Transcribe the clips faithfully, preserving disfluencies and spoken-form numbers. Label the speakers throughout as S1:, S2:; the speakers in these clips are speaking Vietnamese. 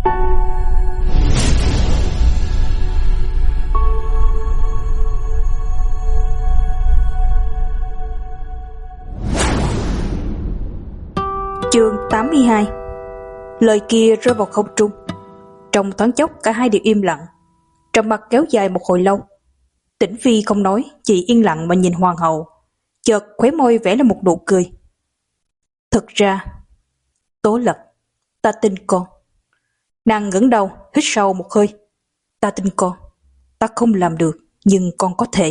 S1: Chương tám mươi hai. Lời kia rơi vào không trung. Trong thoáng chốc cả hai đều im lặng. Trầm mặc kéo dài một hồi lâu. Tĩnh Phi không nói, chỉ yên lặng mà nhìn hoàng hậu. Chợt khóe môi vẽ là một nụ cười. Thực ra, Tố Lật, ta tin con. Nàng ngẩng đầu, hít sâu một hơi. Ta tin con. Ta không làm được, nhưng con có thể.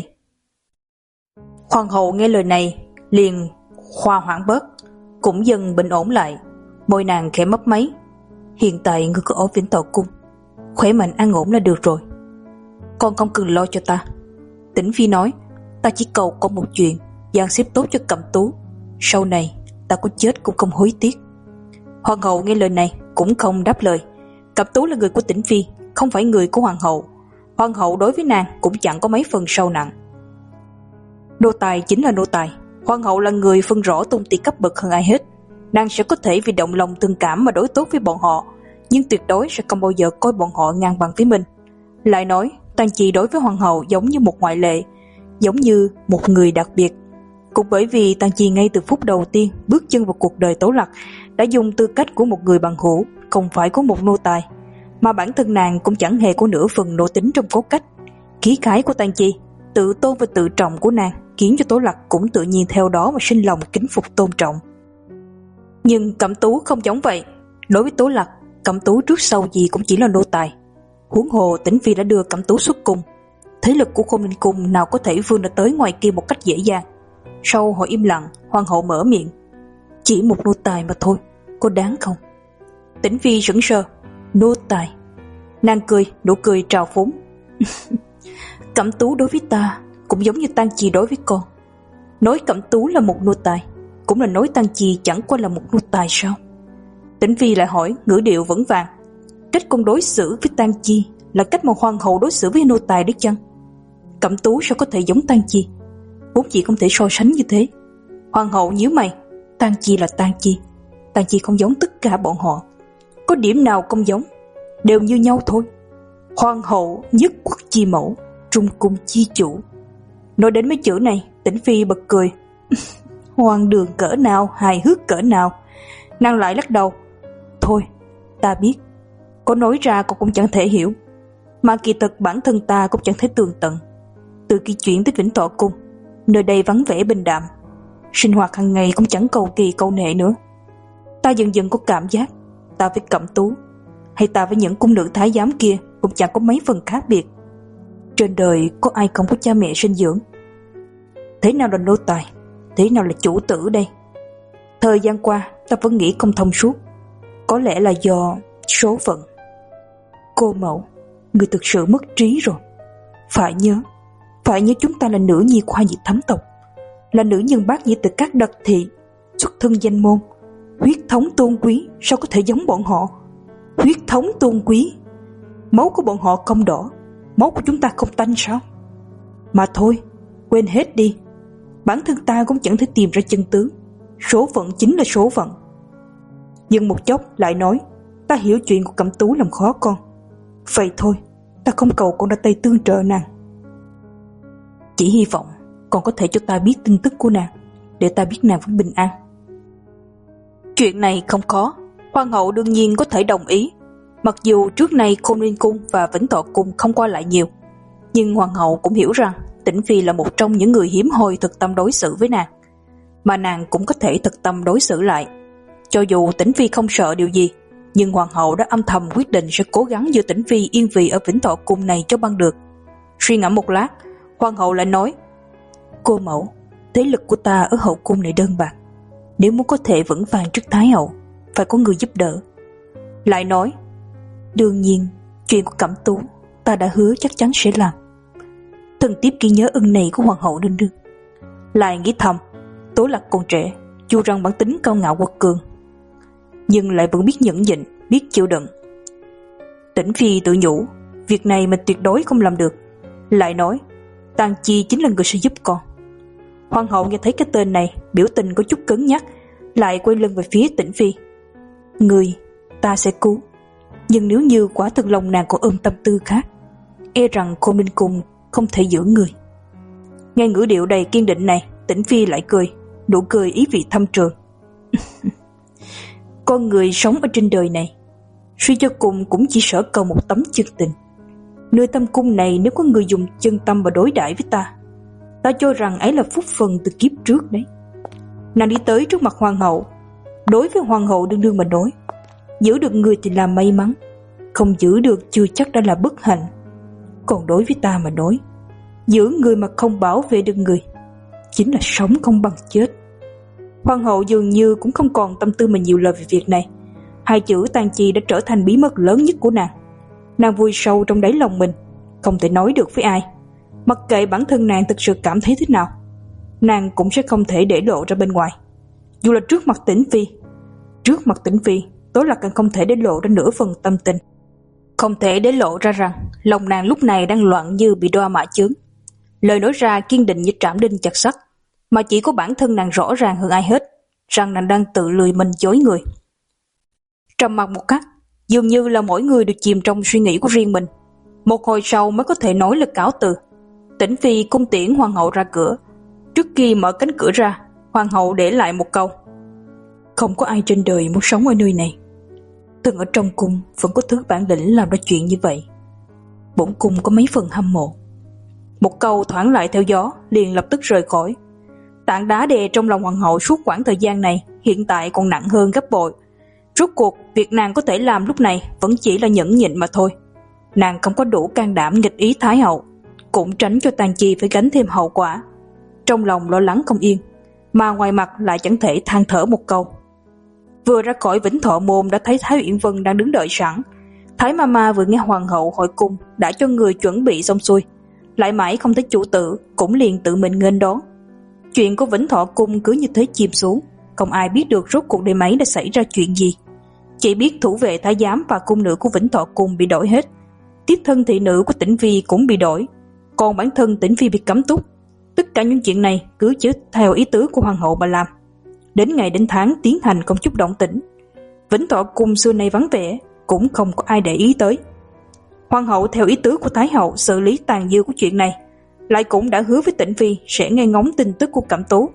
S1: Hoàng hậu nghe lời này, liền hòa hoãn bớt, cũng dần bình ổn lại. Môi nàng khẽ mấp máy. Hiện tại ngươi cứ ở Vĩnh Thọ Cung, khỏe mạnh an ổn là được rồi. Con không cần lo cho ta. Tĩnh Phi nói, ta chỉ cầu con một chuyện, dàn xếp tốt cho Cẩm Tú. Sau này ta có chết cũng không hối tiếc. Hoàng hậu nghe lời này cũng không đáp lời. Cẩm Tú là người của Tĩnh Phi, không phải người của hoàng hậu. Hoàng hậu đối với nàng cũng chẳng có mấy phần sâu nặng. Nô tài chính là nô tài. Hoàng hậu là người phân rõ tôn ti cấp bậc hơn ai hết. Nàng sẽ có thể vì động lòng thương cảm mà đối tốt với bọn họ, nhưng tuyệt đối sẽ không bao giờ coi bọn họ ngang bằng với mình. Lại nói, Tang Chi đối với hoàng hậu giống như một ngoại lệ, giống như một người đặc biệt. Cũng bởi vì Tang Chi ngay từ phút đầu tiên bước chân vào cuộc đời Tố Lặc đã dùng tư cách của một người bằng hữu, không phải của một nô tài, mà bản thân nàng cũng chẳng hề có nửa phần nô tính trong cốt cách. Khí khái của Tang Chi, tự tôn và tự trọng của nàng khiến cho Tố Lặc cũng tự nhiên theo đó mà sinh lòng kính phục tôn trọng. Nhưng Cẩm Tú không giống vậy. Đối với Tố Lặc, Cẩm Tú trước sau gì cũng chỉ là nô tài. Huống hồ Tĩnh Phi đã đưa Cẩm Tú xuất cung, thế lực của Khôn Ninh Cung nào có thể vươn ra tới ngoài kia một cách dễ dàng. Sau hồi im lặng, hoàng hậu mở miệng, chỉ một nô tài mà thôi, có đáng không? Tĩnh Phi sững sờ. Nô tài? Nàng cười, nụ cười trào phúng. Cẩm Tú đối với ta cũng giống như Tang Chi đối với con. Nói Cẩm Tú là một nô tài, cũng là nói Tang Chi chẳng qua là một nô tài sao? Tĩnh Phi lại hỏi, ngữ điệu vững vàng, cách con đối xử với Tang Chi là cách mà hoàng hậu đối xử với nô tài đấy chăng? Cẩm Tú sao có thể giống Tang Chi? Vốn chỉ không thể so sánh như thế. Hoàng hậu nhíu mày. Tang Chi là Tang Chi, Tang Chi không giống tất cả bọn họ. Có điểm nào không giống, đều như nhau thôi. Hoàng hậu nhất quốc chi mẫu, trung cung chi chủ. Nói đến mấy chữ này, Tĩnh Phi bật cười. Hoang đường cỡ nào, hài hước cỡ nào. Nàng lại lắc đầu. Thôi, ta biết, có nói ra con cũng chẳng thể hiểu, mà kỳ thực bản thân ta cũng chẳng thể tường tận. Từ khi chuyển tới Vĩnh Thọ Cung, nơi đây vắng vẻ bình đạm, sinh hoạt hàng ngày cũng chẳng cầu kỳ câu nệ nữa. Ta dần dần có cảm giác, ta với Cẩm Tú, hay ta với những cung nữ thái giám kia cũng chẳng có mấy phần khác biệt. Trên đời có ai không có cha mẹ sinh dưỡng? Thế nào là nô tài, thế nào là chủ tử đây? Thời gian qua ta vẫn nghĩ không thông suốt, có lẽ là do số phận. Cô mẫu, người thực sự mất trí rồi. Phải nhớ, phải nhớ chúng ta là nữ nhi khoa nhiệt thấm tộc, là nữ nhân bát nhĩ từ các đặc thị, xuất thân danh môn, huyết thống tôn quý, sao có thể giống bọn họ? Huyết thống tôn quý, máu của bọn họ không đỏ, máu của chúng ta không tanh sao? Mà thôi, quên hết đi, bản thân ta cũng chẳng thể tìm ra chân tướng. Số phận chính là số phận. Nhưng một chốc lại nói, ta hiểu chuyện của Cẩm Tú làm khó con. Vậy thôi, ta không cầu con ra tay tương trợ nàng, chỉ hy vọng con có thể cho ta biết tin tức của nàng, để ta biết nàng vẫn bình an. Chuyện này không khó, hoàng hậu đương nhiên có thể đồng ý. Mặc dù trước nay Khôn Ninh Cung và Vĩnh Thọ Cung không qua lại nhiều, nhưng hoàng hậu cũng hiểu rằng Tĩnh Phi là một trong những người hiếm hoi thực tâm đối xử với nàng, mà nàng cũng có thể thực tâm đối xử lại. Cho dù Tĩnh Phi không sợ điều gì, nhưng hoàng hậu đã âm thầm quyết định sẽ cố gắng giữ Tĩnh Phi yên vị ở Vĩnh Thọ Cung này cho bằng được. Suy ngẫm một lát, hoàng hậu lại nói, cô mẫu, thế lực của ta ở hậu cung này đơn bạc, nếu muốn có thể vững vàng trước Thái hậu, phải có người giúp đỡ. Lại nói, đương nhiên chuyện của Cẩm Tú ta đã hứa chắc chắn sẽ làm. Thần tiếp ghi nhớ ân này của hoàng hậu nương nương. Lại nghĩ thầm, Tố Lặc còn trẻ, dù rằng bản tính cao ngạo quật cường, nhưng lại vẫn biết nhẫn nhịn, biết chịu đựng. Tĩnh Phi tự nhủ, việc này mình tuyệt đối không làm được. Lại nói, Tang Chi chính là người sẽ giúp con. Hoàng hậu nghe thấy cái tên này, biểu tình có chút cứng nhắc, lại quay lưng về phía Tĩnh Phi. Người ta sẽ cứu. Nhưng nếu như quả thực lòng nàng còn ôm tâm tư khác, e rằng Côn Minh Cung không thể giữ người. Nghe ngữ điệu đầy kiên định này, Tĩnh Phi lại cười, nụ cười ý vị thâm trường. Con người sống ở trên đời này, suy cho cùng cũng chỉ sở cầu một tấm chân tình. Nơi tâm cung này nếu có người dùng chân tâm mà đối đãi với ta, ta cho rằng ấy là phúc phần từ kiếp trước đấy. Nàng đi tới trước mặt hoàng hậu. Đối với hoàng hậu đương đương mà nói, giữ được người thì là may mắn, không giữ được chưa chắc đã là bất hạnh. Còn đối với ta mà nói, giữ người mà không bảo vệ được người chính là sống không bằng chết. Hoàng hậu dường như cũng không còn tâm tư mà nhiều lời về việc này. Hai chữ tang chi đã trở thành bí mật lớn nhất của nàng. Nàng vui sâu trong đáy lòng mình, không thể nói được với ai. Mặc kệ bản thân nàng thực sự cảm thấy thế nào, nàng cũng sẽ không thể để lộ ra bên ngoài. Dù là trước mặt Tĩnh Phi, trước mặt Tĩnh Phi, tối là càng không thể để lộ ra nửa phần tâm tình. Không thể để lộ ra rằng lòng nàng lúc này đang loạn như bị đoa mã chướng. Lời nói ra kiên định như trảm đinh chặt sắt, mà chỉ có bản thân nàng rõ ràng hơn ai hết rằng nàng đang tự lười mình dối người. Trầm mặc một khắc, dường như là mỗi người được chìm trong suy nghĩ của riêng mình. Một hồi sau mới có thể nói lời cáo từ. Tĩnh Phi cung tiễn hoàng hậu ra cửa. Trước khi mở cánh cửa ra, hoàng hậu để lại một câu: không có ai trên đời muốn sống ở nơi này. Từng ở trong cung vẫn có thứ bản lĩnh làm ra chuyện như vậy. Bổn cung có mấy phần hâm mộ. Một câu thoảng lại theo gió, liền lập tức rời khỏi. Tảng đá đè trong lòng hoàng hậu suốt quãng thời gian này hiện tại còn nặng hơn gấp bội. Rốt cuộc việc nàng có thể làm lúc này vẫn chỉ là nhẫn nhịn mà thôi. Nàng không có đủ can đảm nghịch ý thái hậu, cũng tránh cho Tang Chi phải gánh thêm hậu quả. Trong lòng lo lắng không yên, mà ngoài mặt lại chẳng thể than thở một câu. Vừa ra khỏi Vĩnh Thọ môn đã thấy Thái Uyển Vân đang đứng đợi sẵn. Thái Mama vừa nghe hoàng hậu hỏi cung đã cho người chuẩn bị xong xuôi, lại mãi không thấy chủ tử, cũng liền tự mình nghênh đón. Chuyện của Vĩnh Thọ cung cứ như thế chìm xuống, không ai biết được rốt cuộc đêm ấy đã xảy ra chuyện gì. Chỉ biết thủ vệ thái giám và cung nữ của Vĩnh Thọ cung bị đổi hết, tiếp thân thị nữ của Tĩnh Phi cũng bị đổi, còn bản thân Tĩnh Phi bị cấm túc. Tất cả những chuyện này cứ chứ theo ý tứ của hoàng hậu mà làm. Đến ngày đến tháng tiến hành không chút động tĩnh. Vĩnh Thọ cung xưa nay vắng vẻ, cũng không có ai để ý tới. Hoàng hậu theo ý tứ của thái hậu xử lý tàn dư của chuyện này, lại cũng đã hứa với Tĩnh Phi sẽ nghe ngóng tin tức của Cẩm Tú.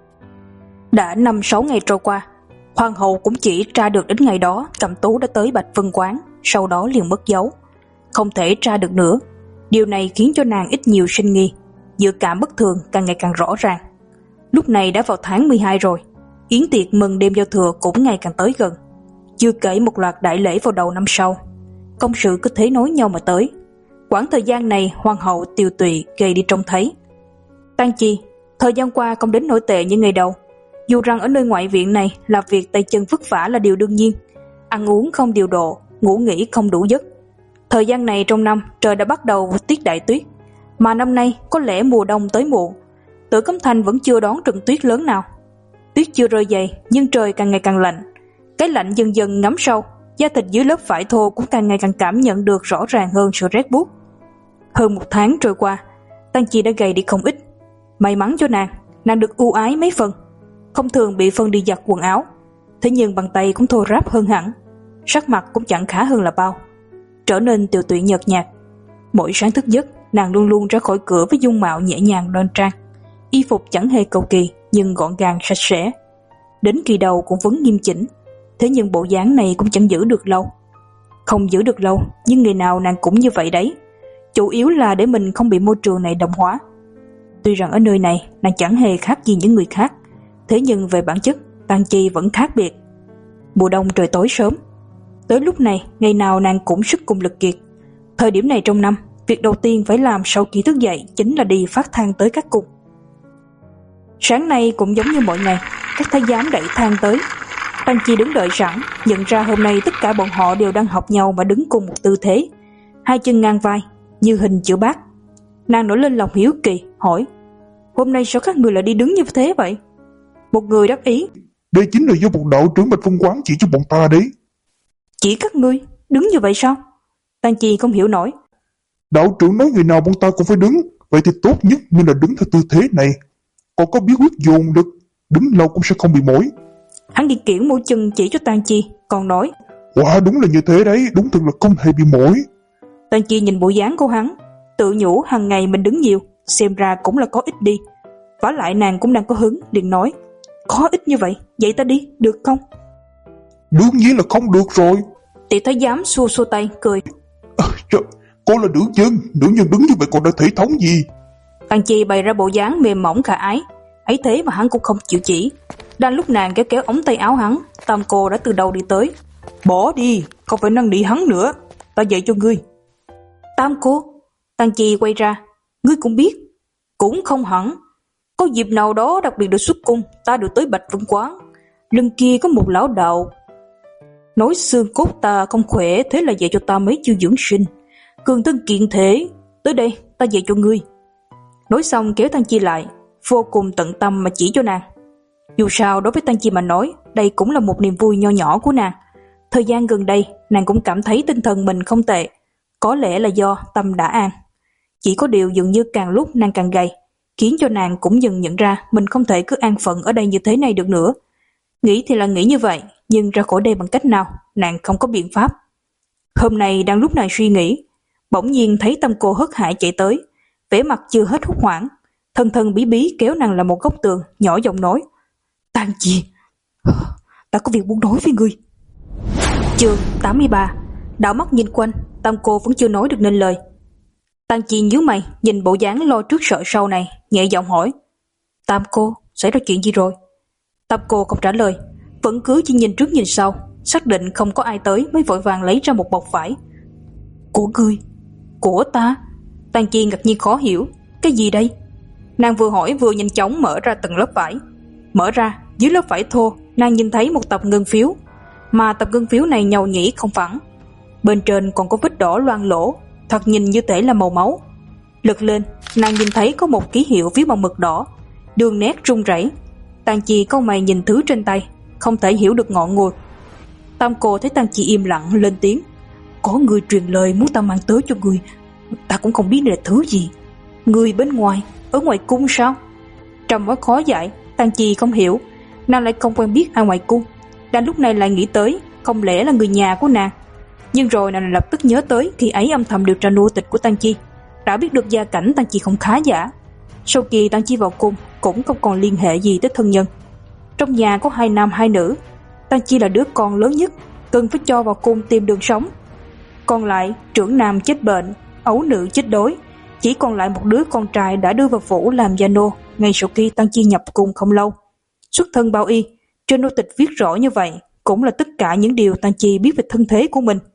S1: Đã năm sáu ngày trôi qua, hoàng hậu cũng chỉ tra được đến ngày đó Cẩm Tú đã tới Bạch Vân quán, sau đó liền mất dấu, không thể tra được nữa. Điều này khiến cho nàng ít nhiều sinh nghi, dự cảm bất thường càng ngày càng rõ ràng. Lúc này đã vào tháng mười hai rồi, yến tiệc mừng đêm giao thừa cũng ngày càng tới gần. Chưa kể một loạt đại lễ vào đầu năm sau, công sự cứ thế nối nhau mà tới. Quãng thời gian này hoàng hậu tiều tụy gầy đi trông thấy. Tang Chi, thời gian qua không đến nổi tệ như ngày đầu. Dù rằng ở nơi ngoại viện này làm việc tay chân vất vả là điều đương nhiên, ăn uống không điều độ, ngủ nghỉ không đủ giấc. Thời gian này trong năm trời đã bắt đầu tiết đại tuyết, mà năm nay có lẽ mùa đông tới muộn. Tử Cấm Thành vẫn chưa đón trận tuyết lớn nào. Tuyết chưa rơi dày nhưng trời càng ngày càng lạnh. Cái lạnh dần dần ngấm sâu, da thịt dưới lớp vải thô cũng càng ngày càng cảm nhận được rõ ràng hơn sự rét buốt. Hơn một tháng trôi qua, Tang Chi đã gầy đi không ít. May mắn cho nàng, nàng được ưu ái mấy phần, không thường bị phân đi giặt quần áo. Thế nhưng bàn tay cũng thô ráp hơn hẳn, sắc mặt cũng chẳng khá hơn là bao, trở nên tiều tụy nhợt nhạt. Mỗi sáng thức giấc, nàng luôn luôn ra khỏi cửa với dung mạo nhẹ nhàng đoan trang, y phục chẳng hề cầu kỳ nhưng gọn gàng sạch sẽ, đến kỳ đầu cũng vẫn nghiêm chỉnh. Thế nhưng bộ dáng này cũng chẳng giữ được lâu. Không giữ được lâu, nhưng ngày nào nàng cũng như vậy đấy. Chủ yếu là để mình không bị môi trường này đồng hóa. Tuy rằng ở nơi này nàng chẳng hề khác gì những người khác, thế nhưng về bản chất Tang Chi vẫn khác biệt. Mùa đông trời tối sớm, tới lúc này ngày nào nàng cũng sức cùng lực kiệt. Thời điểm này trong năm, việc đầu tiên phải làm sau khi thức dậy chính là đi phát thang tới các cung. Sáng nay cũng giống như mọi ngày, các thái giám đẩy thang tới. Tang Chi đứng đợi sẵn, nhận ra hôm nay tất cả bọn họ đều đang học nhau mà đứng cùng một tư thế, hai chân ngang vai, như hình chữ bát. Nàng nổi lên lòng hiếu kỳ, hỏi: hôm nay sao các người lại đi đứng như thế vậy? Một người đáp ý:
S2: đây chính là do một đạo trưởng Bạch Vân quán chỉ cho bọn ta đấy.
S1: Chỉ các ngươi đứng như vậy sao? Tang Chi không hiểu nổi.
S2: Đạo trưởng nói người nào bọn ta cũng phải đứng, vậy thì tốt nhất nên là đứng theo tư thế này. Còn có bí quyết dồn lực, đứng lâu cũng sẽ không bị mỏi.
S1: Hắn đi kiễng mũi chân chỉ cho Tang Chi, còn nói:
S2: Wow, đúng là như thế đấy, đúng thật là không hề bị mỏi.
S1: Tang Chi nhìn bộ dáng của hắn, tự nhủ hàng ngày mình đứng nhiều, xem ra cũng là có ích đi. Vả lại nàng cũng đang có hứng, liền nói, có ích như vậy, vậy ta đi, được không?
S2: Đương nhiên là không được rồi.
S1: Tỷ thái giám xua xua tay, cười.
S2: À, trời, cô là nữ nhân, nữ nhân đứng như vậy còn đã thể thống gì?
S1: Tang Chi bày ra bộ dáng mềm mỏng khả ái, ấy thế mà hắn cũng không chịu chỉ. Đang lúc nàng kéo kéo ống tay áo hắn, Tam cô đã từ đầu đi tới. Bỏ đi, không phải năn nỉ hắn nữa, ta dạy cho ngươi. Tam cô, Tang Chi quay ra, ngươi cũng biết. Cũng không hẳn, có dịp nào đó đặc biệt được xuất cung, ta được tới Bạch Vân Quán. Lưng kia có một lão đạo nói xương cốt ta không khỏe, thế là dạy cho ta mấy chiêu dưỡng sinh, cường thân kiện thể. Tới đây, ta dạy cho ngươi. Nói xong kéo Tang Chi lại, vô cùng tận tâm mà chỉ cho nàng. Dù sao đối với Tang Chi mà nói, đây cũng là một niềm vui nho nhỏ của nàng. Thời gian gần đây, nàng cũng cảm thấy tinh thần mình không tệ, có lẽ là do tâm đã an. Chỉ có điều dường như càng lúc nàng càng gầy, khiến cho nàng cũng dần nhận ra mình không thể cứ an phận ở đây như thế này được nữa. Nghĩ thì là nghĩ như vậy, nhưng ra khỏi đây bằng cách nào, nàng không có biện pháp. Hôm nay đang lúc nàng suy nghĩ, bỗng nhiên thấy Tam cô hớt hải chạy tới, vẻ mặt chưa hết hốt hoảng, thân thân bí bí kéo nàng là một góc tường, nhỏ giọng nói, Tang Chi, ta có việc muốn nói với ngươi. Chương tám mươi ba. Đảo mắt nhìn quanh, Tam cô vẫn chưa nói được nên lời. Tang Chi nhíu mày, nhìn bộ dáng lo trước sợ sau này, nhẹ giọng hỏi, Tam cô, xảy ra chuyện gì rồi? Tam cô không trả lời, vẫn cứ chỉ nhìn trước nhìn sau, xác định không có ai tới mới vội vàng lấy ra một bọc vải. Của ngươi? Của ta? Tang Chi ngạc nhiên khó hiểu, cái gì đây? Nàng vừa hỏi vừa nhanh chóng mở ra từng lớp vải. Mở ra, dưới lớp vải thô, nàng nhìn thấy một tập ngân phiếu, mà tập ngân phiếu này nhầu nhĩ không phẳng. Bên trên còn có vết đỏ loang lỗ, thật nhìn như thể là màu máu. Lật lên, nàng nhìn thấy có một ký hiệu viết bằng mực đỏ, đường nét rung rẩy. Tang Chi cau mày nhìn thứ trên tay, không thể hiểu được ngọn nguồn. Tam cô thấy Tang Chi im lặng lên tiếng, có người truyền lời muốn ta mang tới cho người, ta cũng không biết đây là thứ gì. Người bên ngoài, ở ngoài cung sao? Trầm mối khó giải, Tang Chi không hiểu, nàng lại không quen biết ai ngoài cung. Đang lúc này lại nghĩ tới, không lẽ là người nhà của nàng? Nhưng rồi nàng lập tức nhớ tới khi ấy âm thầm điều tra nô tịch của Tang Chi, đã biết được gia cảnh Tang Chi không khá giả. Sau khi Tang Chi vào cung cũng không còn liên hệ gì tới thân nhân. Trong nhà có hai nam hai nữ, Tang Chi là đứa con lớn nhất, cần phải cho vào cung tìm đường sống. Còn lại trưởng nam chết bệnh, ấu nữ chết đói, chỉ còn lại một đứa con trai đã đưa vào phủ làm gia nô ngay sau khi Tang Chi nhập cung không lâu. Xuất thân bao y, trên nô tịch viết rõ như vậy, cũng là tất cả những điều Tang Chi biết về thân thế của mình.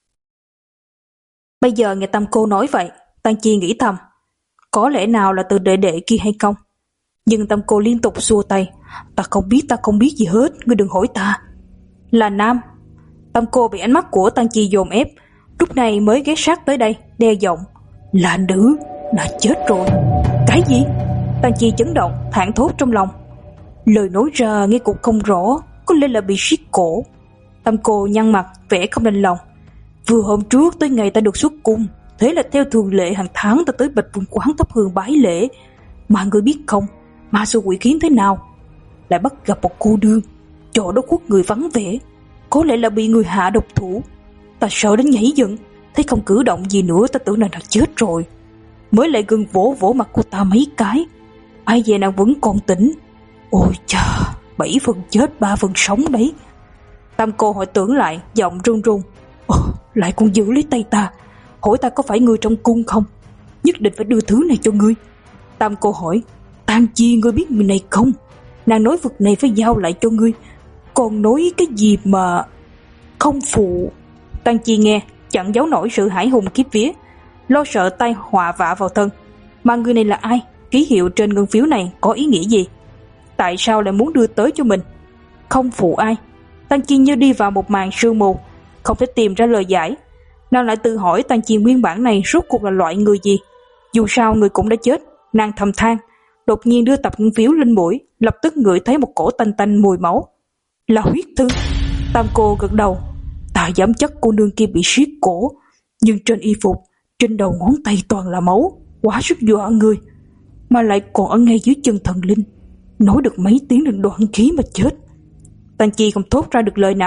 S1: Bây giờ nghe Tam cô nói vậy, Tang Chi nghĩ thầm, có lẽ nào là từ đệ đệ kia hay không? Nhưng Tam cô liên tục xua tay, ta không biết, ta không biết gì hết, ngươi đừng hỏi ta. Là nam. Tam cô bị ánh mắt của Tang Chi dồn ép, lúc này mới ghé sát tới đây, đe giọng, là nữ, đã chết rồi. Cái gì? Tang Chi chấn động, thảng thốt trong lòng. Lời nói ra nghe cũng không rõ, có lẽ là bị siết cổ. Tam cô nhăn mặt, vẻ không đành lòng. Vừa hôm trước tới ngày ta được xuất cung, thế là theo thường lệ hàng tháng ta tới Bạch Vân Quán thắp hương bái lễ. Mà người biết không, ma xui quỷ khiến thế nào? Lại bắt gặp một cô đương, chỗ đó khuất người vắng vẻ, có lẽ là bị người hạ độc thủ. Ta sợ đến nhảy dựng, thấy không cử động gì nữa ta tưởng nàng đã chết rồi. Mới lại gần vỗ vỗ mặt cô ta mấy cái, ai về nàng vẫn còn tỉnh. Ôi chà, bảy phần chết ba phần sống đấy. Tam cô hỏi tưởng lại, giọng run run, Ồ, lại còn giữ lấy tay ta, hỏi ta có phải người trong cung không, nhất định phải đưa thứ này cho ngươi. Tam cô hỏi, Tang Chi ngươi biết người này không? Nàng nói vật này phải giao lại cho ngươi, còn nói cái gì mà không phụ. Tang Chi nghe chẳng giấu nổi sự hải hùng khiếp vía, lo sợ tai họa vạ vào thân. Mà người này là ai? Ký hiệu trên ngân phiếu này có ý nghĩa gì? Tại sao lại muốn đưa tới cho mình? Không phụ ai? Tang Chi như đi vào một màn sương mù, không thể tìm ra lời giải. Nàng lại tự hỏi Tang Chi nguyên bản này rốt cuộc là loại người gì? Dù sao người cũng đã chết, nàng thầm than, đột nhiên đưa tập ngân phiếu lên mũi, lập tức ngửi thấy một cổ tanh tanh mùi máu. Là huyết thư. Tam cô gật đầu, ta dám chắc cô nương kia bị siết cổ, nhưng trên y phục, trên đầu ngón tay toàn là máu, quá sức dọa người, mà lại còn ở ngay dưới chân thần linh, nói được mấy tiếng đến đoạn khí mà chết. Tang Chi không thốt ra được lời nào,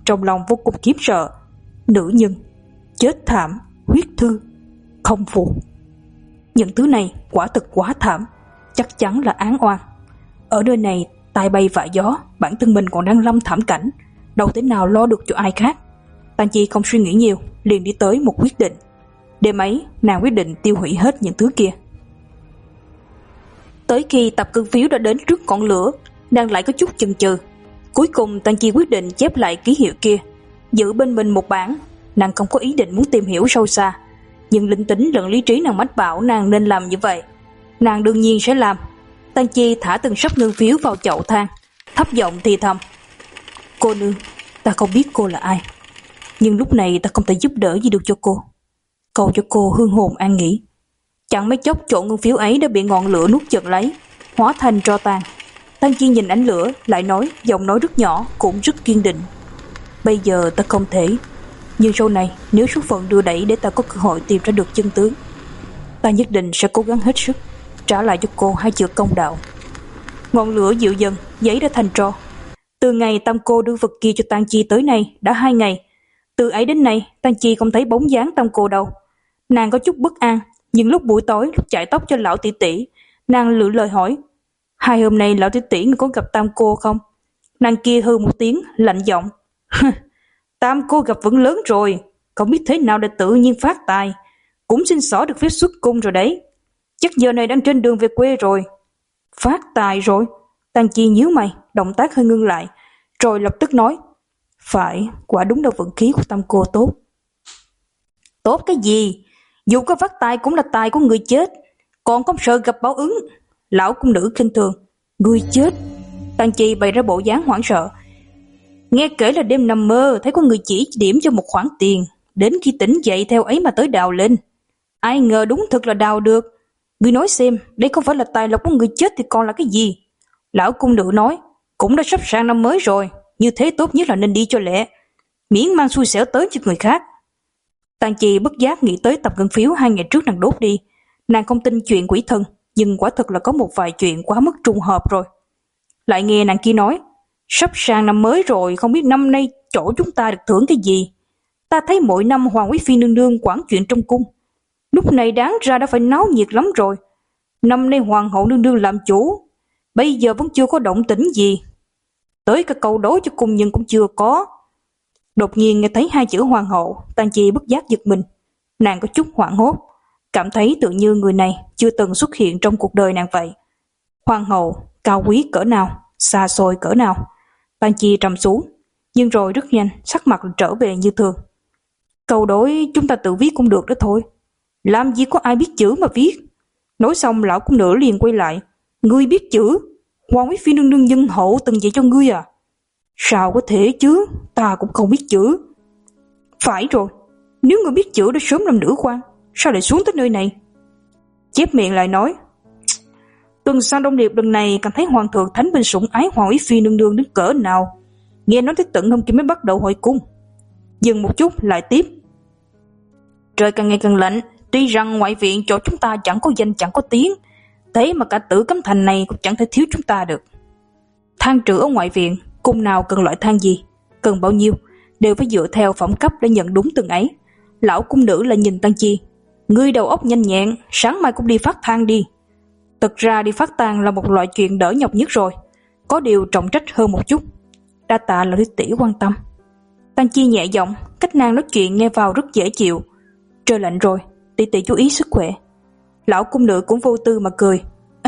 S1: trong lòng vô cùng khiếp sợ. Nữ nhân, chết thảm, huyết thư, không phụ. Những thứ này quả thực quá thảm, chắc chắn là án oan. Ở nơi này tai bay vạ gió, bản thân mình còn đang lâm thảm cảnh, đâu thể nào lo được cho ai khác. Tang Chi không suy nghĩ nhiều, liền đi tới một quyết định. Đêm ấy, nàng quyết định tiêu hủy hết những thứ kia. Tới khi tập cương phiếu đã đến trước ngọn lửa, nàng lại có chút chần chừ. Cuối cùng Tang Chi quyết định chép lại ký hiệu kia, giữ bên mình một bản. Nàng không có ý định muốn tìm hiểu sâu xa, nhưng linh tính lẫn lý trí nàng mách bảo nàng nên làm như vậy. Nàng đương nhiên sẽ làm. Tang Chi thả từng sấp ngân phiếu vào chậu than, thấp giọng thì thầm: "Cô nương, ta không biết cô là ai, nhưng lúc này ta không thể giúp đỡ gì được cho cô. Cầu cho cô hương hồn an nghỉ." Chẳng mấy chốc chỗ ngân phiếu ấy đã bị ngọn lửa nuốt chửng lấy, hóa thành tro tàn. Tang Chi nhìn ánh lửa, lại nói, giọng nói rất nhỏ, cũng rất kiên định: "Bây giờ ta không thể, nhưng sau này nếu số phận đưa đẩy để ta có cơ hội tìm ra được chân tướng, ta nhất định sẽ cố gắng hết sức trả lại cho cô hai chữ công đạo." Ngọn lửa dịu dần, giấy đã thành tro. Từ ngày Tam Cô đưa vật kia cho Tang Chi tới nay đã hai ngày. Từ ấy đến nay, Tang Chi không thấy bóng dáng Tam Cô đâu. Nàng có chút bất an, nhưng lúc buổi tối, lúc chải tóc cho lão tỷ tỷ, nàng lựa lời hỏi: "Hai hôm nay lão tỷ tỷ có gặp Tam Cô không?" Nàng kia hừ một tiếng, lạnh giọng: "Tam Cô gặp vẫn lớn rồi, không biết thế nào để tự nhiên phát tài, cũng xin xỏ được phép xuất cung rồi đấy. Chắc giờ này đang trên đường về quê rồi." "Phát tài rồi?" Tang Chi nhíu mày, động tác hơi ngưng lại, rồi lập tức nói: "Phải, quả đúng là vận khí của Tam Cô tốt." "Tốt cái gì? Dù có phát tài cũng là tài của người chết, còn không sợ gặp báo ứng." Lão cung nữ khinh thường: "Người chết?" Tang Chi bày ra bộ dáng hoảng sợ: "Nghe kể là đêm nằm mơ thấy có người chỉ điểm cho một khoản tiền, đến khi tỉnh dậy theo ấy mà tới đào lên. Ai ngờ đúng thực là đào được. Ngươi nói xem, đây không phải là tài lộc của người chết thì còn là cái gì?" Lão cung nữ nói: "Cũng đã sắp sang năm mới rồi, như thế tốt nhất là nên đi cho lẹ, miễn mang xui xẻo tới cho người khác." Tang Chi bất giác nghĩ tới tập ngân phiếu hai ngày trước nàng đốt đi. Nàng không tin chuyện quỷ thần, nhưng quả thật là có một vài chuyện quá mức trùng hợp rồi. Lại nghe nàng kia nói: "Sắp sang năm mới rồi, không biết năm nay chỗ chúng ta được thưởng cái gì. Ta thấy mỗi năm Hoàng quý phi nương nương quản chuyện trong cung, lúc này đáng ra đã phải náo nhiệt lắm rồi. Năm nay hoàng hậu nương nương làm chủ, bây giờ vẫn chưa có động tĩnh gì. Tới cả câu đối cho cung nhân cũng chưa có." Đột nhiên nghe thấy hai chữ hoàng hậu, Tang Chi bất giác giật mình. Nàng có chút hoảng hốt, cảm thấy tự như người này chưa từng xuất hiện trong cuộc đời nàng vậy. Hoàng hậu, cao quý cỡ nào, xa xôi cỡ nào. Tang Chi trầm xuống, nhưng rồi rất nhanh sắc mặt trở về như thường. "Câu đối chúng ta tự viết cũng được đó thôi, làm gì có ai biết chữ mà viết." Nói xong lão cung nữ liền quay lại: "Ngươi biết chữ? Hoàng quý phi nương nương nhân hậu từng dạy cho ngươi à?" "Sao có thể chứ, ta cũng không biết chữ." "Phải rồi, nếu ngươi biết chữ đã sớm làm nữ quan, sao lại xuống tới nơi này?" Chép miệng lại nói: "Tuần sang Đông Điệp lần này cảm thấy hoàng thượng thánh binh sủng ái Hoàng quý phi nương nương đến cỡ nào, nghe nói tới tận hôm kia mới bắt đầu hội cung." Dừng một chút lại tiếp: "Trời càng ngày càng lạnh, tuy rằng ngoại viện chỗ chúng ta chẳng có danh chẳng có tiếng, thế mà cả Tử Cấm Thành này cũng chẳng thể thiếu chúng ta được. Than trữ ở ngoại viện, cung nào cần loại than gì, cần bao nhiêu, đều phải dựa theo phẩm cấp để nhận đúng từng ấy." Lão cung nữ lại nhìn Tang Chi: "Ngươi đầu óc nhanh nhẹn, sáng mai cũng đi phát than đi." Thực ra đi phát than là một loại chuyện đỡ nhọc nhất rồi, có điều trọng trách hơn một chút. Đa tạ là tỷ tỷ quan tâm. Tang Chi nhẹ giọng, cách nàng nói chuyện nghe vào rất dễ chịu. "Trời lạnh rồi, tỷ tỷ chú ý sức khỏe." Lão cung nữ cũng vô tư mà cười: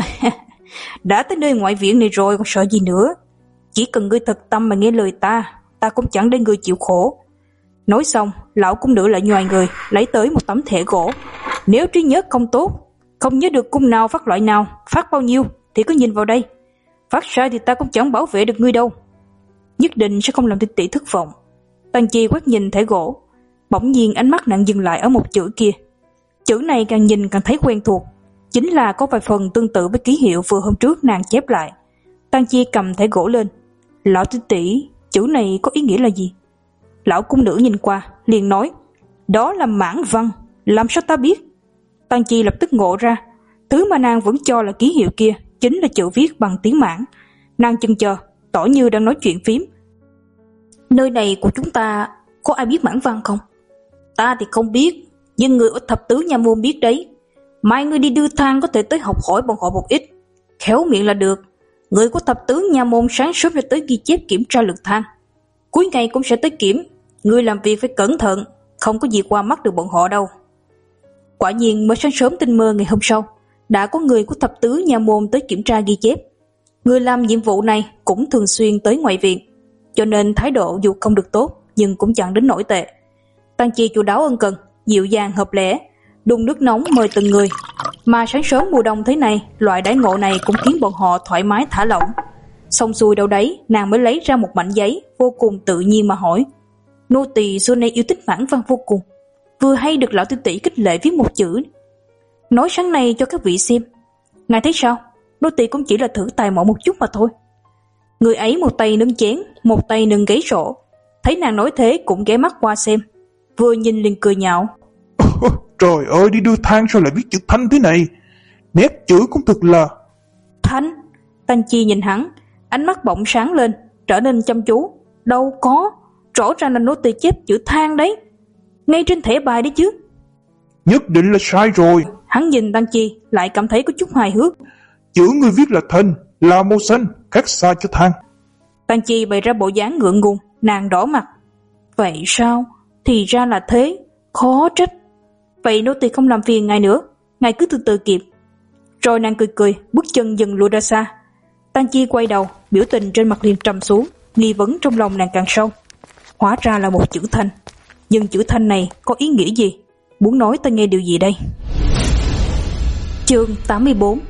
S1: "Đã tới nơi ngoại viện này rồi còn sợ gì nữa, chỉ cần ngươi thật tâm mà nghe lời ta, ta cũng chẳng để ngươi chịu khổ." Nói xong, lão cung nữ lại nhoài người lấy tới một tấm thẻ gỗ: "Nếu trí nhớ không tốt, không nhớ được cung nào phát loại nào, phát bao nhiêu thì cứ nhìn vào đây. Phát sai thì ta cũng chẳng bảo vệ được ngươi đâu. Nhất định sẽ không làm tỷ tỷ thất vọng." Tang Chi quét nhìn thẻ gỗ, bỗng nhiên ánh mắt nàng dừng lại ở một chữ kia. Chữ này càng nhìn càng thấy quen thuộc, chính là có vài phần tương tự với ký hiệu vừa hôm trước nàng chép lại. Tang Chi cầm thẻ gỗ lên: "Lão tỷ tỷ, chữ này có ý nghĩa là gì?" Lão cung nữ nhìn qua, liền nói: "Đó là mãn văn, làm sao ta biết?" Tang Chi lập tức ngộ ra, thứ mà nàng vẫn cho là ký hiệu kia chính là chữ viết bằng tiếng Mãn. Nàng chần chờ, tỏ như đang nói chuyện phím: Nơi này của chúng ta có ai biết Mãn Văn không? Ta thì không biết, nhưng người ở thập tứ nha môn biết đấy. Mai ngươi đi đưa thang có thể tới học hỏi bọn họ một ít, khéo miệng là được. Người của thập tứ nha môn sáng sớm sẽ tới ghi chép kiểm tra lực thang, cuối ngày cũng sẽ tới kiểm. Ngươi làm việc phải cẩn thận, không có gì qua mắt được bọn họ đâu. Quả nhiên mới sáng sớm tinh mơ ngày hôm sau, đã có người của thập tứ nha môn tới kiểm tra ghi chép. Người làm nhiệm vụ này cũng thường xuyên tới ngoại viện, cho nên thái độ dù không được tốt nhưng cũng chẳng đến nổi tệ. Tăng Chi chu đáo ân cần, dịu dàng hợp lẽ, đun nước nóng mời từng người. Mà sáng sớm mùa đông thế này, loại đãi ngộ này cũng khiến bọn họ thoải mái thả lỏng. Xong xuôi đâu đấy, nàng mới lấy ra một mảnh giấy, vô cùng tự nhiên mà hỏi: nô tỳ xưa nay yêu thích Mãn Văn vô cùng, vừa hay được lão tiểu tỷ khích lệ viết một chữ, nói sáng nay cho các vị xem. Ngài thấy sao? Nô tỳ cũng chỉ là thử tài mọn một chút mà thôi. Người ấy một tay nâng chén, một tay nâng gáy sổ, thấy nàng nói thế cũng ghé mắt qua xem, vừa nhìn liền cười nhạo:
S2: Trời ơi, đi đưa thang sao lại viết chữ Thanh thế này? Nét chữ cũng thật là...
S1: Thanh? Tăng Chi nhìn hắn, ánh mắt bỗng sáng lên, trở nên chăm chú. Đâu có, rõ ràng là nô tỳ chép chữ Thang đấy, ngay trên thẻ bài đấy chứ.
S2: Nhất định là sai rồi.
S1: Hắn nhìn Tăng Chi lại cảm thấy có chút hài hước.
S2: Chữ người viết là Thanh, là màu xanh, khác xa cho Thang.
S1: Tăng Chi bày ra bộ dáng ngượng ngùng, nàng đỏ mặt. Vậy sao? Thì ra là thế, khó trách. Vậy nô tỳ không làm phiền ngài nữa, ngài cứ từ từ kịp. Rồi nàng cười cười, bước chân dần lùi ra xa. Tăng Chi quay đầu, biểu tình trên mặt liền trầm xuống, nghi vấn trong lòng nàng càng sâu. Hóa ra là một chữ Thanh, nhưng chữ Thanh này có ý nghĩa gì? Muốn nói ta nghe điều gì đây? Chương tám mươi bốn.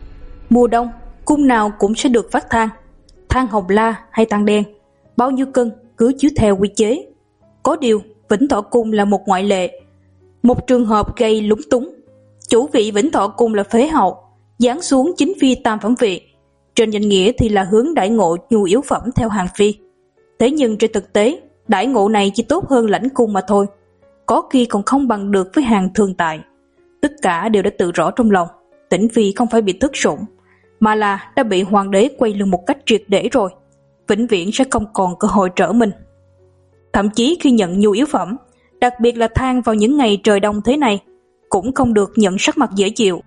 S1: Mùa đông, cung nào cũng sẽ được phát thang. Thang hồng la hay thang đen, bao nhiêu cân cứ chiếu theo quy chế. Có điều, Vĩnh Thọ Cung là một ngoại lệ. Một trường hợp gây lúng túng. Chủ vị Vĩnh Thọ Cung là phế hậu, giáng xuống chính phi tam phẩm vị. Trên danh nghĩa thì là hướng đãi ngộ nhu yếu phẩm theo hàng phi. Thế nhưng trên thực tế, đãi ngộ này chỉ tốt hơn lãnh cung mà thôi, có khi còn không bằng được với hàng thường tại. Tất cả đều đã tự rõ trong lòng, Tĩnh phi không phải bị thất sủng, mà là đã bị hoàng đế quay lưng một cách triệt để rồi, vĩnh viễn sẽ không còn cơ hội trở mình. Thậm chí khi nhận nhu yếu phẩm, đặc biệt là than vào những ngày trời đông thế này, cũng không được nhận sắc mặt dễ chịu,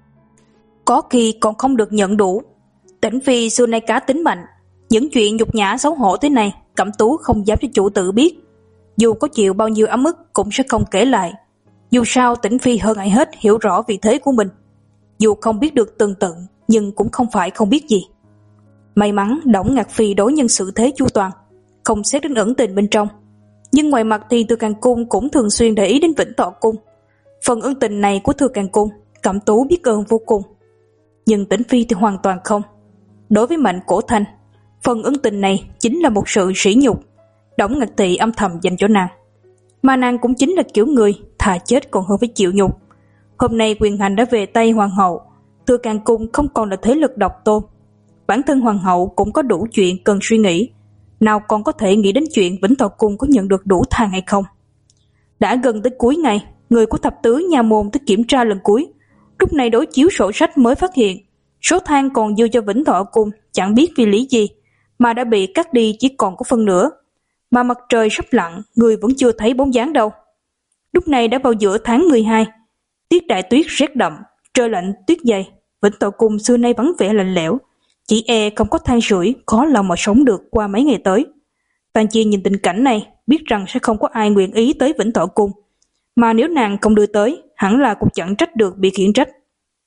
S1: có khi còn không được nhận đủ. Tĩnh phi xưa nay cá tính mạnh, những chuyện nhục nhã xấu hổ thế này Cẩm Tú không dám cho chủ tử biết. Dù có chịu bao nhiêu ấm ức cũng sẽ không kể lại. Dù sao Tĩnh phi hơn ai hết hiểu rõ vị thế của mình, dù không biết được tường tận nhưng cũng không phải không biết gì. May mắn Đổng Ngạc Phi đối nhân xử thế chu toàn, không xét đến ẩn tình bên trong. Nhưng ngoài mặt thì Thừa Càng Cung cũng thường xuyên để ý đến Vĩnh Thọ Cung. Phần ân tình này của Thừa Càng Cung, Cẩm Tú biết ơn vô cùng. Nhưng Tĩnh phi thì hoàn toàn không. Đối với Mạnh Cổ Thanh, phần ân tình này chính là một sự sỉ nhục Đổng Ngạc Thị âm thầm dành cho nàng. Mà nàng cũng chính là kiểu người thà chết còn hơn với chịu nhục. Hôm nay quyền hành đã về tay hoàng hậu, Thừa Càng Cung không còn là thế lực độc tôn. Bản thân hoàng hậu cũng có đủ chuyện cần suy nghĩ, nào còn có thể nghĩ đến chuyện Vĩnh Thọ Cung có nhận được đủ thang hay không. Đã gần tới cuối ngày, người của thập tứ nha môn tới kiểm tra lần cuối. Lúc này đối chiếu sổ sách mới phát hiện số thang còn dư cho Vĩnh Thọ Cung chẳng biết vì lý gì mà đã bị cắt đi chỉ còn có phân nửa. Mà mặt trời sắp lặn, người vẫn chưa thấy bóng dáng đâu. Lúc này đã vào giữa tháng mười hai, tiết đại tuyết rét đậm, trời lạnh tuyết dày. Vĩnh Thọ Cung xưa nay vắng vẻ lạnh lẽo, chỉ e không có than sưởi khó lòng mà sống được qua mấy ngày tới. Tàn Chi nhìn tình cảnh này, biết rằng sẽ không có ai nguyện ý tới Vĩnh Thọ Cung, mà nếu nàng không đưa tới, hẳn là cũng chẳng trách được bị khiển trách.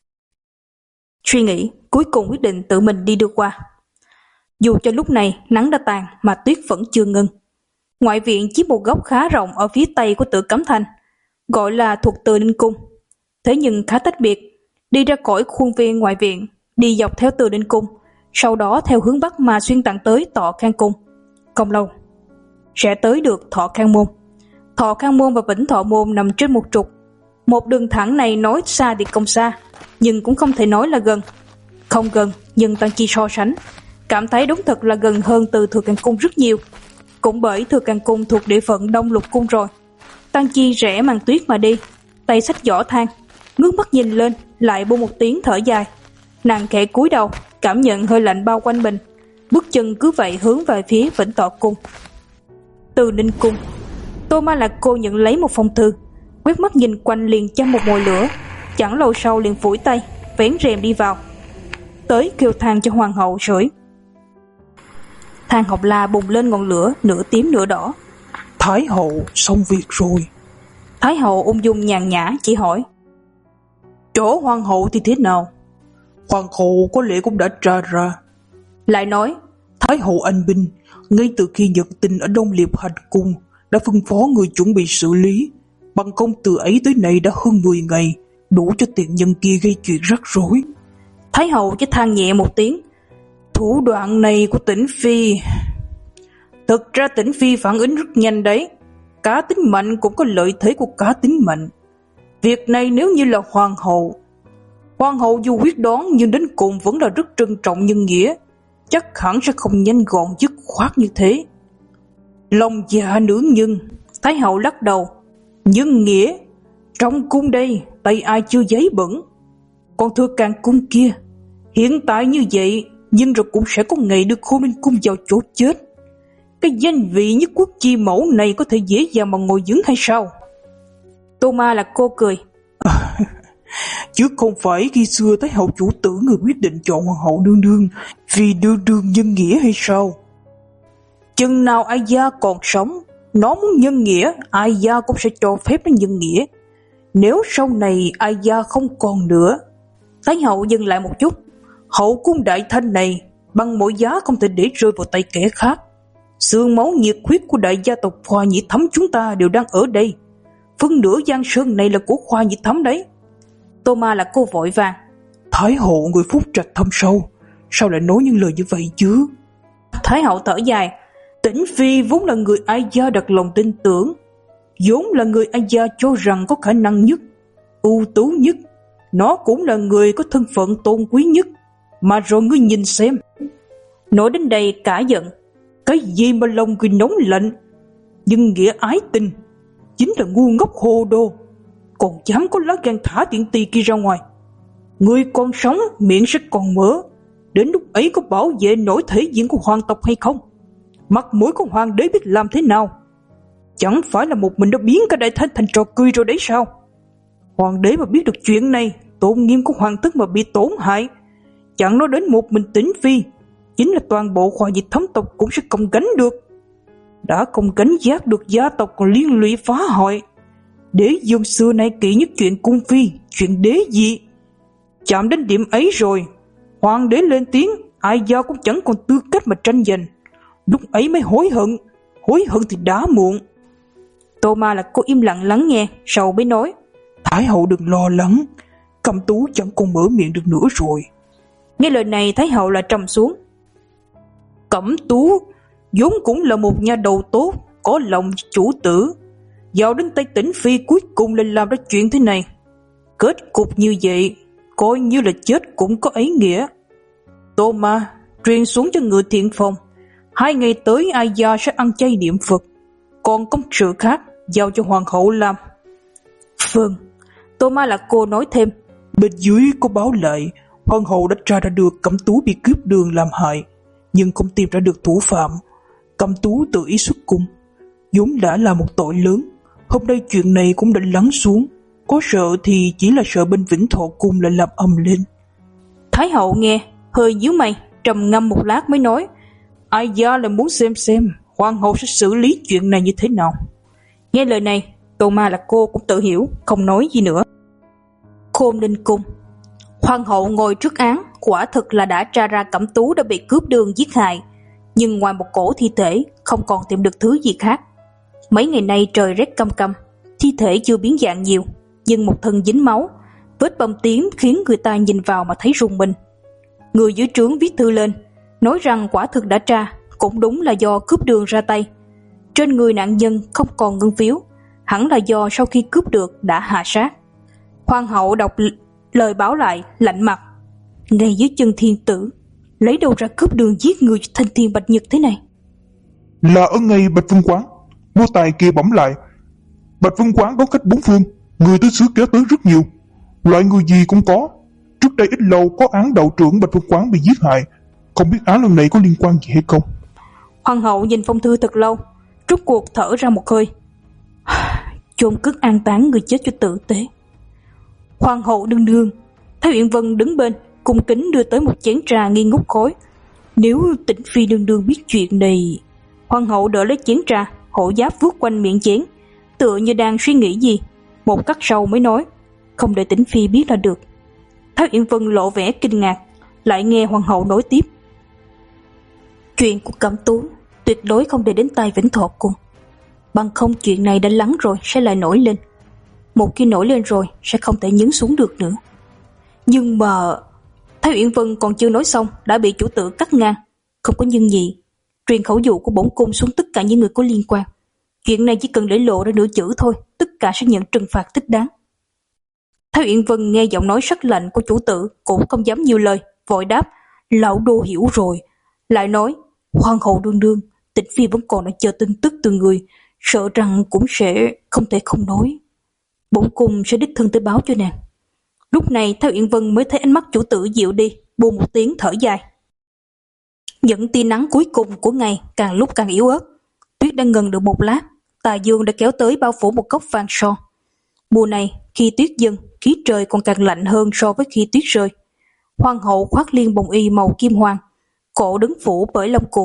S1: Suy nghĩ, cuối cùng quyết định tự mình đi đưa qua. Dù cho lúc này nắng đã tàn mà tuyết vẫn chưa ngưng. Ngoại viện chiếm một góc khá rộng ở phía tây của Tử Cấm Thành, gọi là thuộc Từ Ninh Cung. Thế nhưng khá tách biệt, đi ra khỏi khuôn viên ngoại viện, đi dọc theo Từ Ninh Cung, sau đó theo hướng bắc mà xuyên tận tới Thọ Khang Cung. Không lâu sẽ tới được Thọ Khang Môn. Thọ Khang Môn và Vĩnh Thọ Môn nằm trên một trục. Một đường thẳng này nói xa thì không xa, nhưng cũng không thể nói là gần. Không gần, nhưng Tăng Chi so sánh, cảm thấy đúng thật là gần hơn từ Thừa Càng Cung rất nhiều. Cũng bởi Thừa Càng Cung thuộc địa phận Đông Lục Cung rồi. Tăng Chi rẽ màn tuyết mà đi, tay xách giỏ thang, ngước mắt nhìn lên, lại buông một tiếng thở dài. Nàng khẽ cúi đầu, cảm nhận hơi lạnh bao quanh mình, bước chân cứ vậy hướng về phía Vĩnh Thọ Cung. Từ Ninh Cung. Tô Ma Lạc Cô nhận lấy một phong thư, quét mắt nhìn quanh liền châm một mồi lửa, chẳng lâu sau liền phủi tay vén rèm đi vào, tới kêu than cho hoàng hậu sưởi. Than Học La bùng lên ngọn lửa nửa tím nửa đỏ.
S3: Thái hậu xong việc rồi.
S1: Thái hậu ung dung nhàn nhã chỉ hỏi:
S3: Chỗ hoàng hậu thì thế nào? Hoàng hậu có lẽ cũng đã tra ra.
S1: Lại nói:
S3: Thái hậu anh binh ngay từ khi nhận tin ở Đông Liệp hành cung đã phân phó người chuẩn bị xử lý. Bằng công từ ấy tới nay đã hơn mười ngày, đủ cho tiện nhân kia gây chuyện rắc rối.
S1: Thái hậu chỉ than nhẹ một tiếng: Thủ đoạn này của Tĩnh Phi. Thực ra Tĩnh Phi phản ứng rất nhanh đấy. Cá tính mạnh cũng có lợi thế của cá tính mạnh. Việc này nếu như là hoàng hậu, hoàng hậu dù quyết đoán nhưng đến cùng vẫn là rất trân trọng nhân nghĩa, chắc hẳn sẽ không nhanh gọn dứt khoát như thế. Lòng dạ nữ nhân. Thái hậu lắc đầu: Nhân nghĩa? Trong cung đây tay ai chưa giấy bẩn. Còn Thừa Càng cung kia, hiện tại như vậy nhưng rồi cũng sẽ có ngày đưa Khôn Ninh cung vào chỗ chết. Cái danh vị nhất quốc chi mẫu này có thể dễ dàng mà ngồi vững hay sao? Tô Ma Lạc Cô cười:
S3: à, chứ không phải khi xưa Thái hậu chủ tử người quyết định chọn hoàng hậu nương nương vì đương đương nhân nghĩa hay sao?
S1: Chừng nào ai gia còn sống, nó muốn nhân nghĩa, ai gia cũng sẽ cho phép nó nhân nghĩa. Nếu sau này ai gia không còn nữa. Thái hậu dừng lại một chút: Hậu cung Đại Thanh này bằng mọi giá không thể để rơi vào tay kẻ khác. Xương máu nhiệt huyết của đại gia tộc Khoa Nhĩ Thấm chúng ta đều đang ở đây. Phân nửa Giang Sơn này là của Khoa Nhĩ Thấm đấy. Tô Ma Lạc Cô vội vàng:
S3: Thái hậu người phúc trạch thâm sâu, sao lại nói những lời như vậy chứ?
S1: Thái hậu thở dài: Tĩnh Phi vốn là người ai gia đặt lòng tin tưởng, vốn là người ai gia cho rằng có khả năng nhất, ưu tú nhất. Nó cũng là người có thân phận tôn quý nhất. Mà rồi ngươi nhìn xem. Nói đến đây cả giận: Cái gì mà lòng người nóng lạnh, nhưng nghĩa ái tình, chính là ngu ngốc hồ đồ. Còn dám có lá gan thả tiện tỳ kia ra ngoài. Người còn sống miệng sẽ còn mở, đến lúc ấy có bảo vệ nổi thể diện của hoàng tộc hay không? Mặt mũi của hoàng đế biết làm thế nào? Chẳng phải là một mình đã biến cả Đại Thanh thành trò cười rồi đấy sao? Hoàng đế mà biết được chuyện này, tôn nghiêm của hoàng thất mà bị tổn hại, chẳng nói đến một mình Tĩnh Phi, chính là toàn bộ Khoa Nhĩ Thấm tộc cũng sẽ không gánh được. Đã không gánh giác được gia tộc còn liên lụy phá hoại. Đế dương xưa nay kỹ nhất chuyện cung phi, chuyện đế dị. Chạm đến điểm ấy rồi, hoàng đế lên tiếng, ai gia cũng chẳng còn tư cách mà tranh giành. Lúc ấy mới hối hận, hối hận thì đã muộn. Tô Ma Lạc Cô im lặng lắng nghe, sau mới nói:
S3: Thái hậu đừng lo lắng, Cẩm Tú chẳng còn mở miệng được nữa rồi.
S1: Nghe lời này Thái hậu là trầm xuống. Cẩm Tú vốn cũng là một nhà đầu tốt, có lòng chủ tử, vào đến tay Tĩnh Phi cuối cùng lại làm ra chuyện thế này. Kết cục như vậy, coi như là chết cũng có ý nghĩa. Tô Ma, truyền xuống cho người thiện phòng, hai ngày tới ai gia sẽ ăn chay niệm Phật, còn công sự khác giao cho hoàng hậu làm. Vâng. Tô Ma Lạc Cô nói thêm:
S3: Bên dưới có báo lại hoàng hậu đã tra ra được Cẩm Tú bị cướp đường làm hại, nhưng không tìm ra được thủ phạm. Cẩm Tú tự ý xuất cung, vốn đã là một tội lớn. Hôm nay chuyện này cũng đã lắng xuống, có sợ thì chỉ là sợ bên Vĩnh Thọ cung lại làm ầm lên.
S1: Thái hậu nghe hơi nhíu mày, trầm ngâm một lát mới nói: Ai gia là muốn xem xem hoàng hậu sẽ xử lý chuyện này như thế nào. Nghe lời này, Tô Ma Lạc Cô cũng tự hiểu, không nói gì nữa. Khôn Ninh cung. Hoàng hậu ngồi trước án, quả thực là đã tra ra Cẩm Tú đã bị cướp đường giết hại, nhưng ngoài một cổ thi thể không còn tìm được thứ gì khác. Mấy ngày nay trời rét căm căm, thi thể chưa biến dạng nhiều, nhưng một thân dính máu, vết bầm tím khiến người ta nhìn vào mà thấy rùng mình. Người dưới trướng viết thư lên, nói rằng quả thực đã tra, cũng đúng là do cướp đường ra tay. Trên người nạn nhân không còn ngân phiếu, hẳn là do sau khi cướp được đã hạ sát. Hoàng hậu đọc lời báo lại, lạnh mặt: Ngay dưới chân thiên tử, lấy đâu ra cướp đường giết người thanh thiên bạch nhật thế này?
S2: Là ở ngay Bạch Vân Quán. Nô tài kia bẩm lại, Bạch Vân Quán đón khách bốn phương, người tới xứ kéo tới rất nhiều, loại người gì cũng có. Trước đây ít lâu có án đạo trưởng Bạch Vân Quán bị giết hại, không biết án lần này có liên quan gì hay không.
S1: Hoàng hậu nhìn phong thư thật lâu, rốt cuộc thở ra một hơi. Chôn cất an táng người chết cho tử tế. Hoàng hậu nương nương. Thái Uyển Vân đứng bên, cung kính đưa tới một chén trà nghi ngút khói. Nếu Tĩnh phi nương nương biết chuyện này. Hoàng hậu đỡ lấy chén trà, hộ giáp vuốt quanh miệng chén, tựa như đang suy nghĩ gì. Một khắc sau mới nói, không để Tĩnh phi biết là được. Thái Uyển Vân lộ vẻ kinh ngạc, lại nghe hoàng hậu nói tiếp. Chuyện của Cẩm Tú tuyệt đối không để đến tai Vĩnh Thọ Cung, bằng không chuyện này đã lắng rồi sẽ lại nổi lên. Một khi nổi lên rồi sẽ không thể nhấn xuống được nữa. Nhưng mà... Thái Uyển Vân còn chưa nói xong đã bị chủ tử cắt ngang. Không có nhưng gì, truyền khẩu dụ của bổn cung xuống tất cả những người có liên quan. Chuyện này chỉ cần để lộ ra nửa chữ thôi, tất cả sẽ nhận trừng phạt thích đáng. Thái Uyển Vân nghe giọng nói sắc lạnh của chủ tử cũng không dám nhiều lời, vội đáp, lão đô hiểu rồi. Lại nói, hoàng hậu đương đương, Tĩnh phi vẫn còn đang chờ tin tức từ người, sợ rằng cũng sẽ không thể không nói. Bổn cung sẽ đích thân tới báo cho nàng. Lúc này Thái Uyển Vân mới thấy ánh mắt chủ tử dịu đi, buông một tiếng thở dài. Những tia nắng cuối cùng của ngày càng lúc càng yếu ớt. Tuyết đang ngừng được một lát, tà dương đã kéo tới bao phủ một góc vàng son. Mùa này, khi tuyết dâng, khí trời còn càng lạnh hơn so với khi tuyết rơi. Hoàng hậu khoác liên bồng y màu kim hoàng, cổ đứng phủ bởi lông cừu.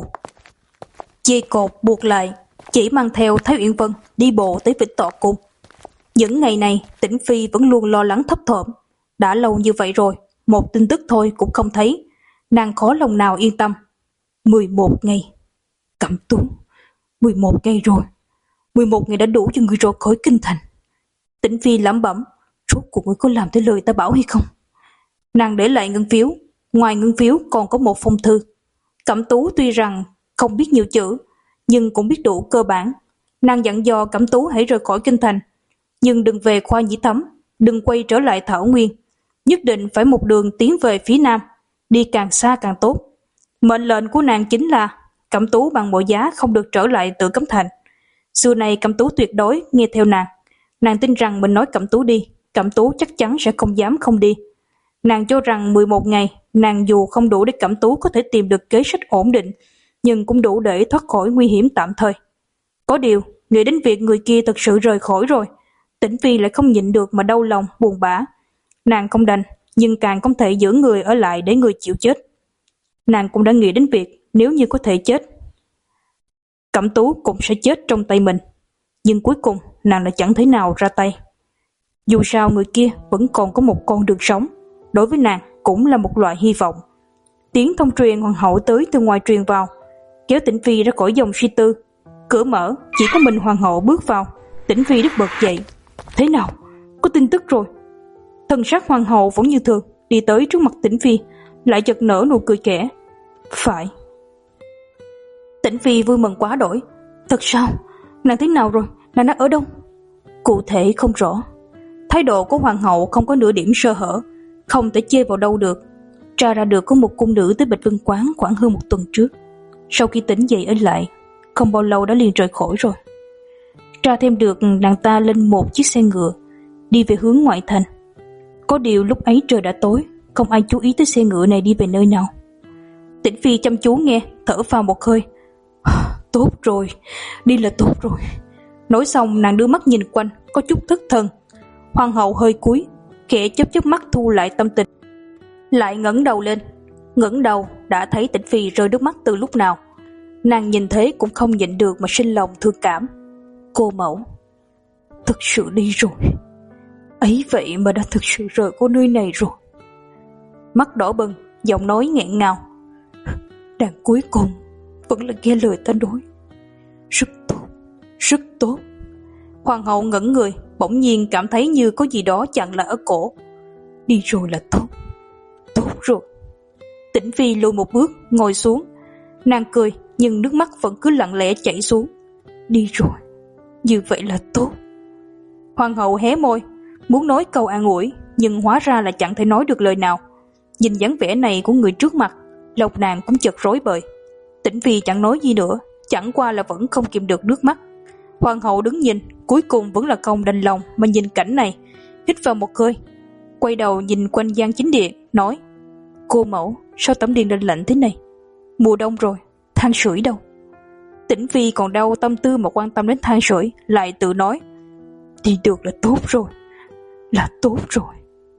S1: Dây cột buộc lại, chỉ mang theo Thái Uyển Vân đi bộ tới Vĩnh Thọ Cung. Những ngày này, Tĩnh phi vẫn luôn lo lắng thấp thỏm. Đã lâu như vậy rồi, một tin tức thôi cũng không thấy, nàng khó lòng nào yên tâm. mười một ngày. Cẩm Tú, mười một ngày rồi. mười một ngày đã đủ cho người rời khỏi kinh thành. Tĩnh phi lẩm bẩm, rốt cuộc người có làm theo lời ta bảo hay không? Nàng để lại ngân phiếu, ngoài ngân phiếu còn có một phong thư. Cẩm Tú tuy rằng không biết nhiều chữ, nhưng cũng biết đủ cơ bản. Nàng dặn dò Cẩm Tú hãy rời khỏi kinh thành, nhưng đừng về Khoa Nhĩ Thấm, đừng quay trở lại Thảo Nguyên, nhất định phải một đường tiến về phía nam, đi càng xa càng tốt. Mệnh lệnh của nàng chính là Cẩm Tú bằng mọi giá không được trở lại Tử Cấm Thành. Xưa này Cẩm Tú tuyệt đối nghe theo nàng. Nàng tin rằng mình nói Cẩm Tú đi, Cẩm Tú chắc chắn sẽ không dám không đi. Nàng cho rằng mười một ngày, nàng dù không đủ để Cẩm Tú có thể tìm được kế sách ổn định, nhưng cũng đủ để thoát khỏi nguy hiểm tạm thời. Có điều, nghĩ đến việc người kia thật sự rời khỏi rồi, Tĩnh phi lại không nhịn được mà đau lòng, buồn bã. Nàng không đành, nhưng càng không thể giữ người ở lại để người chịu chết. Nàng cũng đã nghĩ đến việc nếu như có thể chết, Cẩm Tú cũng sẽ chết trong tay mình. Nhưng cuối cùng nàng lại chẳng thể nào ra tay. Dù sao người kia vẫn còn có một con đường sống, đối với nàng cũng là một loại hy vọng. Tiếng thông truyền hoàng hậu tới từ ngoài truyền vào, kéo Tĩnh phi ra khỏi dòng suy tư. Cửa mở, chỉ có mình hoàng hậu bước vào. Tĩnh phi đứt bật dậy. Thế nào? Có tin tức rồi. Thần sắc hoàng hậu vẫn như thường, đi tới trước mặt Tĩnh phi, lại chợt nở nụ cười khẽ. Phải. Tĩnh phi vui mừng quá đổi. Thật sao? Nàng thế nào rồi? Nàng đang ở đâu? Cụ thể không rõ. Thái độ của hoàng hậu không có nửa điểm sơ hở, không thể chê vào đâu được. Tra ra được có một cung nữ tới Bạch Vân Quán khoảng hơn một tuần trước. Sau khi tỉnh dậy ở lại, không bao lâu đã liền rời khỏi rồi. Tra thêm được nàng ta lên một chiếc xe ngựa, đi về hướng ngoại thành. Có điều lúc ấy trời đã tối, không ai chú ý tới xe ngựa này đi về nơi nào. Tĩnh phi chăm chú nghe, thở phào một hơi. Tốt rồi, đi là tốt rồi. Nói xong nàng đưa mắt nhìn quanh, có chút thất thần. Hoàng hậu hơi cúi, khẽ chớp chớp mắt thu lại tâm tình, lại ngẩng đầu lên. Ngẩng đầu đã thấy Tĩnh phi rơi nước mắt từ lúc nào. Nàng nhìn thế cũng không nhịn được mà sinh lòng thương cảm. Cô mẫu, thực sự đi rồi. Ấy vậy mà đã thực sự rời khỏi nơi này rồi. Mắt đỏ bừng, giọng nói nghẹn ngào. Đàn cuối cùng vẫn là nghe lời ta nói. Rất tốt, rất tốt. Hoàng hậu ngẩn người, bỗng nhiên cảm thấy như có gì đó chặn lại ở cổ. Đi rồi là tốt, tốt rồi. Tĩnh phi lùi một bước, ngồi xuống. Nàng cười, nhưng nước mắt vẫn cứ lặng lẽ chảy xuống. Đi rồi, như vậy là tốt. Hoàng hậu hé môi, muốn nói câu an ủi, nhưng hóa ra là chẳng thể nói được lời nào. Nhìn dáng vẻ này của người trước mặt, lòng nàng cũng chợt rối bời. Tĩnh phi chẳng nói gì nữa, chẳng qua là vẫn không kìm được nước mắt. Hoàng hậu đứng nhìn, cuối cùng vẫn là không đành lòng mà nhìn cảnh này, hít vào một hơi, quay đầu nhìn quanh gian chính điện, nói: Cô mẫu, sao tẩm điện lạnh lạnh thế này? Mùa đông rồi, than sưởi đâu? Tĩnh Phi còn đâu tâm tư mà quan tâm đến than sưởi, lại tự nói: đi được là tốt rồi, là tốt rồi.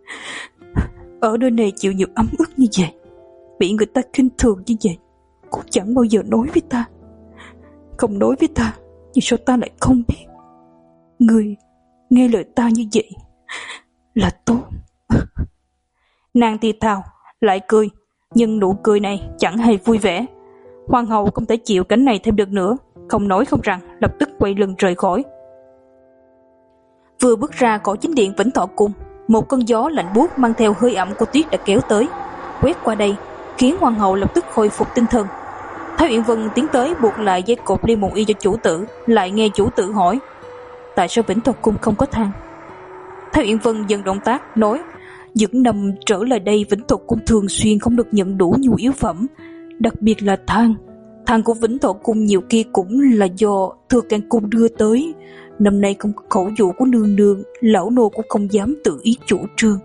S1: Ở nơi này chịu nhiều ấm ức như vậy, bị người ta khinh thường như vậy, cũng chẳng bao giờ nói với ta. Không nói với ta, nhưng sao ta lại không biết? Người nghe lời ta như vậy là tốt. Nàng thì thào, lại cười, nhưng nụ cười này chẳng hề vui vẻ. Hoàng hậu không thể chịu cảnh này thêm được nữa, không nói không rằng, lập tức quay lưng rời khỏi. Vừa bước ra khỏi chính điện Vĩnh Thọ Cung, một cơn gió lạnh buốt mang theo hơi ẩm của tuyết đã kéo tới, quét qua đây, khiến hoàng hậu lập tức khôi phục tinh thần. Thái Uyển Vân tiến tới buộc lại dây cột Liên Mộng Y cho chủ tử, lại nghe chủ tử hỏi: tại sao Vĩnh Thọ Cung không có than? Thái Uyển Vân dừng động tác, nói: những năm trở lại đây Vĩnh Thọ Cung thường xuyên không được nhận đủ nhu yếu phẩm, đặc biệt là than. Than của Vĩnh Thọ Cung nhiều kia cũng là do Thừa Can Cung đưa tới. Năm nay không có khẩu dụ của nương nương, lão nô cũng không dám tự ý chủ trương.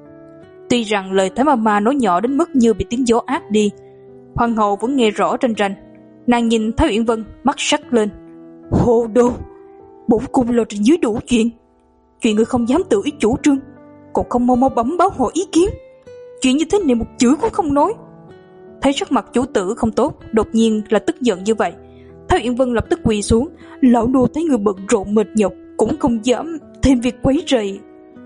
S1: Tuy rằng lời Thái Mama nói nhỏ đến mức như bị tiếng gió át đi, hoàng hậu vẫn nghe rõ rành rành. Nàng nhìn Thái Uyển Vân, mắt sắc lên: hồ đồ, bổn cung lo trên dưới đủ chuyện, chuyện người không dám tự ý chủ trương, còn không mau mau bấm báo hỏi ý kiến. Chuyện như thế này một chữ cũng không nói. Thấy sắc mặt chủ tử không tốt, đột nhiên là tức giận như vậy, Thái Uyển Vân lập tức quỳ xuống: lão nô thấy người bận rộn mệt nhọc, cũng không dám thêm việc quấy rầy.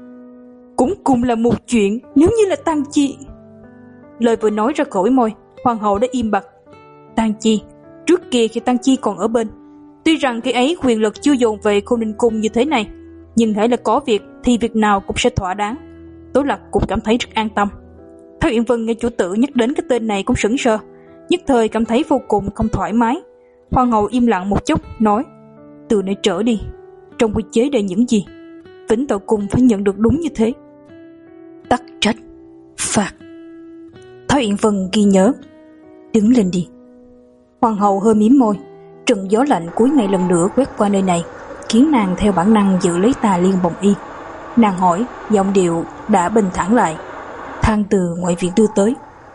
S1: Cũng cùng là một chuyện, nếu như là Tang Chi. Lời vừa nói ra khỏi môi, hoàng hậu đã im bặt. Tang Chi, trước kia khi Tang Chi còn ở bên, tuy rằng khi ấy quyền lực chưa dồn về Khôn Ninh Cung như thế này, nhưng hễ là có việc thì việc nào cũng sẽ thỏa đáng. Tố Lạc cũng cảm thấy rất an tâm. Thái Uyển Vân nghe chủ tử nhắc đến cái tên này cũng sững sờ, nhất thời cảm thấy vô cùng không thoải mái. Hoàng hậu im lặng một chút, nói: từ nay trở đi, trong quy chế đề những gì, Vĩnh Thọ Cung phải nhận được đúng như thế. Tắc trách, phạt. Thái Uyển Vân ghi nhớ. Đứng lên đi. Hoàng hậu hơi mím môi. Trận gió lạnh cuối ngày lần nữa quét qua nơi này, khiến nàng theo bản năng giữ lấy tà Liên Bồng Y. Nàng hỏi, giọng điệu đã bình thản lại: than từ ngoại viện đưa tới.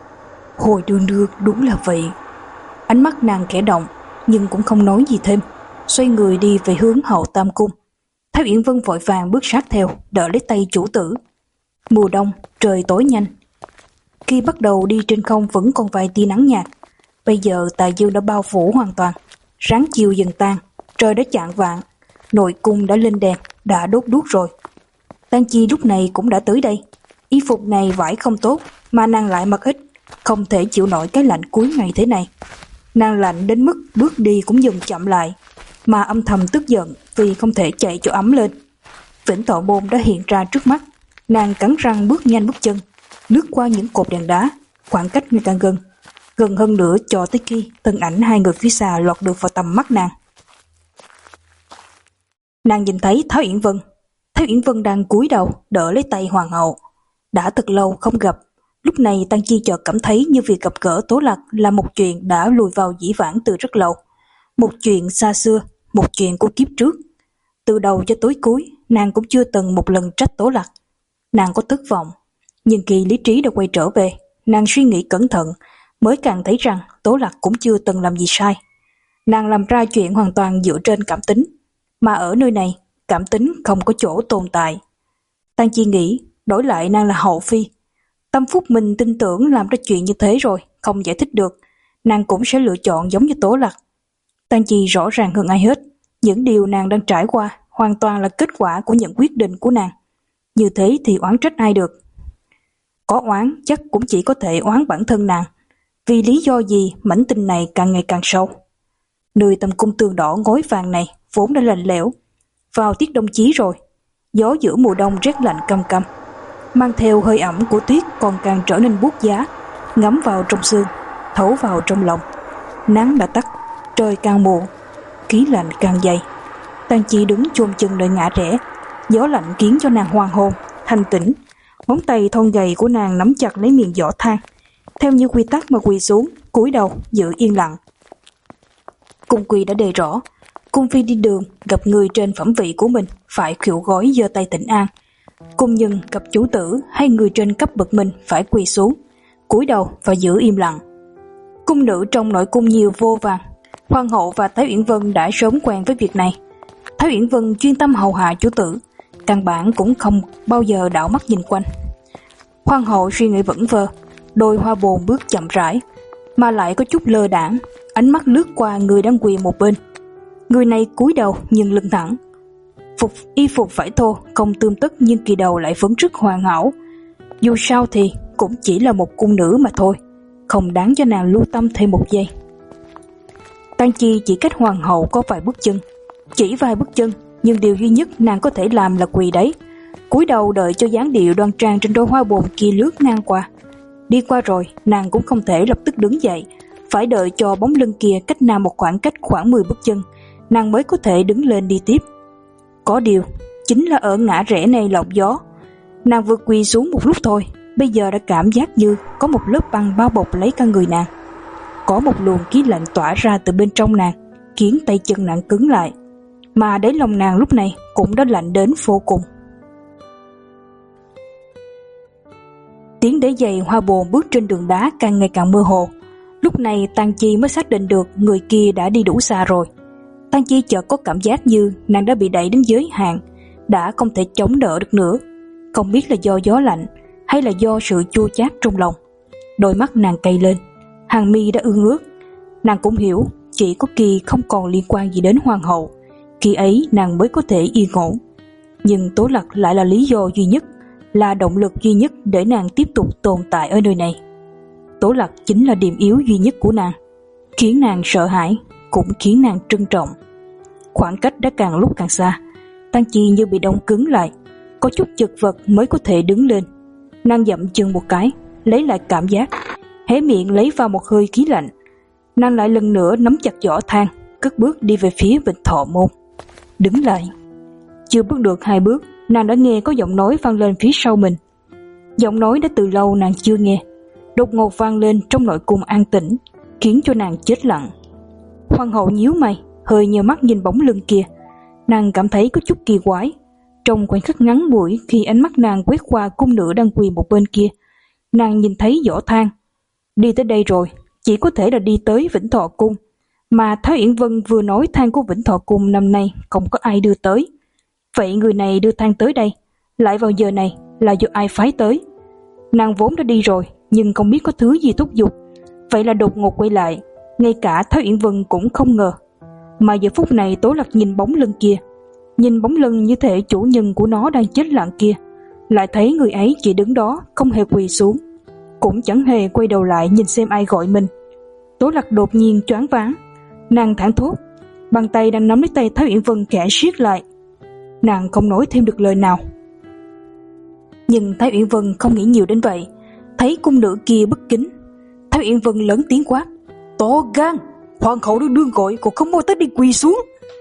S1: Hồi đương đương, đúng là vậy. Ánh mắt nàng khẽ động, nhưng cũng không nói gì thêm, xoay người đi về hướng hậu Tam Cung. Thái Uyển Vân vội vàng bước sát theo, đỡ lấy tay chủ tử. Mùa đông, trời tối nhanh. Khi bắt đầu đi trên không vẫn còn vài tia nắng nhạt, bây giờ tà dương đã bao phủ hoàn toàn. Sáng chiều dần tan, trời đã chạng vạng, nội cung đã lên đèn, đã đốt đuốc rồi. Tang Chi lúc này cũng đã tới đây. Y phục này vải không tốt, mà nàng lại mặc ít, không thể chịu nổi cái lạnh cuối ngày thế này. Nàng lạnh đến mức bước đi cũng dần chậm lại, mà âm thầm tức giận vì không thể chạy cho ấm lên. Vĩnh Thọ Môn đã hiện ra trước mắt, nàng cắn răng bước nhanh bước chân, lướt qua những cột đèn đá, khoảng cách ngày càng gần, gần hơn nữa cho tới khi thân ảnh hai người phía xa lọt được vào tầm mắt nàng. Nàng nhìn thấy Thái Uyển Vân. Thái Uyển Vân đang cúi đầu đỡ lấy tay hoàng hậu. Đã thật lâu không gặp, lúc này Tang Chi chợt cảm thấy như việc gặp gỡ Tố Lạc là một chuyện đã lùi vào dĩ vãng từ rất lâu, một chuyện xa xưa, một chuyện của kiếp trước. Từ đầu cho tới cuối, nàng cũng chưa từng một lần trách Tố Lạc. Nàng có thất vọng, nhưng khi lý trí đã quay trở về, nàng suy nghĩ cẩn thận, mới càng thấy rằng Tố Lạc cũng chưa từng làm gì sai. Nàng làm ra chuyện hoàn toàn dựa trên cảm tính, mà ở nơi này, cảm tính không có chỗ tồn tại. Tang Chi nghĩ, đổi lại nàng là hậu phi. Tâm phúc mình tin tưởng làm ra chuyện như thế rồi, không giải thích được, nàng cũng sẽ lựa chọn giống như Tố Lạc. Tang Chi rõ ràng hơn ai hết, những điều nàng đang trải qua hoàn toàn là kết quả của những quyết định của nàng. Như thế thì oán trách ai được? Có oán chắc cũng chỉ có thể oán bản thân nàng. Vì lý do gì mảnh tình này càng ngày càng sâu? Nơi Tầm Cung tường đỏ ngói vàng này vốn đã lạnh lẽo, vào tiết đông chí rồi, gió giữa mùa đông rét lạnh căm căm, mang theo hơi ẩm của tuyết còn càng trở nên buốt giá, ngấm vào trong xương, thấu vào trong lòng. Nắng đã tắt, trời càng muộn, khí lạnh càng dày. Tang Chi đứng chôn chân nơi ngã rẽ, gió lạnh khiến cho nàng hoàng hôn, thanh tĩnh. Ngón tay thon gầy của nàng nắm chặt lấy miệng giỏ than, theo như quy tắc mà quỳ xuống, cúi đầu giữ yên lặng. Cung quy đã đề rõ, cung phi đi đường gặp người trên phẩm vị của mình phải khuỵu gối giơ tay thỉnh an, cung nhân gặp chủ tử hay người trên cấp bậc mình phải quỳ xuống, cúi đầu và giữ im lặng. Cung nữ trong nội cung nhiều vô vàn, Hoàng hậu và Thái Uyển Vân đã sớm quen với việc này. Thái Uyển Vân chuyên tâm hầu hạ chủ tử, căn bản cũng không bao giờ đảo mắt nhìn quanh. Hoàng hậu suy nghĩ vẩn vơ, đôi hoa bồn bước chậm rãi, mà lại có chút lơ đãng, ánh mắt lướt qua người đang quỳ một bên. Người này cúi đầu nhưng lưng thẳng, phục y phục vải thô không tươm tất nhưng kỳ đầu lại vẫn rất hoàn hảo. Dù sao thì cũng chỉ là một cung nữ mà thôi, không đáng cho nàng lưu tâm thêm một giây. Tang Chi chỉ cách hoàng hậu có vài bước chân, chỉ vài bước chân, nhưng điều duy nhất nàng có thể làm là quỳ đấy, cúi đầu đợi cho dáng điệu đoan trang trên đôi hoa bồn kia lướt ngang qua. Đi qua rồi, nàng cũng không thể lập tức đứng dậy, phải đợi cho bóng lưng kia cách nàng một khoảng cách khoảng mười bước chân, nàng mới có thể đứng lên đi tiếp. Có điều, chính là ở ngã rẽ này lọc gió, nàng vừa quỳ xuống một lúc thôi, bây giờ đã cảm giác như có một lớp băng bao bọc lấy cả người nàng. Có một luồng khí lạnh tỏa ra từ bên trong nàng, khiến tay chân nàng cứng lại, mà đáy lòng nàng lúc này cũng đã lạnh đến vô cùng. Tiếng đế giày hoa bồn bước trên đường đá càng ngày càng mơ hồ. Lúc này Tang Chi mới xác định được người kia đã đi đủ xa rồi. Tang Chi chợt có cảm giác như nàng đã bị đẩy đến giới hạn, đã không thể chống đỡ được nữa. Không biết là do gió lạnh hay là do sự chua chát trong lòng. Đôi mắt nàng cay lên, hàng mi đã ương ướt. Nàng cũng hiểu chỉ có Kỳ không còn liên quan gì đến hoàng hậu, khi ấy nàng mới có thể yên ổn. Nhưng Tố Lặc lại là lý do duy nhất, là động lực duy nhất để nàng tiếp tục tồn tại ở nơi này. Tố Lặc chính là điểm yếu duy nhất của nàng, khiến nàng sợ hãi, cũng khiến nàng trân trọng. Khoảng cách đã càng lúc càng xa, Tang Chi như bị đông cứng lại, có chút chật vật mới có thể đứng lên. Nàng dậm chân một cái, lấy lại cảm giác, hé miệng lấy vào một hơi khí lạnh. Nàng lại lần nữa nắm chặt giỏ thang, cất bước đi về phía Vịnh Thọ Môn. Đứng lại. Chưa bước được hai bước, nàng đã nghe có giọng nói vang lên phía sau mình. Giọng nói đã từ lâu nàng chưa nghe, đột ngột vang lên trong nội cung an tĩnh, khiến cho nàng chết lặng. Hoàng hậu nhíu mày, hơi nheo mắt nhìn bóng lưng kia. Nàng cảm thấy có chút kỳ quái. Trong khoảnh khắc ngắn ngủi khi ánh mắt nàng quét qua cung nữ đang quỳ một bên kia, nàng nhìn thấy giỏ thang. Đi tới đây rồi, chỉ có thể là đi tới Vĩnh Thọ Cung, mà Thái Uyển Vân vừa nói thang của Vĩnh Thọ Cung năm nay không có ai đưa tới. Vậy người này đưa thang tới đây, lại vào giờ này, là do ai phái tới? Nàng vốn đã đi rồi, nhưng không biết có thứ gì thúc giục, vậy là đột ngột quay lại, ngay cả Thái Uyển Vân cũng không ngờ. Mà giờ phút này Tố Lặc nhìn bóng lưng kia, nhìn bóng lưng như thể chủ nhân của nó đang chết lặng kia, lại thấy người ấy chỉ đứng đó không hề quỳ xuống, cũng chẳng hề quay đầu lại nhìn xem ai gọi mình. Tố Lặc đột nhiên choáng váng, nàng thảng thốt, bàn tay đang nắm lấy tay Thái Uyển Vân khẽ siết lại. Nàng không nói thêm được lời nào. Nhưng Thái Uyển Vân không nghĩ nhiều đến vậy, thấy cung nữ kia bất kính, Thái Uyển Vân lớn tiếng quát, to gan, hoàng hậu đương đương gọi còn không mau tới đi quỳ xuống.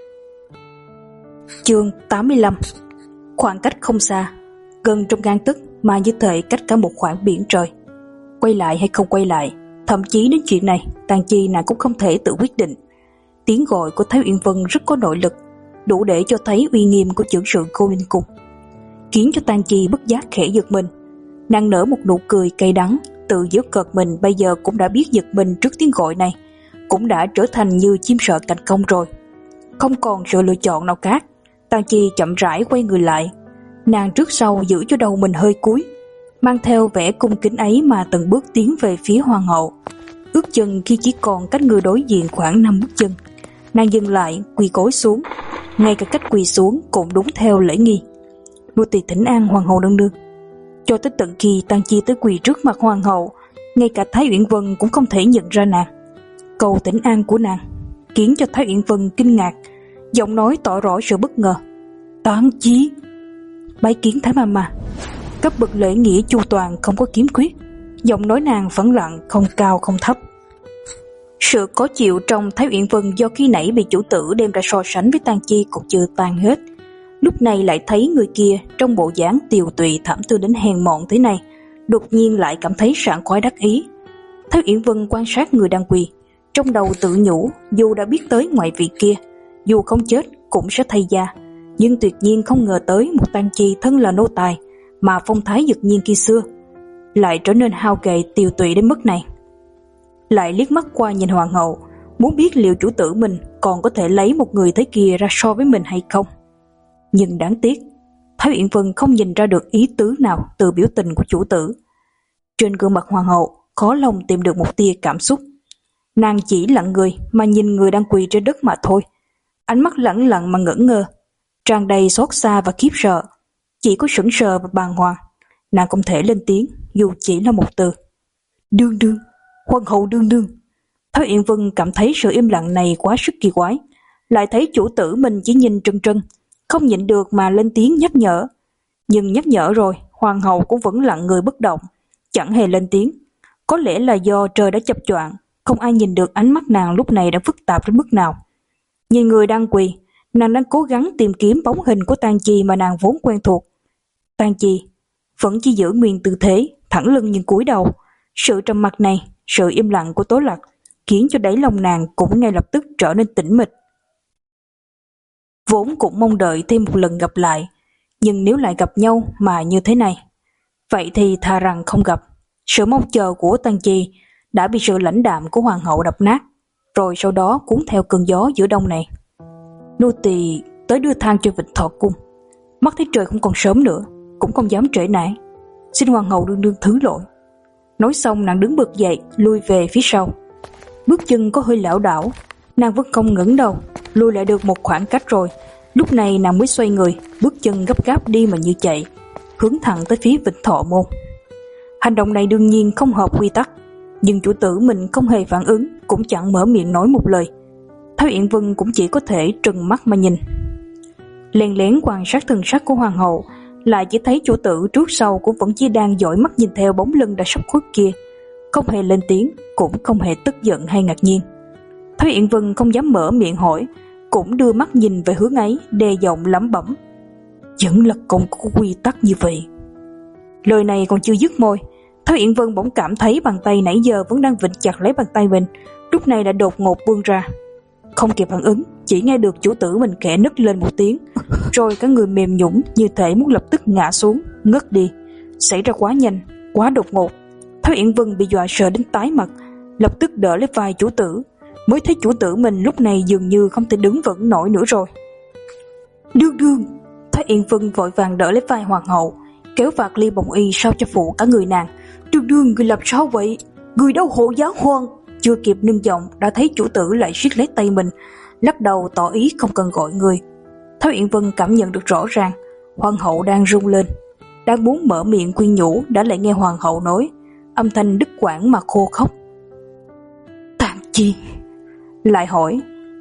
S1: Chương tám mươi lăm. Khoảng cách không xa, gần trong gang tấc mà như thể cách cả một khoảng biển trời. Quay lại hay không quay lại, thậm chí đến chuyện này Tang Chi nàng cũng không thể tự quyết định. Tiếng gọi của Thái Uyển Vân rất có nội lực, đủ để cho thấy uy nghiêm của chưởng sự Cô Ninh Cung, khiến cho Tang Chi bất giác khẽ giật mình. Nàng nở một nụ cười cay đắng, tự giễu cợt mình bây giờ cũng đã biết giật mình trước tiếng gọi này, cũng đã trở thành như chim sợ cành công rồi, không còn sự lựa chọn nào khác. Tang Chi chậm rãi quay người lại, nàng trước sau giữ cho đầu mình hơi cúi, mang theo vẻ cung kính ấy mà từng bước tiến về phía hoàng hậu. Ước chừng khi chỉ còn cách người đối diện khoảng năm bước chân, nàng dừng lại quỳ gối xuống, ngay cả cách quỳ xuống cũng đúng theo lễ nghi. Nô tỳ thỉnh an hoàng hậu nương nương. Cho tới tận khi Tang Chi tới quỳ trước mặt hoàng hậu, ngay cả Thái Uyển Vân cũng không thể nhận ra nàng. Câu thỉnh an của nàng khiến cho Thái Uyển Vân kinh ngạc, giọng nói tỏ rõ sự bất ngờ. Tang Chi, bái kiến Thái Mama. Cấp bậc lễ nghĩa chu toàn, không có kiếm khuyết. Giọng nói nàng phẳng lặng, không cao không thấp. Sự khó chịu trong Thái Uyển Vân do khi nãy bị chủ tử đem ra so sánh với Tang Chi còn chưa tan hết. Lúc này lại thấy người kia trong bộ dáng tiều tụy thảm thương đến hèn mọn thế này, đột nhiên lại cảm thấy sảng khoái đắc ý. Thái Uyển Vân quan sát người đang quỳ, trong đầu tự nhủ dù đã biết tới ngoại vị kia, dù không chết cũng sẽ thay da, nhưng tuyệt nhiên không ngờ tới một Tang Chi thân là nô tài mà phong thái giật nhiên khi xưa lại trở nên hao gầy tiều tụy đến mức này. Lại liếc mắt qua nhìn hoàng hậu, muốn biết liệu chủ tử mình còn có thể lấy một người thế kia ra so với mình hay không. Nhưng đáng tiếc, Thái Uyển Vân không nhìn ra được ý tứ nào từ biểu tình của chủ tử. Trên gương mặt hoàng hậu khó lòng tìm được một tia cảm xúc. Nàng chỉ lặng người mà nhìn người đang quỳ trên đất mà thôi. Ánh mắt lẳng lặng mà ngẩn ngơ, tràn đầy xót xa và khiếp sợ. Chỉ có sững sờ và bàng hoàng. Nàng không thể lên tiếng dù chỉ là một từ. Đương đương, hoàng hậu đương đương. Thái Uyển Vân cảm thấy sự im lặng này quá sức kỳ quái. Lại thấy chủ tử mình chỉ nhìn trân trân, không nhịn được mà lên tiếng nhắc nhở. Nhưng nhắc nhở rồi, hoàng hậu cũng vẫn lặng người bất động, chẳng hề lên tiếng. Có lẽ là do trời đã chập choạng, không ai nhìn được ánh mắt nàng lúc này đã phức tạp đến mức nào. Nhìn người đang quỳ, nàng đang cố gắng tìm kiếm bóng hình của Tang Chi mà nàng vốn quen thuộc. Tang Chi vẫn chỉ giữ nguyên tư thế, thẳng lưng nhưng cúi đầu. Sự trầm mặc này, sự im lặng của Tố Lạc khiến cho đáy lòng nàng cũng ngay lập tức trở nên tĩnh mịch. Vốn cũng mong đợi thêm một lần gặp lại, nhưng nếu lại gặp nhau mà như thế này, vậy thì thà rằng không gặp. Sự mong chờ của Tang Chi đã bị sự lãnh đạm của hoàng hậu đập nát, rồi sau đó cuốn theo cơn gió giữa đông này. Nô tỳ tới đưa thang cho Vịnh Thọ cung, mắt thấy trời không còn sớm nữa, cũng không dám trễ nải, xin hoàng hậu đương đương thứ lỗi. Nói xong nàng đứng bật dậy, lui về phía sau. Bước chân có hơi lảo đảo, nàng vẫn không ngẩng đầu. Lui lại được một khoảng cách rồi, lúc này nàng mới xoay người, bước chân gấp gáp đi mà như chạy, hướng thẳng tới phía Vịnh Thọ môn. Hành động này đương nhiên không hợp quy tắc, nhưng chủ tử mình không hề phản ứng, cũng chẳng mở miệng nói một lời. Thái Uyển Vân cũng chỉ có thể trừng mắt mà nhìn. Lén lén quan sát thần sắc của hoàng hậu, lại chỉ thấy chủ tử trước sau cũng vẫn chỉ đang dõi mắt nhìn theo bóng lưng đã sắp khuất kia, không hề lên tiếng, cũng không hề tức giận hay ngạc nhiên. Thái Uyển Vân không dám mở miệng hỏi, cũng đưa mắt nhìn về hướng ấy, đe giọng lẩm bẩm: vẫn là còn có quy tắc như vậy. Lời này còn chưa dứt môi, Thái Uyển Vân bỗng cảm thấy bàn tay nãy giờ vẫn đang vịnh chặt lấy bàn tay mình, lúc này đã đột ngột buông ra. Không kịp phản ứng, chỉ nghe được chủ tử mình khẽ nức lên một tiếng, rồi cả người mềm nhũn như thể muốn lập tức ngã xuống, ngất đi. Xảy ra quá nhanh, quá đột ngột. Thái Uyển Vân bị dọa sợ đến tái mặt, lập tức đỡ lấy vai chủ tử, mới thấy chủ tử mình lúc này dường như không thể đứng vững nổi nữa rồi. Đương đương, Thái Uyển Vân vội vàng đỡ lấy vai hoàng hậu, kéo vạt ly bồng y sao cho phụ cả người nàng. Đương đương, người làm sao vậy? Người đau hộ giáo hoàng. Chưa kịp nâng giọng đã thấy chủ tử lại siết lấy tay mình, lắc đầu tỏ ý không cần gọi người. Thái Uyển Vân cảm nhận được rõ ràng hoàng hậu đang run lên, đang muốn mở miệng khuyên nhủ đã lại nghe hoàng hậu nói, âm thanh đứt quãng mà khô khóc. Tang Chi. Lại hỏi.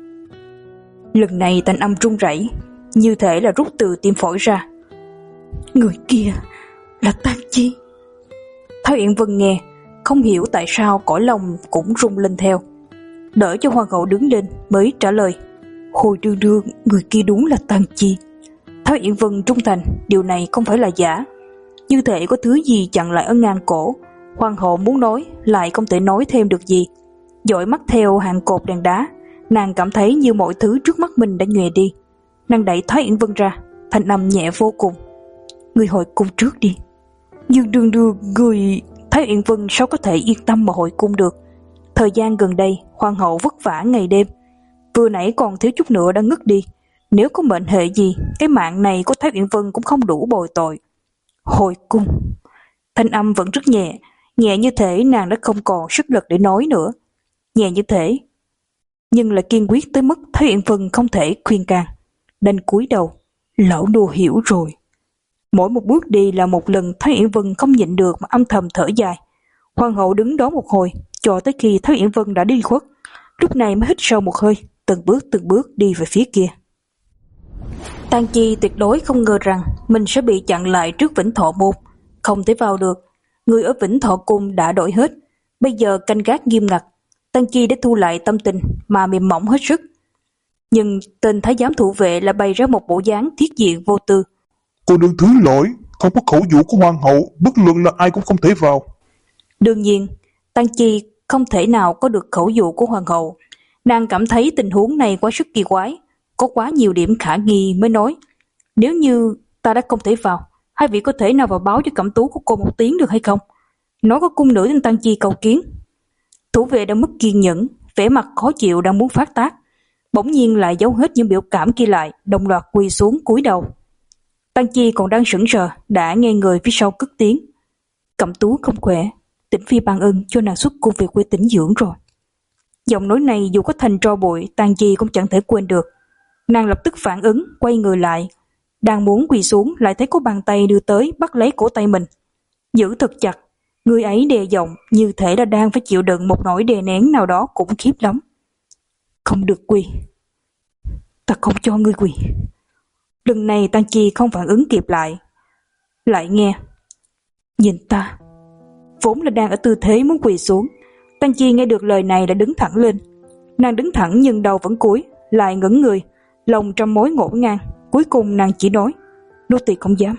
S1: Lần này thanh âm run rẩy, như thể là rút từ tim phổi ra. Người kia là Tang Chi. Thái Uyển Vân nghe, không hiểu tại sao cõi lòng cũng rung lên theo. Đỡ cho hoàng hậu đứng lên mới trả lời. Hồi đương đương, người kia đúng là Tang Chi. Thái Uyển Vân trung thành, điều này không phải là giả. Như thể có thứ gì chặn lại ở ngang cổ, hoàng hậu muốn nói lại không thể nói thêm được gì. Dõi mắt theo hàng cột đèn đá, nàng cảm thấy như mọi thứ trước mắt mình đã nhòe đi. Nàng đẩy Thái Uyển Vân ra, thanh âm nhẹ vô cùng. Người hồi cung trước đi. Nhưng đương đương, người... Thái Uyển Vân sao có thể yên tâm mà hồi cung được. Thời gian gần đây hoàng hậu vất vả ngày đêm, vừa nãy còn thiếu chút nữa đã ngất đi. Nếu có mệnh hệ gì, cái mạng này của Thái Uyển Vân cũng không đủ bồi tội. Hồi cung. Thanh âm vẫn rất nhẹ, nhẹ như thể nàng đã không còn sức lực để nói nữa. Nhẹ như thể, nhưng là kiên quyết tới mức Thái Uyển Vân không thể khuyên can, đành cúi đầu. Lão nô hiểu rồi. Mỗi một bước đi là một lần Thái Uyển Vân không nhịn được mà âm thầm thở dài. Hoàng hậu đứng đó một hồi, cho tới khi Thái Uyển Vân đã đi khuất, lúc này mới hít sâu một hơi, từng bước từng bước đi về phía kia. Tang Chi tuyệt đối không ngờ rằng mình sẽ bị chặn lại trước Vĩnh Thọ môn, không thể vào được. Người ở Vĩnh Thọ cung đã đổi hết, bây giờ canh gác nghiêm ngặt. Tang Chi đã thu lại tâm tình mà mềm mỏng hết sức. Nhưng tên thái giám thủ vệ là bày ra một bộ dáng thiết diện vô tư.
S2: Cô đừng thứ lỗi, không có khẩu dụ của hoàng hậu, bất luận là ai cũng không thể vào.
S1: Đương nhiên, Tang Chi không thể nào có được khẩu dụ của hoàng hậu. Nàng cảm thấy tình huống này quá sức kỳ quái, có quá nhiều điểm khả nghi mới nói. Nếu như ta đã không thể vào, hai vị có thể nào vào báo cho cẩm tú của cô một tiếng được hay không? Nói có cung nữ nên Tang Chi cầu kiến. Thủ vệ đã mất kiên nhẫn, vẻ mặt khó chịu đang muốn phát tác, bỗng nhiên lại giấu hết những biểu cảm kia lại, đồng loạt quỳ xuống cúi đầu. Tăng Chi còn đang sững sờ, đã nghe người phía sau cất tiếng: Cẩm Tú không khỏe, Tĩnh Phi ban ân cho nàng xuất cung về quê tĩnh dưỡng rồi. Giọng nói này dù có thành tro bụi, Tăng Chi cũng chẳng thể quên được. Nàng lập tức phản ứng, quay người lại, đang muốn quỳ xuống lại thấy có bàn tay đưa tới bắt lấy cổ tay mình, giữ thật chặt. Người ấy đè giọng như thể là đang phải chịu đựng một nỗi đè nén nào đó khủng khiếp lắm. Không được quỳ, ta không cho ngươi quỳ. Lần này Tăng Chi không phản ứng kịp lại, lại nghe: Nhìn ta. Vốn là đang ở tư thế muốn quỳ xuống, Tăng Chi nghe được lời này đã đứng thẳng lên. Nàng đứng thẳng nhưng đầu vẫn cúi, lại ngẩng người, lòng trăm mối ngổn ngang. Cuối cùng nàng chỉ nói: Nô tỳ không dám.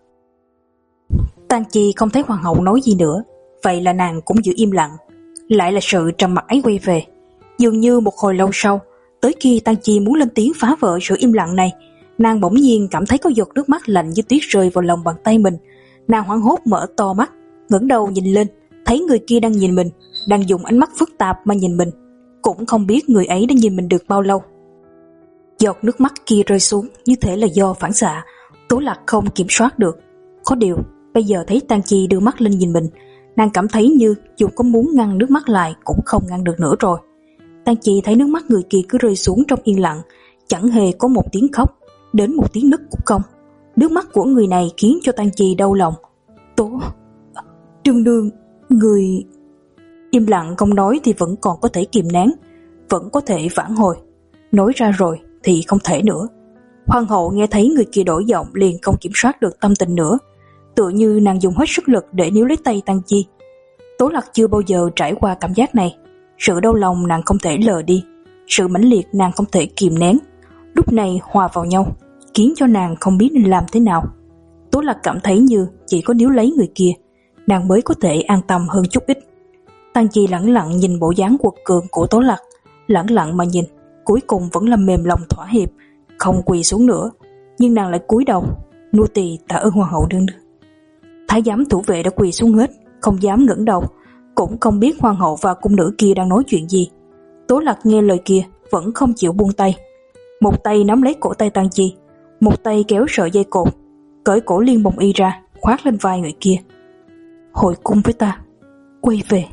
S1: Tăng Chi không thấy hoàng hậu nói gì nữa, vậy là nàng cũng giữ im lặng. Lại là sự trầm mặc ấy quay về. Dường như một hồi lâu sau, tới khi Tăng Chi muốn lên tiếng phá vỡ sự im lặng này, nàng bỗng nhiên cảm thấy có giọt nước mắt lạnh như tuyết rơi vào lòng bàn tay mình. Nàng hoảng hốt mở to mắt, ngẩng đầu nhìn lên, thấy người kia đang nhìn mình, đang dùng ánh mắt phức tạp mà nhìn mình. Cũng không biết người ấy đã nhìn mình được bao lâu. Giọt nước mắt kia rơi xuống như thể là do phản xạ, Tố Lạc không kiểm soát được. Có điều bây giờ thấy Tăng Chi đưa mắt lên nhìn mình, nàng cảm thấy như dù có muốn ngăn nước mắt lại cũng không ngăn được nữa rồi. Tăng Chi thấy nước mắt người kia cứ rơi xuống trong yên lặng, chẳng hề có một tiếng khóc, đến một tiếng nức cũng không. Nước mắt của người này khiến cho Tăng Chi đau lòng. Tố Trương Nương, người... Im lặng không nói thì vẫn còn có thể kìm nén, vẫn có thể vãn hồi. Nói ra rồi thì không thể nữa. Hoàng hậu nghe thấy người kia đổi giọng liền không kiểm soát được tâm tình nữa, tựa như nàng dùng hết sức lực để níu lấy tay Tăng Chi. Tố Lạc chưa bao giờ trải qua cảm giác này. Sự đau lòng nàng không thể lờ đi, sự mãnh liệt nàng không thể kìm nén, lúc này hòa vào nhau, khiến cho nàng không biết nên làm thế nào. Tố Lạc cảm thấy như chỉ có níu lấy người kia, nàng mới có thể an tâm hơn chút ít. Tăng Chi lẳng lặng nhìn bộ dáng quật cường của Tố Lạc, lẳng lặng mà nhìn, cuối cùng vẫn là mềm lòng thỏa hiệp, không quỳ xuống nữa. Nhưng nàng lại cúi đầu: Nô tỳ tạ ơn hoàng hậu đương. Thái giám thủ vệ đã quỳ xuống hết, không dám ngẩng đầu, cũng không biết hoàng hậu và cung nữ kia đang nói chuyện gì. Tố Lạc nghe lời kia vẫn không chịu buông tay, một tay nắm lấy cổ tay Tăng Chi, một tay kéo sợi dây cột, cởi cổ liên bồng y ra, khoác lên vai người kia. Hồi cung với ta, quay về.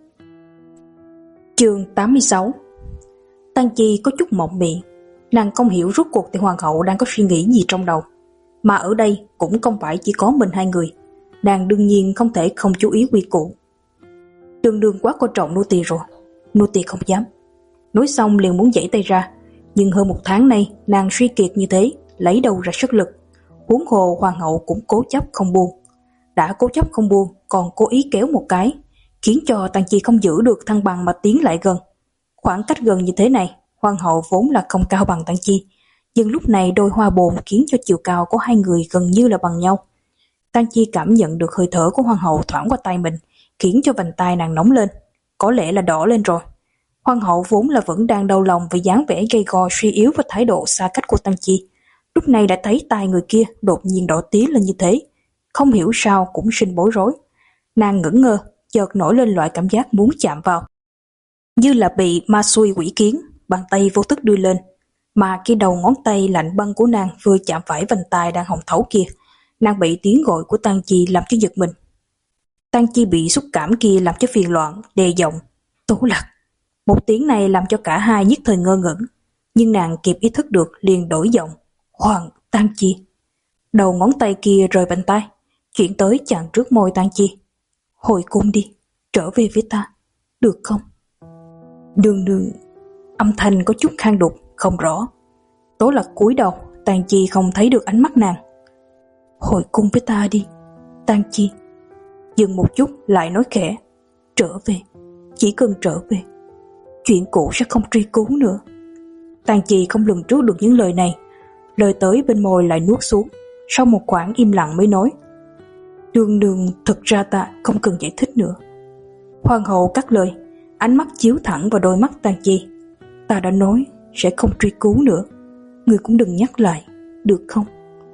S1: Chương tám mươi sáu. Tăng Chi có chút mộng miệng, nàng không hiểu rốt cuộc thì hoàng hậu đang có suy nghĩ gì trong đầu. Mà ở đây cũng không phải chỉ có mình hai người, nàng đương nhiên không thể không chú ý quy củ. Đường đường quá coi trọng nô tỳ rồi, nô tỳ không dám. Nói xong liền muốn giãy tay ra, nhưng hơn một tháng nay nàng suy kiệt như thế, lấy đâu ra sức lực. Huống hồ hoàng hậu cũng cố chấp không buông, đã cố chấp không buông còn cố ý kéo một cái, khiến cho Tăng Chi không giữ được thăng bằng mà tiến lại gần. Khoảng cách gần như thế này, hoàng hậu vốn là không cao bằng Tăng Chi, nhưng lúc này đôi hoa bồn khiến cho chiều cao của hai người gần như là bằng nhau. Tăng Chi cảm nhận được hơi thở của hoàng hậu thoảng qua tay mình, khiến cho vành tai nàng nóng lên, có lẽ là đỏ lên rồi. Hoàng hậu vốn là vẫn đang đau lòng vì dáng vẻ gầy gò suy yếu và thái độ xa cách của Tăng Chi, lúc này đã thấy tai người kia đột nhiên đỏ tía lên như thế, không hiểu sao cũng sinh bối rối. Nàng ngẩn ngơ, chợt nổi lên loại cảm giác muốn chạm vào, như là bị ma xui quỷ kiến, bàn tay vô thức đưa lên, mà khi đầu ngón tay lạnh băng của nàng vừa chạm phải vành tai đang hồng thấu kia, nàng bị tiếng gọi của Tăng Chi làm cho giật mình. Tăng Chi bị xúc cảm kia làm cho phiền loạn, đè giọng: Tố Lạc. Một tiếng này làm cho cả hai nhất thời ngơ ngẩn, nhưng nàng kịp ý thức được liền đổi giọng: Hoàng Tăng Chi. Đầu ngón tay kia rời vành tai, chuyển tới chạm trước môi Tăng Chi. Hồi cung đi, trở về với ta, được không? Đường đường. Âm thanh có chút khan đục, không rõ. Tố Lạc cúi đầu, Tăng Chi không thấy được ánh mắt nàng. Hồi cung với ta đi, Tăng Chi. Dừng một chút lại nói khẽ: Trở về, chỉ cần trở về, chuyện cũ sẽ không truy cứu nữa. Tăng Chi không lường trước được những lời này, lời tới bên môi lại nuốt xuống, sau một khoảng im lặng mới nói: Đường đường, thực ra ta không cần giải thích nữa. Hoàng hậu cắt lời, ánh mắt chiếu thẳng vào đôi mắt Tăng Chi. Ta đã nói sẽ không truy cứu nữa, người cũng đừng nhắc lại, được không?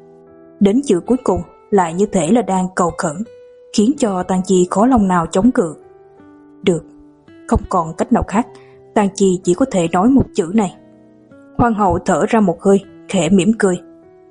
S1: Đến chữ cuối cùng lại như thể là đang cầu khẩn, khiến cho Tăng Chi khó lòng nào chống cự. Được. Không còn cách nào khác, Tang Chi chỉ có thể nói một chữ này. Hoàng hậu thở ra một hơi, khẽ mỉm cười.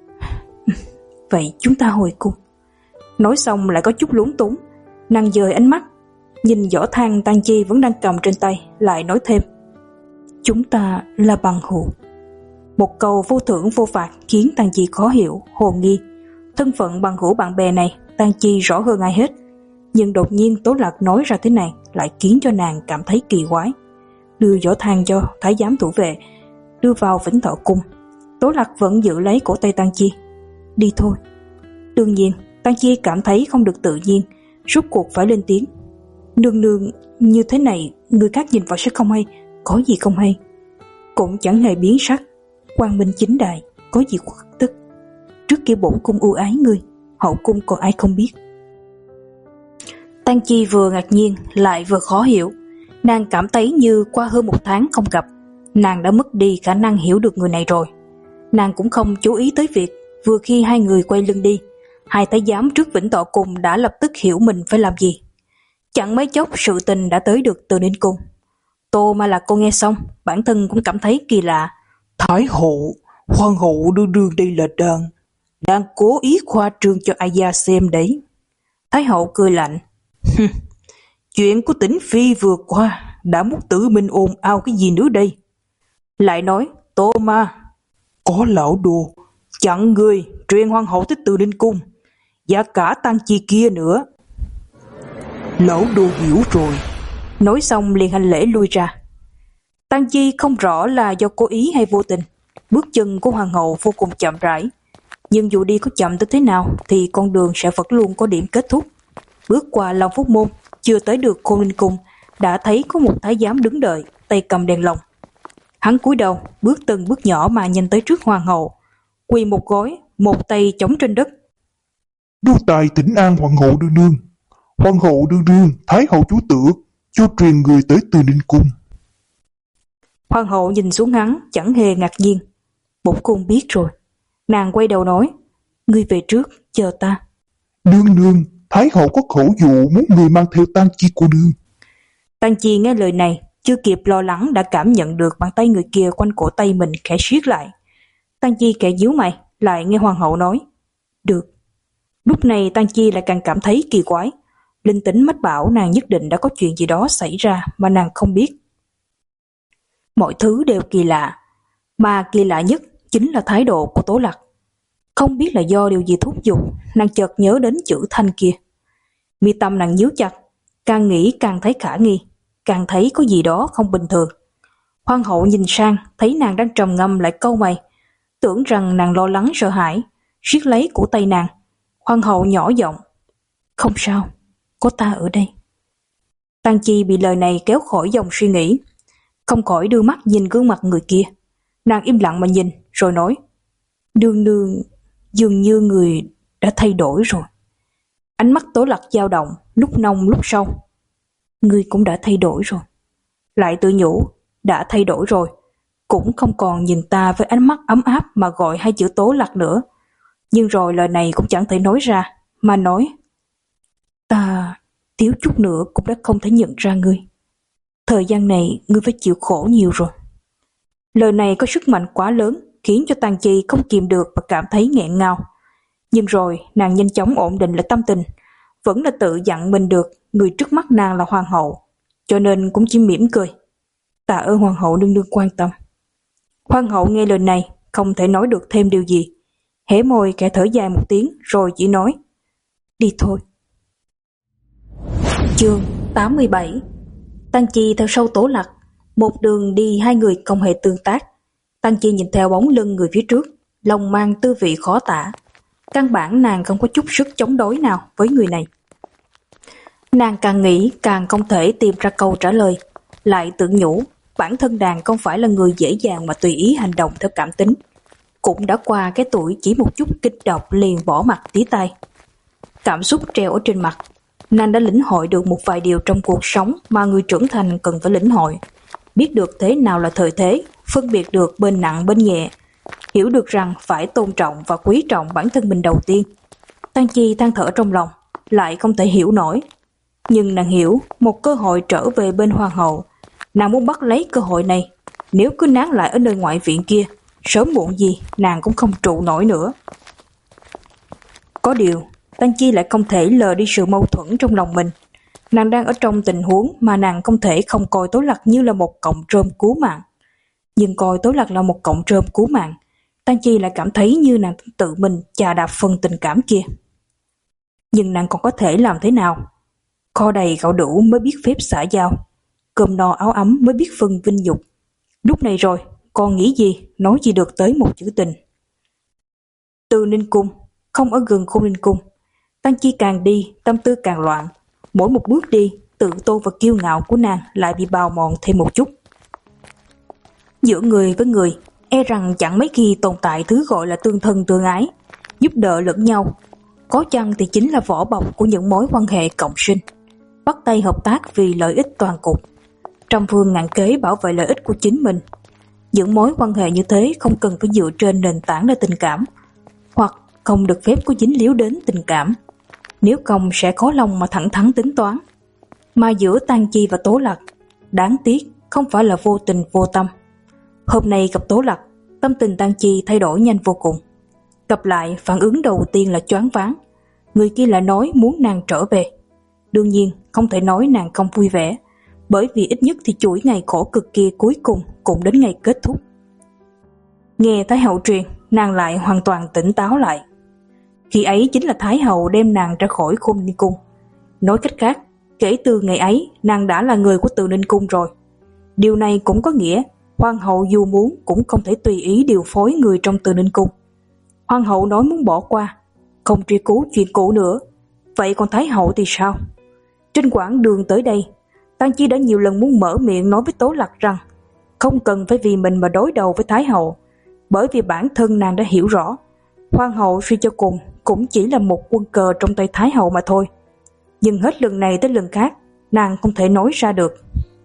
S1: Vậy chúng ta hồi cung. Nói xong lại có chút lúng túng, nàng dời ánh mắt, nhìn giỏ than Tang Chi vẫn đang cầm trên tay, lại nói thêm. Chúng ta là bằng hữu. Một câu vô thưởng vô phạt khiến Tang Chi khó hiểu, hồ nghi. Thân phận bằng hữu bạn bè này Tang Chi rõ hơn ai hết, nhưng đột nhiên Tố Lạc nói ra thế này lại khiến cho nàng cảm thấy kỳ quái. Đưa giỏ than cho thái giám thủ vệ, đưa vào Vĩnh Thọ cung. Tố Lạc vẫn giữ lấy cổ tay Tang Chi. Đi thôi. Đương nhiên Tang Chi cảm thấy không được tự nhiên, rốt cuộc phải lên tiếng. Nương nương, như thế này người khác nhìn vào sẽ không hay. Có gì không hay? Cũng chẳng hề biến sắc. Quang minh chính đại, có gì khuất tức. Trước kia bổn cung ưu ái ngươi, hậu cung còn ai không biết. Tang Chi vừa ngạc nhiên lại vừa khó hiểu. Nàng cảm thấy như qua hơn một tháng không gặp, nàng đã mất đi khả năng hiểu được người này rồi. Nàng cũng không chú ý tới việc vừa khi hai người quay lưng đi, hai thái giám trước Vĩnh Thọ cung đã lập tức hiểu mình phải làm gì. Chẳng mấy chốc sự tình đã tới được Từ Ninh cung. Tô mà là cô nghe xong, bản thân cũng cảm thấy kỳ lạ.
S3: Thái hậu, hoàng hậu đương đương đây là đang đang cố ý khoa trương cho ai gia xem đấy.
S1: Thái hậu cười lạnh.
S3: Chuyện của Tĩnh Phi vừa qua đã muốn tự mình ồn ào cái gì nữa đây?
S1: Lại nói, Tô ma,
S3: có lão đồ chặn người truyền hoàng hậu tới Từ Ninh cung, và cả Tang Chi kia nữa. Lão đồ hiểu rồi.
S1: Nói xong liền hành lễ lui ra. Tang Chi không rõ là do cố ý hay vô tình, bước chân của hoàng hậu vô cùng chậm rãi, nhưng dù đi có chậm tới thế nào thì con đường sẽ vẫn luôn có điểm kết thúc. Bước qua Long Phúc môn, chưa tới được Khôn Ninh cung đã thấy có một thái giám đứng đợi, tay cầm đèn lồng. Hắn cúi đầu, bước từng bước nhỏ mà nhanh tới trước hoàng hậu, quỳ một gối, một tay chống trên đất.
S2: Đô tài thỉnh an hoàng hậu đương đương. Hoàng hậu đương đương, thái hậu chúa tể cho truyền người tới Từ Ninh cung.
S1: Hoàng hậu nhìn xuống hắn chẳng hề ngạc nhiên. Bổn cung biết rồi. Nàng quay đầu nói, ngươi về trước, chờ ta.
S2: Nương nương, thái hậu có khẩu dụ muốn người mang theo Tang Chi cô nương.
S1: Tang Chi nghe lời này, chưa kịp lo lắng đã cảm nhận được bàn tay người kia quanh cổ tay mình khẽ siết lại. Tang Chi kẻ díu mày, lại nghe hoàng hậu nói, được. Lúc này Tang Chi lại càng cảm thấy kỳ quái. Linh tính mách bảo nàng nhất định đã có chuyện gì đó xảy ra mà nàng không biết. Mọi thứ đều kỳ lạ, mà kỳ lạ nhất chính là thái độ của Tố Lạc. Không biết là do điều gì thúc giục, nàng chợt nhớ đến chữ thanh kia. Mi tâm nàng nhíu chặt, càng nghĩ càng thấy khả nghi, càng thấy có gì đó không bình thường. Hoàng hậu nhìn sang, thấy nàng đang trầm ngâm lại cau mày, tưởng rằng nàng lo lắng sợ hãi, siết lấy cổ tay nàng. Hoàng hậu nhỏ giọng, không sao, có ta ở đây. Tang Chi bị lời này kéo khỏi dòng suy nghĩ, không khỏi đưa mắt nhìn gương mặt người kia. Nàng im lặng mà nhìn, rồi nói, nương nương, dường như người đã thay đổi rồi. Ánh mắt Tố Lạc dao động, lúc nông lúc sâu. Ngươi cũng đã thay đổi rồi. Lại tự nhủ, đã thay đổi rồi, cũng không còn nhìn ta với ánh mắt ấm áp mà gọi hai chữ Tố Lạc nữa. Nhưng rồi lời này cũng chẳng thể nói ra, mà nói, ta thiếu chút nữa cũng đã không thể nhận ra ngươi. Thời gian này ngươi phải chịu khổ nhiều rồi. Lời này có sức mạnh quá lớn, khiến cho Tang Chi không kìm được và cảm thấy nghẹn ngào. Nhưng rồi nàng nhanh chóng ổn định lại tâm tình, vẫn là tự dặn mình được người trước mắt nàng là hoàng hậu, cho nên cũng chỉ mỉm cười. Tạ ơn hoàng hậu nương nương quan tâm. Hoàng hậu nghe lời này không thể nói được thêm điều gì, hé môi khẽ thở dài một tiếng rồi chỉ nói, đi thôi. Chương tám mươi bảy. Tang Chi theo sau Tố Lạc. Một đường đi hai người không hề tương tác. Tang Chi nhìn theo bóng lưng người phía trước, lòng mang tư vị khó tả. Căn bản nàng không có chút sức chống đối nào với người này. Nàng càng nghĩ càng không thể tìm ra câu trả lời, lại tự nhủ bản thân nàng không phải là người dễ dàng mà tùy ý hành động theo cảm tính, cũng đã qua cái tuổi chỉ một chút kích động liền bỏ mặt tía tai. Cảm xúc treo ở trên mặt, nàng đã lĩnh hội được một vài điều trong cuộc sống mà người trưởng thành cần phải lĩnh hội, biết được thế nào là thời thế, phân biệt được bên nặng bên nhẹ, hiểu được rằng phải tôn trọng và quý trọng bản thân mình đầu tiên. Tang Chi than thở trong lòng, lại không thể hiểu nổi. Nhưng nàng hiểu, một cơ hội trở về bên hoàng hậu, Nàng muốn bắt lấy cơ hội này, nếu cứ nán lại ở nơi ngoại viện kia, sớm muộn gì nàng cũng không trụ nổi nữa. Có điều, Tang Chi lại không thể lờ đi sự mâu thuẫn trong lòng mình. Nàng đang ở trong tình huống mà nàng không thể không coi Tố Lạc như là một cọng rơm cứu mạng. Nhưng coi Tố Lạc là một cọng rơm cứu mạng, Tang Chi lại cảm thấy như nàng tự mình chà đạp phần tình cảm kia. Nhưng nàng còn có thể làm thế nào? Kho đầy gạo đủ mới biết phép xã giao, cơm no áo ấm mới biết phân vinh dục. Lúc này rồi, còn nghĩ gì, nói gì được tới một chữ tình. Từ Ninh Cung, không ở gần Khôn Ninh Cung, Tang Chi càng đi, tâm tư càng loạn. Mỗi một bước đi, tự tôn và kiêu ngạo của nàng lại bị bào mòn thêm một chút. Giữa người với người, e rằng chẳng mấy khi tồn tại thứ gọi là tương thân tương ái, giúp đỡ lẫn nhau. Có chăng thì chính là vỏ bọc của những mối quan hệ cộng sinh, bắt tay hợp tác vì lợi ích toàn cục, trăm phương ngàn kế bảo vệ lợi ích của chính mình. Những mối quan hệ như thế không cần phải dựa trên nền tảng là tình cảm, hoặc không được phép có dính líu đến tình cảm. Nếu không sẽ khó lòng mà thẳng thắn tính toán. Mà giữa Tang Chi và Tố Lạc, đáng tiếc không phải là vô tình vô tâm. Hôm nay gặp Tố Lạc, tâm tình Tang Chi thay đổi nhanh vô cùng. Gặp lại, phản ứng đầu tiên là choáng váng. Người kia lại nói muốn nàng trở về. Đương nhiên không thể nói nàng không vui vẻ, bởi vì ít nhất thì chuỗi ngày khổ cực kia cuối cùng cũng đến ngày kết thúc. Nghe Thái Hậu truyền, nàng lại hoàn toàn tỉnh táo lại. Khi ấy chính là Thái Hậu đem nàng ra khỏi Khôn Ninh Cung. Nói cách khác, kể từ ngày ấy nàng đã là người của Từ Ninh Cung rồi. Điều này cũng có nghĩa Hoàng hậu dù muốn cũng không thể tùy ý điều phối người trong Từ Ninh Cung. Hoàng hậu nói muốn bỏ qua, không truy cứu chuyện cũ nữa. Vậy còn Thái Hậu thì sao? Trên quãng đường tới đây, Tang Chi đã nhiều lần muốn mở miệng nói với Tố Lạc rằng không cần phải vì mình mà đối đầu với Thái Hậu, bởi vì bản thân nàng đã hiểu rõ Hoàng hậu suy cho cùng cũng chỉ là một quân cờ trong tay Thái Hậu mà thôi. Nhưng hết lần này tới lần khác, nàng không thể nói ra được.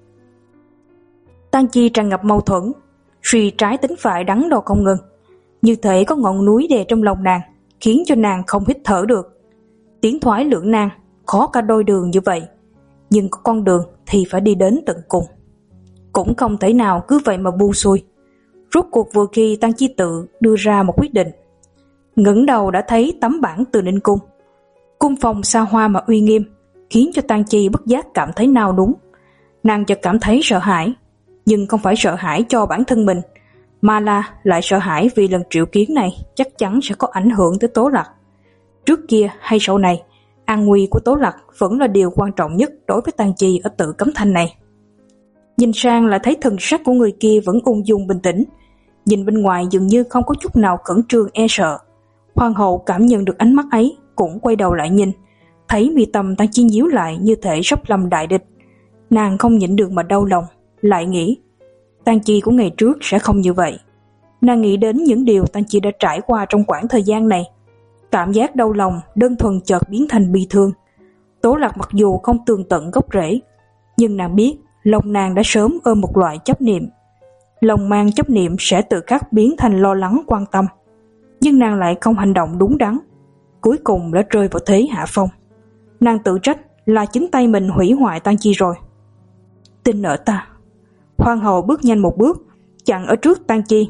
S1: Tang Chi tràn ngập mâu thuẫn, suy trái tính phải đắn đo không ngừng, như thể có ngọn núi đè trong lòng nàng, khiến cho nàng không hít thở được. Tiến thoái lưỡng nan, khó cả đôi đường như vậy, nhưng có con đường thì phải đi đến tận cùng. Cũng không thể nào cứ vậy mà buông xuôi. Rốt cuộc vừa khi Tang Chi tự đưa ra một quyết định, ngẩng đầu đã thấy tấm bảng Từ Ninh Cung. Cung phòng xa hoa mà uy nghiêm, khiến cho Tang Chi bất giác cảm thấy nao núng. Nàng chợt cảm thấy sợ hãi, nhưng không phải sợ hãi cho bản thân mình, mà là lại sợ hãi vì lần triệu kiến này chắc chắn sẽ có ảnh hưởng tới Tố Lạc. Trước kia hay sau này, an nguy của Tố Lạc vẫn là điều quan trọng nhất đối với Tang Chi ở Tự Cấm Thành này. Nhìn sang lại thấy thần sắc của người kia vẫn ung dung bình tĩnh, nhìn bên ngoài dường như không có chút nào khẩn trương e sợ. Hoàng hậu cảm nhận được ánh mắt ấy, cũng quay đầu lại nhìn, thấy mi tâm Tang Chi nhíu lại như thể sắp lâm đại địch. Nàng không nhịn được mà đau lòng, lại nghĩ Tang Chi của ngày trước sẽ không như vậy. Nàng nghĩ đến những điều Tang Chi đã trải qua trong quãng thời gian này, cảm giác đau lòng đơn thuần chợt biến thành bi thương. Tố Lạc mặc dù không tường tận gốc rễ, nhưng nàng biết lòng nàng đã sớm ôm một loại chấp niệm. Lòng mang chấp niệm sẽ tự khắc biến thành lo lắng quan tâm, nhưng nàng lại không hành động đúng đắn, cuối cùng đã rơi vào thế hạ phong. Nàng tự trách là chính tay mình hủy hoại Tang Chi rồi. Tin ở ta. Hoàng hậu bước nhanh một bước, chặn ở trước Tang Chi.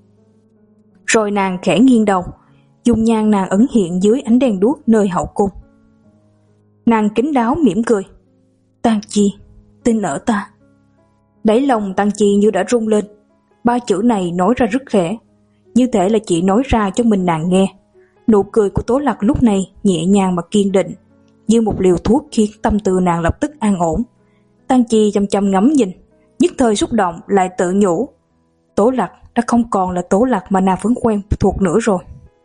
S1: Rồi nàng khẽ nghiêng đầu, dung nhan nàng ẩn hiện dưới ánh đèn đuốc nơi hậu cung. Nàng kín đáo mỉm cười. Tang Chi, tin ở ta. Đáy lòng Tang Chi như đã rung lên. Ba chữ này nói ra rất khẽ, như thể là chỉ nói ra cho mình nàng nghe. Nụ cười của Tố Lạc lúc này nhẹ nhàng mà kiên định, như một liều thuốc khiến tâm tư nàng lập tức an ổn. Tang Chi chăm chăm ngắm nhìn, nhất thời xúc động lại tự nhủ, Tố Lạc đã không còn là Tố Lạc mà nàng vẫn quen thuộc nữa rồi.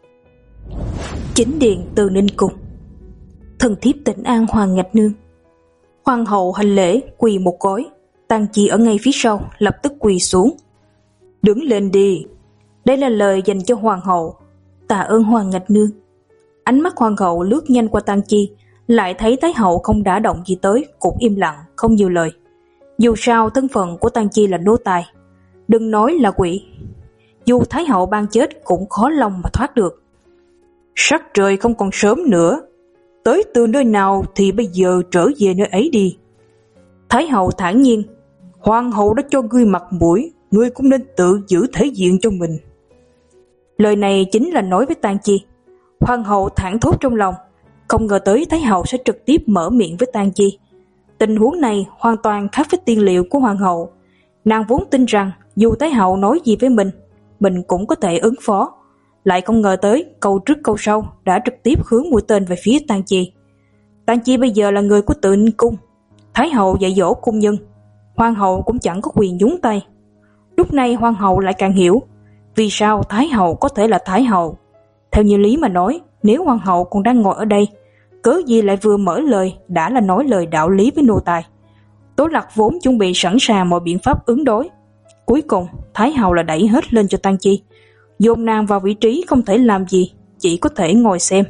S1: Chính điện Từ Ninh Cung. Thần thiếp Tĩnh An Hoàng Ngạch Nương. Hoàng hậu hành lễ quỳ một gối, Tang Chi ở ngay phía sau lập tức quỳ xuống. Đứng lên đi. Đây là lời dành cho hoàng hậu. Tạ ơn Hoàng Ngạch Nương. Ánh mắt hoàng hậu lướt nhanh qua Tang Chi, lại thấy Thái hậu không đả động gì tới, cũng im lặng không nhiều lời. Dù sao thân phận của Tang Chi là nô tài, đừng nói là quỷ, dù Thái hậu ban chết cũng khó lòng mà thoát được. Sắc trời không còn sớm nữa, tới từ nơi nào thì bây giờ trở về nơi ấy đi. Thái hậu thản nhiên,
S3: Hoàng hậu đã cho ngươi mặt mũi, ngươi cũng nên tự giữ thể diện cho mình.
S1: Lời này chính là nói với Tang Chi. Hoàng hậu thảng thốt trong lòng, không ngờ tới Thái hậu sẽ trực tiếp mở miệng với Tang Chi. Tình huống này hoàn toàn khác với tiên liệu của hoàng hậu. Nàng vốn tin rằng dù Thái hậu nói gì với mình, mình cũng có thể ứng phó. Lại không ngờ tới câu trước câu sau đã trực tiếp hướng mũi tên về phía Tang Chi. Tang Chi bây giờ là người của Tự Ninh cung, Thái hậu dạy dỗ cung nhân, hoàng hậu cũng chẳng có quyền nhúng tay. Lúc này hoàng hậu lại càng hiểu vì sao Thái hậu có thể là Thái hậu. Theo như lý mà nói, nếu hoàng hậu còn đang ngồi ở đây, cớ gì lại vừa mở lời đã là nói lời đạo lý với nô tài. Tố Lạc vốn chuẩn bị sẵn sàng mọi biện pháp ứng đối. Cuối cùng Thái hậu là đẩy hết lên cho Tang Chi, dồn nàng vào vị trí không thể làm gì, chỉ có thể ngồi xem.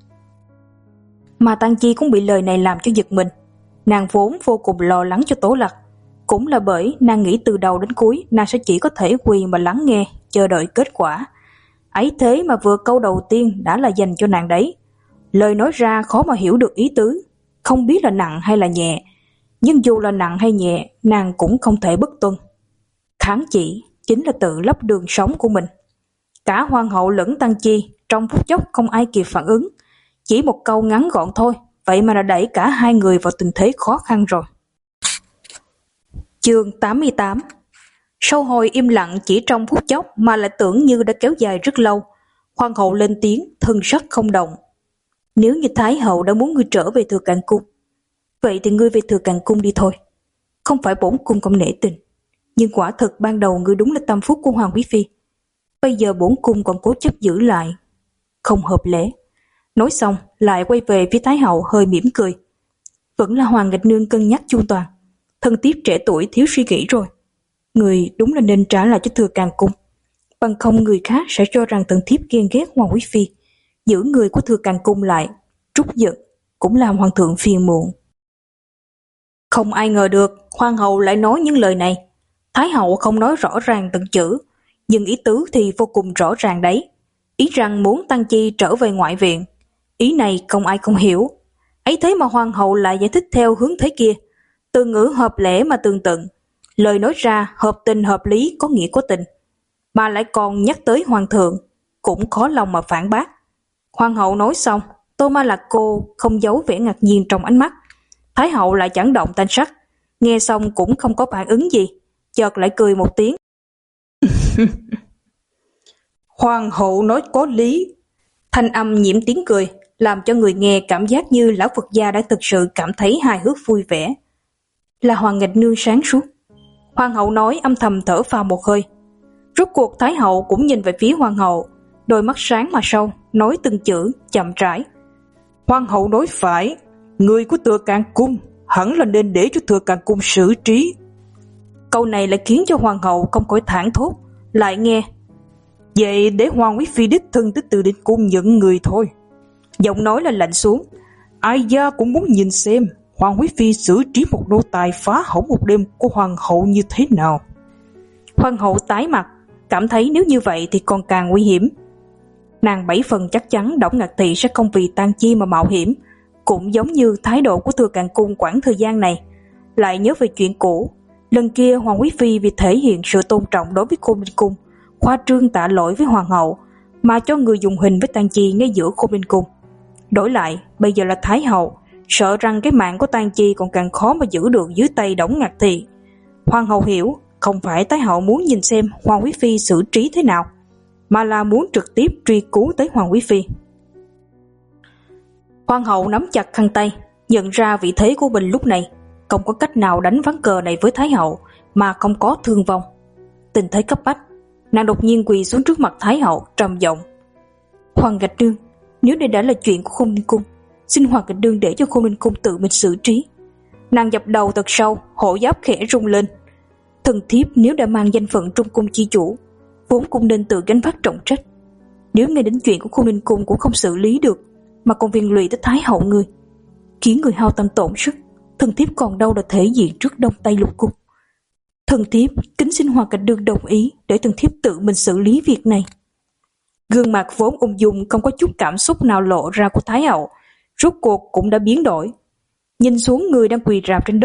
S1: Mà Tang Chi cũng bị lời này làm cho giật mình. Nàng vốn vô cùng lo lắng cho Tố Lạc, cũng là bởi nàng nghĩ từ đầu đến cuối nàng sẽ chỉ có thể quỳ mà lắng nghe, chờ đợi kết quả. Ấy thế mà vừa câu đầu tiên đã là dành cho nàng đấy. Lời nói ra khó mà hiểu được ý tứ, không biết là nặng hay là nhẹ, nhưng dù là nặng hay nhẹ, nàng cũng không thể bất tuân. Kháng chỉ chính là tự lấp đường sống của mình. Cả hoàng hậu lẫn Tang Chi trong phút chốc không ai kịp phản ứng, chỉ một câu ngắn gọn thôi, vậy mà đã đẩy cả hai người vào tình thế khó khăn rồi. Chương tám mươi tám. Sau hồi im lặng chỉ trong phút chốc mà lại tưởng như đã kéo dài rất lâu, hoàng hậu lên tiếng, thân sắc không động. Nếu như Thái hậu đã muốn ngươi trở về Thừa Càn cung, vậy thì ngươi về Thừa Càn cung đi thôi. Không phải bổn cung không nể tình, nhưng quả thực ban đầu ngươi đúng là tâm phúc của Hoàng quý phi. Bây giờ bổn cung còn cố chấp giữ lại, không hợp lẽ. Nói xong lại quay về phía Thái hậu hơi mỉm cười. Vẫn là Hoàng nghịch nương cân nhắc chu toàn, thân thiếp trẻ tuổi thiếu suy nghĩ rồi. Người đúng là nên trả lại cho Thừa Càn cung, bằng không người khác sẽ cho rằng thân thiếp ghen ghét Hoàng quý phi, giữ người của Thừa Càn cung lại, trút giận cũng làm hoàng thượng phiền muộn. Không ai ngờ được hoàng hậu lại nói những lời này. Thái hậu không nói rõ ràng từng chữ, nhưng ý tứ thì vô cùng rõ ràng đấy. Ý rằng muốn Tang Chi trở về ngoại viện. Ý này không ai không hiểu. Ấy thế mà hoàng hậu lại giải thích theo hướng thế kia, từ ngữ hợp lẽ mà tường tận, lời nói ra hợp tình hợp lý, có nghĩa có tình, mà lại còn nhắc tới hoàng thượng, cũng khó lòng mà phản bác. Hoàng hậu nói xong, Tô Ma Lạc Cô không giấu vẻ ngạc nhiên trong ánh mắt. Thái hậu lại chẳng động thanh sắc, nghe xong cũng không có phản ứng gì, chợt lại cười một tiếng.
S3: Hoàng hậu nói có lý.
S1: Thanh âm nhiễm tiếng cười, làm cho người nghe cảm giác như lão Phật gia đã thực sự cảm thấy hài hước vui vẻ. Là Hoàng nghịch nương sáng suốt. Hoàng hậu nói âm thầm thở phào một hơi. Rốt cuộc Thái hậu cũng nhìn về phía hoàng hậu, đôi mắt sáng mà sâu, nói từng chữ chậm rãi.
S3: Hoàng hậu nói phải, người của Thừa Càn cung hẳn là nên để cho Thừa Càn cung xử trí.
S1: Câu này lại khiến cho hoàng hậu không khỏi thảng thốt, lại nghe.
S3: Vậy để Hoàng quý phi đích thân tới Từ Ninh cung nhận người thôi.
S1: Giọng nói là lạnh xuống.
S3: Ai gia cũng muốn nhìn xem Hoàng quý phi xử trí một nô tài phá hỏng một đêm của hoàng hậu như thế nào.
S1: Hoàng hậu tái mặt, cảm thấy nếu như vậy thì còn càng nguy hiểm. Nàng bảy phần chắc chắn Đổng Ngạc Thị sẽ không vì Tang Chi mà mạo hiểm, cũng giống như thái độ của Thừa Càn cung quãng thời gian này. Lại nhớ về chuyện cũ, lần kia Hoàng quý phi vì thể hiện sự tôn trọng đối với Khôn Ninh cung, khoa trương tạ lỗi với hoàng hậu, mà cho người dùng hình với Tang Chi ngay giữa Khôn Ninh cung. Đổi lại, bây giờ là Thái hậu, sợ rằng cái mạng của Tang Chi còn càng khó mà giữ được dưới tay Đổng Ngạc Thị. Hoàng hậu hiểu, không phải Thái hậu muốn nhìn xem Hoàng quý phi xử trí thế nào, mà là muốn trực tiếp truy cứu tới Hoàng quý phi. Hoàng hậu nắm chặt khăn tay, nhận ra vị thế của mình lúc này, không có cách nào đánh ván cờ này với Thái hậu mà không có thương vong. Tình thế cấp bách, nàng đột nhiên quỳ xuống trước mặt Thái hậu, trầm giọng. Hoàng nghịch nương, nếu đây đã là chuyện của Khôn Ninh cung, xin Hoàng nghịch nương để cho Khôn Ninh cung tự mình xử trí. Nàng dập đầu thật sâu, hổ giáp khẽ rung lên. Thần thiếp nếu đã mang danh phận Trung cung chi chủ, vốn cũng nên tự gánh vác trọng trách. Nếu ngay đến chuyện của Khôn Ninh cung cũng không xử lý được, mà còn viên lụy tới Thái hậu người, khiến người hao tâm tổn sức, thần thiếp còn đâu là thể diện trước Đông Tây Lục cung. Thần thiếp kính xin Hoàng nghịch nương đồng ý để thần thiếp tự mình xử lý việc này. Gương mặt vốn ung dung không có chút cảm xúc nào lộ ra của Thái hậu, rốt cuộc cũng đã biến đổi. Nhìn xuống người đang quỳ rạp trên đất,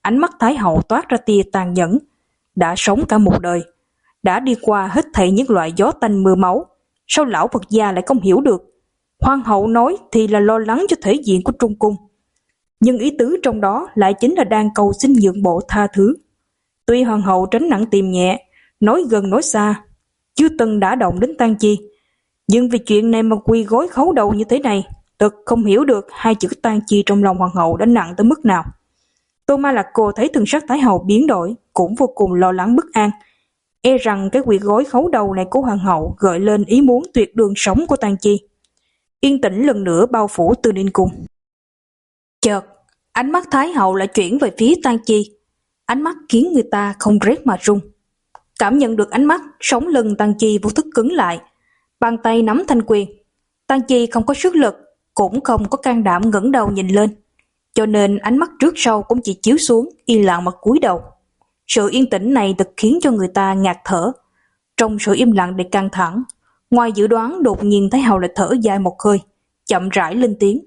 S1: ánh mắt Thái hậu toát ra tia tàn nhẫn. Đã sống cả một đời, đã đi qua hết thảy những loại gió tanh mưa máu, sao lão Phật gia lại không hiểu được? Hoàng hậu nói thì là lo lắng cho thể diện của Trung cung, nhưng ý tứ trong đó lại chính là đang cầu xin nhượng bộ tha thứ. Tuy hoàng hậu tránh nặng tìm nhẹ, nói gần nói xa, chưa từng đã động đến Tang Chi, nhưng vì chuyện này mà quỳ gối khấu đầu như thế này, thật không hiểu được hai chữ Tang Chi trong lòng hoàng hậu đã nặng tới mức nào. Tô Ma Lạc Cô thấy thần sắc Thái hậu biến đổi, cũng vô cùng lo lắng bất an, e rằng cái quỳ gối khấu đầu này của hoàng hậu gợi lên ý muốn tuyệt đường sống của Tang Chi. Yên tĩnh lần nữa bao phủ Từ Ninh cung. Chợt, ánh mắt Thái hậu lại chuyển về phía Tang Chi, ánh mắt khiến người ta không rét mà run. Cảm nhận được ánh mắt, sống lưng Tang Chi vô thức cứng lại, bàn tay nắm thanh quyền. Tang Chi không có sức lực, cũng không có can đảm ngẩng đầu nhìn lên, cho nên ánh mắt trước sau cũng chỉ chiếu xuống, yên lặng mà cúi đầu. Sự yên tĩnh này thật khiến cho người ta ngạt thở. Trong sự im lặng đầy căng thẳng, ngoài dự đoán đột nhiên Thái hậu lại thở dài một hơi, chậm rãi lên tiếng.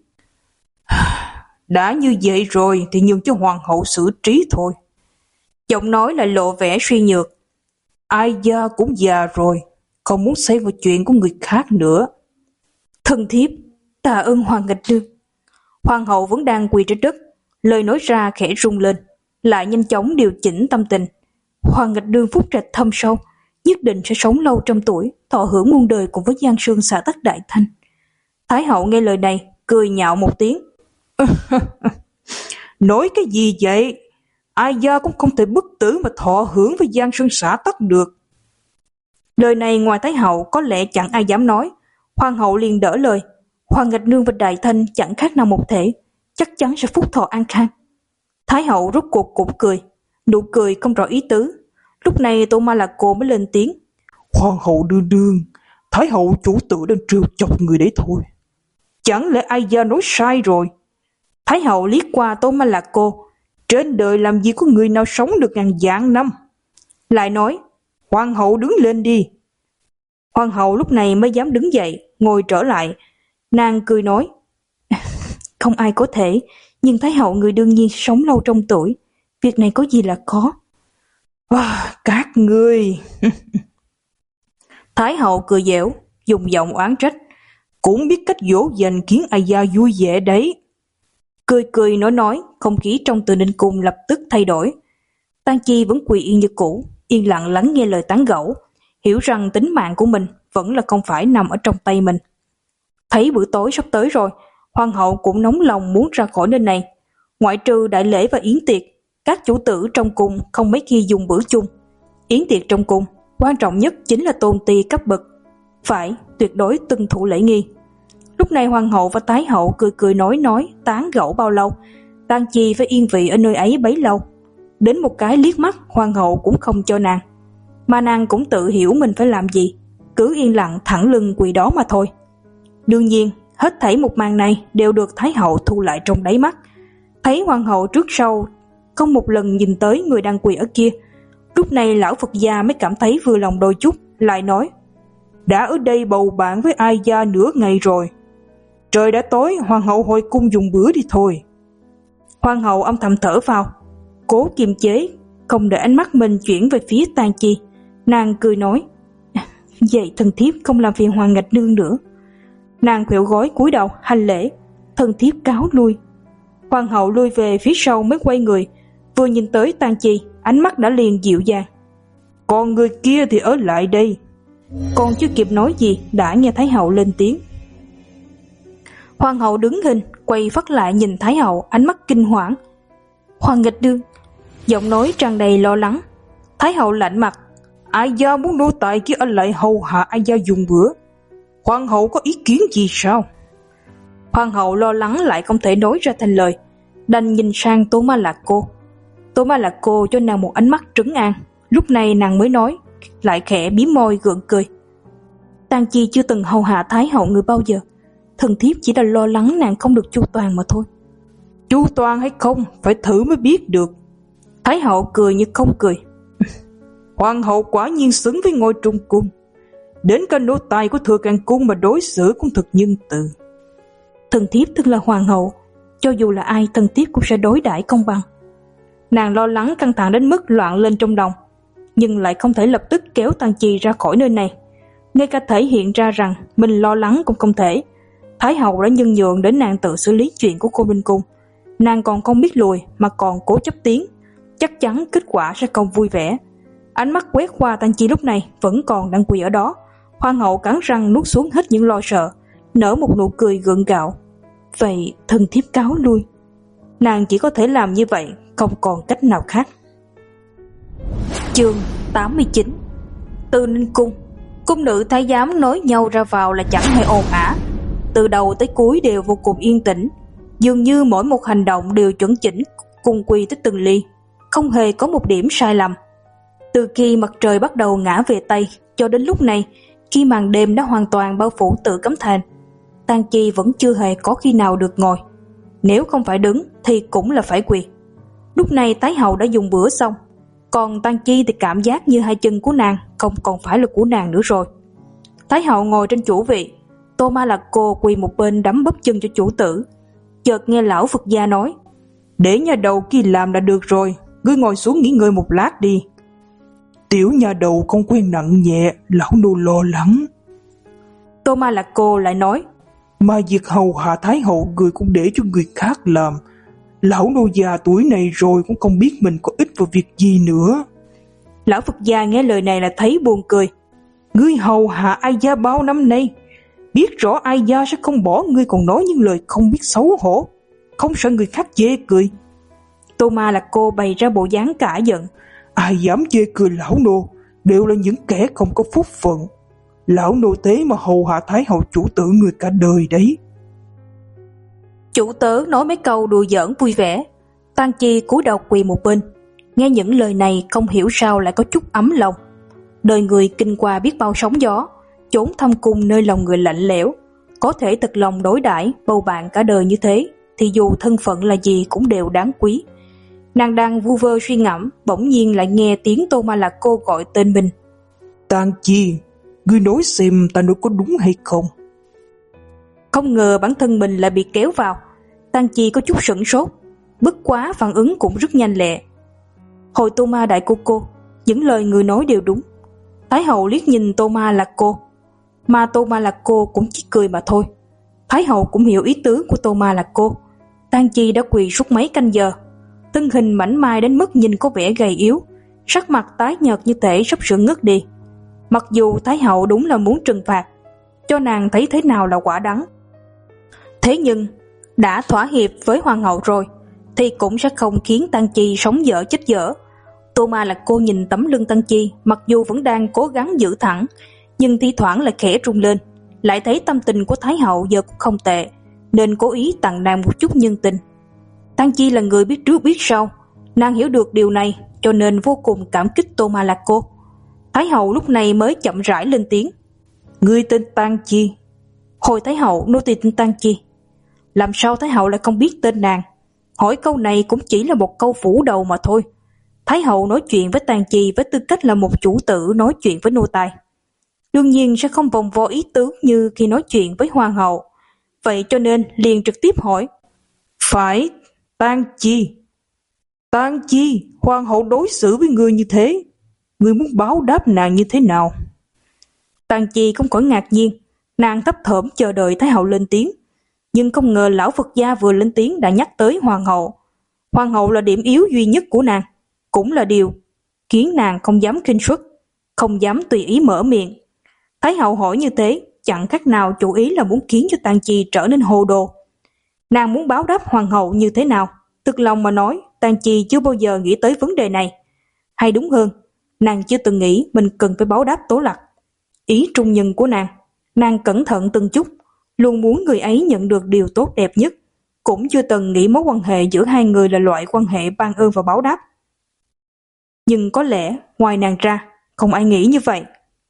S1: Đã như vậy rồi thì nhường cho hoàng hậu xử trí thôi. Giọng nói lại lộ vẻ suy nhược. Ai gia cũng già rồi, không muốn xảy vào chuyện của người khác nữa. Thân thiếp, tạ ơn hoàng nghịch nương. Hoàng hậu vẫn đang quỳ trên đất, lời nói ra khẽ rung lên, lại nhanh chóng điều chỉnh tâm tình. Hoàng nghịch nương phúc trạch thâm sâu, nhất định sẽ sống lâu trăm tuổi, thọ hưởng muôn đời cùng với Giang Sơn xã tắc đại thanh. Thái hậu nghe lời này, cười nhạo một tiếng. Nói cái gì vậy? Ai gia cũng không thể bất tử mà thọ hưởng với Giang Sơn xã tắc được. Lời này ngoài Thái hậu có lẽ chẳng ai dám nói. Hoàng hậu liền đỡ lời. Hoàng nghịch nương và đại thanh chẳng khác nào một thể, chắc chắn sẽ phúc thọ an khang. Thái hậu rốt cuộc cũng cười, nụ cười không rõ ý tứ. Lúc này Tô Ma Lạc Cô mới lên tiếng. Hoàng hậu đương đương, Thái hậu chủ tử đang trêu chọc người đấy thôi. Chẳng lẽ ai gia nói sai rồi? Thái hậu liếc qua Tô Ma Lạc Cô. Trên đời làm gì có người nào sống được ngàn vạn năm? Lại nói, hoàng hậu đứng lên đi. Hoàng hậu lúc này mới dám đứng dậy, ngồi trở lại. Nàng cười nói, không ai có thể, nhưng Thái hậu người đương nhiên sống lâu trong tuổi. Việc này có gì là khó. À, các ngươi. Thái hậu cười dẻo, dùng giọng oán trách. Cũng biết cách dỗ dành khiến ai gia vui vẻ đấy. Cười cười nói nói, không khí trong Từ Ninh cung lập tức thay đổi. Tang Chi vẫn quỳ yên như cũ, yên lặng lắng nghe lời tán gẫu, hiểu rằng tính mạng của mình vẫn là không phải nằm ở trong tay mình. Thấy bữa tối sắp tới rồi, hoàng hậu cũng nóng lòng muốn ra khỏi nơi này. Ngoại trừ đại lễ và yến tiệc, các chủ tử trong cung không mấy khi dùng bữa chung. Yến tiệc trong cung, quan trọng nhất chính là tôn ti cấp bậc, phải tuyệt đối tuân thủ lễ nghi. Lúc này hoàng hậu và thái hậu cười cười nói nói, tán gẫu bao lâu, Tang Chi phải yên vị ở nơi ấy bấy lâu. Đến một cái liếc mắt hoàng hậu cũng không cho nàng, mà nàng cũng tự hiểu mình phải làm gì, cứ yên lặng thẳng lưng quỳ đó mà thôi. Đương nhiên, hết thảy một màn này đều được thái hậu thu lại trong đáy mắt. Thấy hoàng hậu trước sau không một lần nhìn tới người đang quỳ ở kia, lúc này lão Phật gia mới cảm thấy vừa lòng đôi chút, lại nói: đã ở đây bầu bạn với ai gia nửa ngày rồi, trời đã tối, hoàng hậu hồi cung dùng bữa đi thôi. Hoàng hậu âm thầm thở vào, cố kiềm chế, không để ánh mắt mình chuyển về phía Tang Chi. Nàng cười nói: vậy thần thiếp không làm phiền hoàng nghịch nương nữa. Nàng khuỵu gối cúi đầu hành lễ, thần thiếp cáo lui. Hoàng hậu lui về phía sau mới quay người, vừa nhìn tới Tang Chi, ánh mắt đã liền dịu dàng: còn người kia thì ở lại đây. Còn chưa kịp nói gì đã nghe thái hậu lên tiếng. Hoàng hậu đứng hình, quay phát lại nhìn thái hậu, ánh mắt kinh hoảng. Hoàng nghịch nương, giọng nói tràn đầy lo lắng. Thái hậu lạnh mặt: ai gia muốn nô tài kia ở lại hầu hạ ai gia dùng bữa, hoàng hậu có ý kiến gì sao? Hoàng hậu lo lắng lại không thể nói ra thành lời, đành nhìn sang Tô Ma Lạc Cô. Tô Ma Lạc Cô cho nàng một ánh mắt trấn an, lúc này nàng mới nói, lại khẽ mím môi gượng cười: Tang Chi chưa từng hầu hạ thái hậu người bao giờ, thần thiếp chỉ là lo lắng nàng không được chu toàn mà thôi. Chu toàn hay không phải thử mới biết được. Thái hậu cười như không cười: hoàng hậu quả nhiên xứng với ngôi trung cung, đến cả nô tài của thừa càng cung mà đối xử cũng thật nhân từ. Thần thiếp thân là hoàng hậu, cho dù là ai thần thiếp cũng sẽ đối đãi công bằng. Nàng lo lắng căng thẳng đến mức loạn lên trong lòng, nhưng lại không thể lập tức kéo Tang Chi ra khỏi nơi này. Ngay cả thể hiện ra rằng mình lo lắng cũng không thể. Thái hậu đã nhân nhượng đến nàng tự xử lý chuyện của cô Minh Cung. Nàng còn không biết lùi mà còn cố chấp tiến, chắc chắn kết quả sẽ không vui vẻ. Ánh mắt quét qua Tang Chi lúc này vẫn còn đang quỳ ở đó. Hoàng hậu cắn răng nuốt xuống hết những lo sợ, nở một nụ cười gượng gạo. Vậy thân thiếp cáo lui. Nàng chỉ có thể làm như vậy, không còn cách nào khác. Chương tám mươi chín. Từ Ninh Cung. Cung nữ thái giám nối nhau ra vào là chẳng hề ồn ào, từ đầu tới cuối đều vô cùng yên tĩnh, dường như mỗi một hành động đều chuẩn chỉnh, cùng quy tới từng ly, không hề có một điểm sai lầm. Từ khi mặt trời bắt đầu ngã về tây cho đến lúc này, khi màn đêm đã hoàn toàn bao phủ Tử Cấm Thành, Tang Chi vẫn chưa hề có khi nào được ngồi. Nếu không phải đứng thì cũng là phải quỳ. Lúc này Thái hậu đã dùng bữa xong, còn Tang Chi thì cảm giác như hai chân của nàng không còn phải là của nàng nữa rồi. Thái hậu ngồi trên chủ vị, Tô Ma Lạc Cô quỳ một bên đấm bắp chân cho chủ tử. Chợt nghe lão Phật gia nói: "Để nhà đầu kia làm là được rồi, ngươi ngồi xuống nghỉ ngơi một lát đi."
S3: "Tiểu nhà đầu không quen nặng nhẹ, lão nô lo lắng."
S1: Tô Ma Lạc Cô lại nói:
S3: "Mà việc hầu hạ Thái hậu người cũng để cho người khác làm. Lão nô già tuổi này rồi cũng không biết mình có ích vào việc gì nữa."
S1: Lão Phật gia nghe lời này là thấy buồn cười.
S3: "Ngươi hầu hạ Ai Gia bao năm nay, biết rõ Ai Gia sẽ không bỏ ngươi còn nói những lời không biết xấu hổ, không sợ người khác chê cười."
S1: Tô Ma Lạc Cô bày ra bộ dáng cả giận.
S3: "Ai dám chê cười lão nô đều là những kẻ không có phúc phận. Lão nô thế mà hầu hạ Thái hậu chủ tử người cả đời đấy."
S1: Chủ tớ nói mấy câu đùa giỡn vui vẻ. Tang Chi cúi đầu quỳ một bên, nghe những lời này không hiểu sao lại có chút ấm lòng. Đời người kinh qua biết bao sóng gió, chốn thâm cung nơi lòng người lạnh lẽo, có thể thật lòng đối đãi bầu bạn cả đời như thế, thì dù thân phận là gì cũng đều đáng quý. Nàng đang vu vơ suy ngẫm, bỗng nhiên lại nghe tiếng Tô Ma Lạc Cô gọi tên mình.
S3: "Tang Chi, ngươi nói xem ta nói có đúng hay không?"
S1: Không ngờ bản thân mình lại bị kéo vào. Tang Chi có chút sửng sốt, bất quá phản ứng cũng rất nhanh lẹ. "Hồi Tô Ma đại cô cô, những lời người nói đều đúng." Thái hậu liếc nhìn Tô Ma Lạc Cô, mà Tô Ma Lạc Cô cũng chỉ cười mà thôi. Thái hậu cũng hiểu ý tứ của Tô Ma Lạc Cô. Tang Chi đã quỳ suốt mấy canh giờ, thân hình mảnh mai đến mức nhìn có vẻ gầy yếu, sắc mặt tái nhợt như thể sắp sửa ngất đi. Mặc dù Thái hậu đúng là muốn trừng phạt, cho nàng thấy thế nào là quả đắng. Thế nhưng, đã thỏa hiệp với hoàng hậu rồi, thì cũng sẽ không khiến Tang Chi sống dở chết dở. Tô Ma Lạc Cô nhìn tấm lưng Tang Chi, mặc dù vẫn đang cố gắng giữ thẳng, nhưng thi thoảng lại khẽ rung lên. Lại thấy tâm tình của Thái hậu giờ cũng không tệ, nên cố ý tặng nàng một chút nhân tình. Tang Chi là người biết trước biết sau, nàng hiểu được điều này, cho nên vô cùng cảm kích Tô Ma Lạc Cô. Thái hậu lúc này mới chậm rãi lên tiếng. "Ngươi tên Tang Chi?" "Hồi Thái hậu, nô tỳ tên Tang Chi." Làm sao Thái hậu lại không biết tên nàng? Hỏi câu này cũng chỉ là một câu phủ đầu mà thôi. Thái hậu nói chuyện với Tang Chi với tư cách là một chủ tử nói chuyện với nô tài, đương nhiên sẽ không vòng vo ý tứ như khi nói chuyện với hoàng hậu. Vậy cho nên liền trực tiếp hỏi: "Phải, Tang Chi. Tang Chi, hoàng hậu đối xử với ngươi như thế, ngươi muốn báo đáp nàng như thế nào?" Tang Chi không khỏi ngạc nhiên, nàng thấp thỏm chờ đợi Thái hậu lên tiếng, nhưng không ngờ lão Phật gia vừa lên tiếng đã nhắc tới hoàng hậu. Hoàng hậu là điểm yếu duy nhất của nàng, cũng là điều khiến nàng không dám khinh suất, không dám tùy ý mở miệng. Thái hậu hỏi như thế chẳng khác nào chủ ý là muốn khiến cho Tang Chi trở nên hồ đồ. Nàng muốn báo đáp hoàng hậu như thế nào? Thực lòng mà nói, Tang Chi chưa bao giờ nghĩ tới vấn đề này. Hay đúng hơn, nàng chưa từng nghĩ mình cần phải báo đáp Tố Lặc. Ý trung nhân của nàng, nàng cẩn thận từng chút, luôn muốn người ấy nhận được điều tốt đẹp nhất, cũng chưa từng nghĩ mối quan hệ giữa hai người là loại quan hệ ban ơn và báo đáp. Nhưng có lẽ ngoài nàng ra, không ai nghĩ như vậy.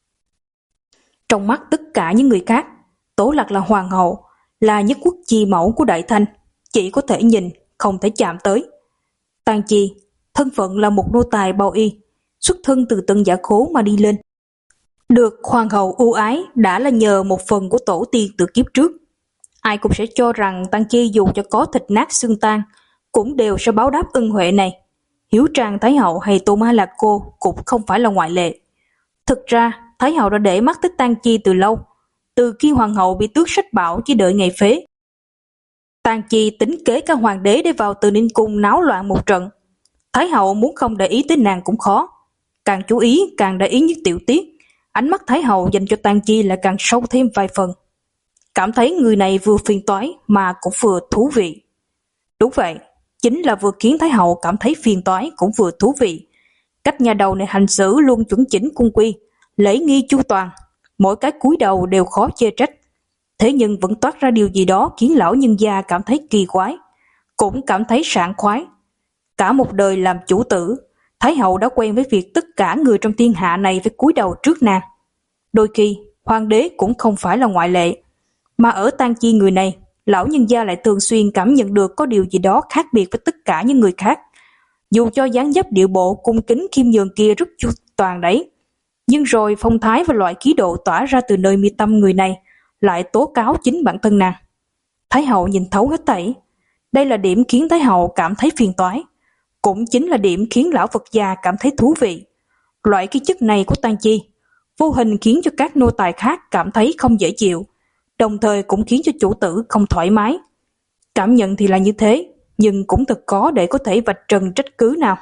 S1: Trong mắt tất cả những người khác, Tố Lặc là hoàng hậu, là nhất quốc chi mẫu của Đại Thanh, chỉ có thể nhìn, không thể chạm tới. Tang Chi, thân phận là một nô tài bao y, xuất thân từ Tân Giả Khố mà đi lên. Được hoàng hậu ưu ái đã là nhờ một phần của tổ tiên từ kiếp trước. Ai cũng sẽ cho rằng Tang Chi dù cho có thịt nát xương tan, cũng đều sẽ báo đáp ân huệ này. Hiếu Trang Thái Hậu hay Tô Ma Lạc Cô cũng không phải là ngoại lệ. Thực ra, Thái Hậu đã để mắt tới Tang Chi từ lâu, từ khi hoàng hậu bị tước sách bảo chỉ đợi ngày phế. Tang Chi tính kế cả hoàng đế để vào Từ Ninh cung náo loạn một trận. Thái Hậu muốn không để ý tới nàng cũng khó. Càng chú ý càng để ý những tiểu tiết, ánh mắt Thái Hậu dành cho Tang Chi lại càng sâu thêm vài phần. Cảm thấy người này vừa phiền toái mà cũng vừa thú vị. Đúng vậy, chính là vừa khiến Thái Hậu cảm thấy phiền toái cũng vừa thú vị. Cách nhà đầu này hành xử luôn chuẩn chỉnh cung quy, lễ nghi chu toàn, mỗi cái cúi đầu đều khó chê trách. Thế nhưng vẫn toát ra điều gì đó khiến lão nhân gia cảm thấy kỳ quái, cũng cảm thấy sảng khoái. Cả một đời làm chủ tử, Thái Hậu đã quen với việc tất cả người trong thiên hạ này phải cúi đầu trước nàng. Đôi khi, hoàng đế cũng không phải là ngoại lệ. Mà ở Tang Chi người này, lão nhân gia lại thường xuyên cảm nhận được có điều gì đó khác biệt với tất cả những người khác. Dù cho dáng dấp điệu bộ cung kính khiêm nhường kia rất chu toàn đấy, nhưng rồi phong thái và loại khí độ tỏa ra từ nơi mi tâm người này lại tố cáo chính bản thân nàng. Thái Hậu nhìn thấu hết thảy. Đây là điểm khiến Thái Hậu cảm thấy phiền toái, cũng chính là điểm khiến lão Phật gia cảm thấy thú vị. Loại khí chất này của Tang Chi vô hình khiến cho các nô tài khác cảm thấy không dễ chịu, đồng thời cũng khiến cho chủ tử không thoải mái. Cảm nhận thì là như thế, nhưng cũng thật khó để có thể vạch trần trách cứ nào.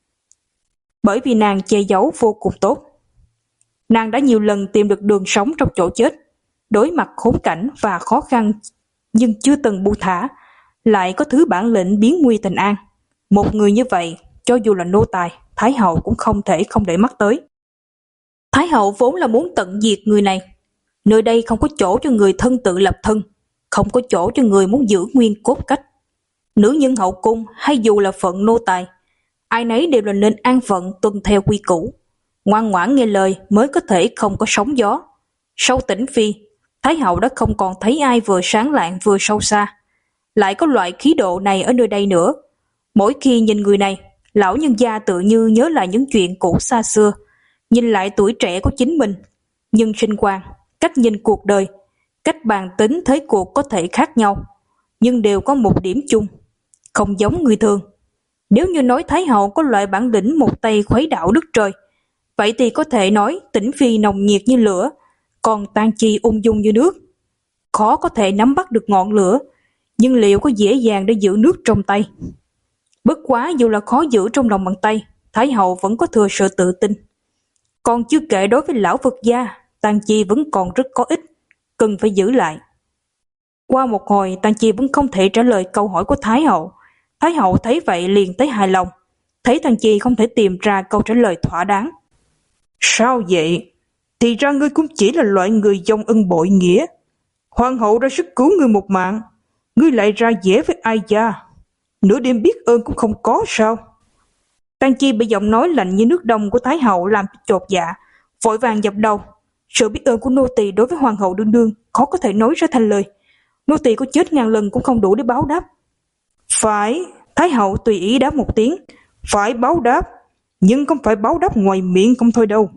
S1: Bởi vì nàng che giấu vô cùng tốt. Nàng đã nhiều lần tìm được đường sống trong chỗ chết, đối mặt khốn cảnh và khó khăn nhưng chưa từng buông thả, lại có thứ bản lĩnh biến nguy thành an. Một người như vậy, cho dù là nô tài, Thái Hậu cũng không thể không để mắt tới. Thái Hậu vốn là muốn tận diệt người này. Nơi đây không có chỗ cho người thân tự lập thân, không có chỗ cho người muốn giữ nguyên cốt cách. Nữ nhân hậu cung hay dù là phận nô tài, ai nấy đều là nên an phận tuân theo quy củ, ngoan ngoãn nghe lời mới có thể không có sóng gió. Sau Tĩnh Phi, Thái Hậu đã không còn thấy ai vừa sáng lạng vừa sâu xa, lại có loại khí độ này ở nơi đây nữa. Mỗi khi nhìn người này, lão nhân gia tự như nhớ lại những chuyện cũ xa xưa, nhìn lại tuổi trẻ của chính mình. Nhưng sinh quan, cách nhìn cuộc đời, cách bàn tính thế cuộc có thể khác nhau, nhưng đều có một điểm chung, không giống người thường. Nếu như nói Thái Hậu có loại bản lĩnh một tay khuấy đảo đất trời, vậy thì có thể nói Tĩnh Phi nồng nhiệt như lửa, còn Tang Chi ung dung như nước. Khó có thể nắm bắt được ngọn lửa, nhưng liệu có dễ dàng để giữ nước trong tay? Bất quá dù là khó giữ trong lòng bàn tay, Thái Hậu vẫn có thừa sự tự tin. Còn chưa kể đối với lão Phật gia, Tang Chi vẫn còn rất có ích, cần phải giữ lại. Qua một hồi, Tang Chi vẫn không thể trả lời câu hỏi của Thái Hậu. Thái Hậu thấy vậy liền thấy hài lòng, thấy Tang Chi không thể tìm ra câu trả lời thỏa đáng. Sao vậy? Thì ra ngươi cũng chỉ là loại người dông ân bội nghĩa. Hoàng hậu ra sức cứu ngươi một mạng, ngươi lại ra dễ với ai gia, nửa đêm biết ơn cũng không có sao? Tang Chi bị giọng nói lạnh như nước đông của Thái Hậu làm chột dạ, vội vàng dập đầu. Sự biết ơn của nô tỳ đối với hoàng hậu đương đương khó có thể nói ra thành lời. Nô tỳ có chết ngàn lần cũng không đủ để báo đáp. Phải, Thái Hậu tùy ý đáp một tiếng. Phải báo đáp, nhưng không phải báo đáp ngoài miệng không thôi đâu.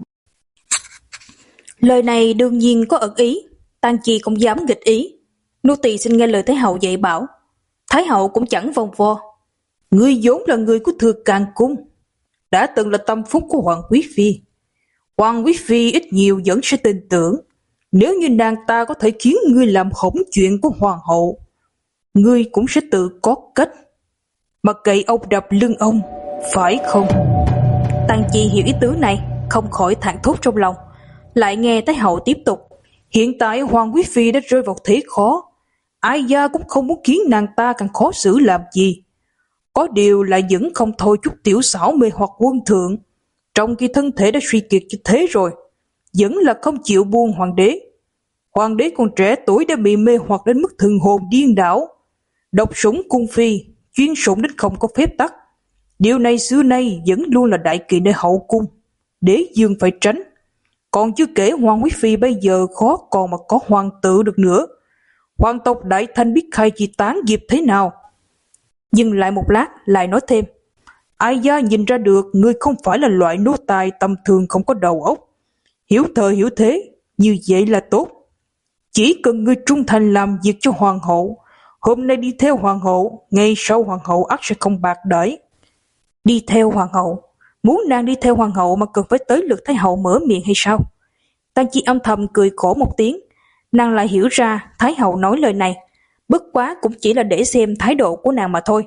S1: Lời này đương nhiên có ẩn ý, Tang Chi không dám nghịch ý. Nô tỳ xin nghe lời Thái Hậu dạy bảo. Thái Hậu cũng chẳng vòng vo. Ngươi vốn là người của Thừa Càn Cung, đã từng là tâm phúc của Hoàng Quý Phi. Hoàng Quý Phi ít nhiều vẫn sẽ tin tưởng, nếu như nàng ta có thể khiến ngươi làm hỏng chuyện của Hoàng hậu, ngươi cũng sẽ tự có cách. Mặc kệ ông đập lưng ông, phải không? Tang Chi hiểu ý tứ này, không khỏi thảng thốt trong lòng. Lại nghe Thái Hậu tiếp tục. Hiện tại Hoàng Quý Phi đã rơi vào thế khó, ai gia cũng không muốn khiến nàng ta càng khó xử làm gì. Có điều là vẫn không thôi chút tiểu xảo mê hoặc quân thượng, trong khi thân thể đã suy kiệt như thế rồi, vẫn là không chịu buông hoàng đế. Hoàng đế còn trẻ tuổi đã bị mê hoặc đến mức thần hồn điên đảo, độc sủng cung phi, chuyên sủng đến không có phép tắc. Điều này xưa nay vẫn luôn là đại kỵ nơi hậu cung, đế dương phải tránh. Còn chưa kể Hoàng Quý Phi bây giờ khó còn mà có hoàng tử được nữa. Hoàng tộc Đại Thanh biết khai chi tán diệp thế nào? Dừng lại một lát lại nói thêm. Ai gia nhìn ra được ngươi không phải là loại nô tài tầm thường không có đầu óc. Hiểu thời hiểu thế, như vậy là tốt. Chỉ cần ngươi trung thành làm việc cho hoàng hậu, hôm nay đi theo hoàng hậu, ngày sau hoàng hậu ắt sẽ không bạc đãi. Đi theo hoàng hậu? Muốn nàng đi theo hoàng hậu mà cần phải tới lượt thái hậu mở miệng hay sao? Tang Chi âm thầm cười khổ một tiếng. Nàng lại hiểu ra thái hậu nói lời này bất quá cũng chỉ là để xem thái độ của nàng mà thôi.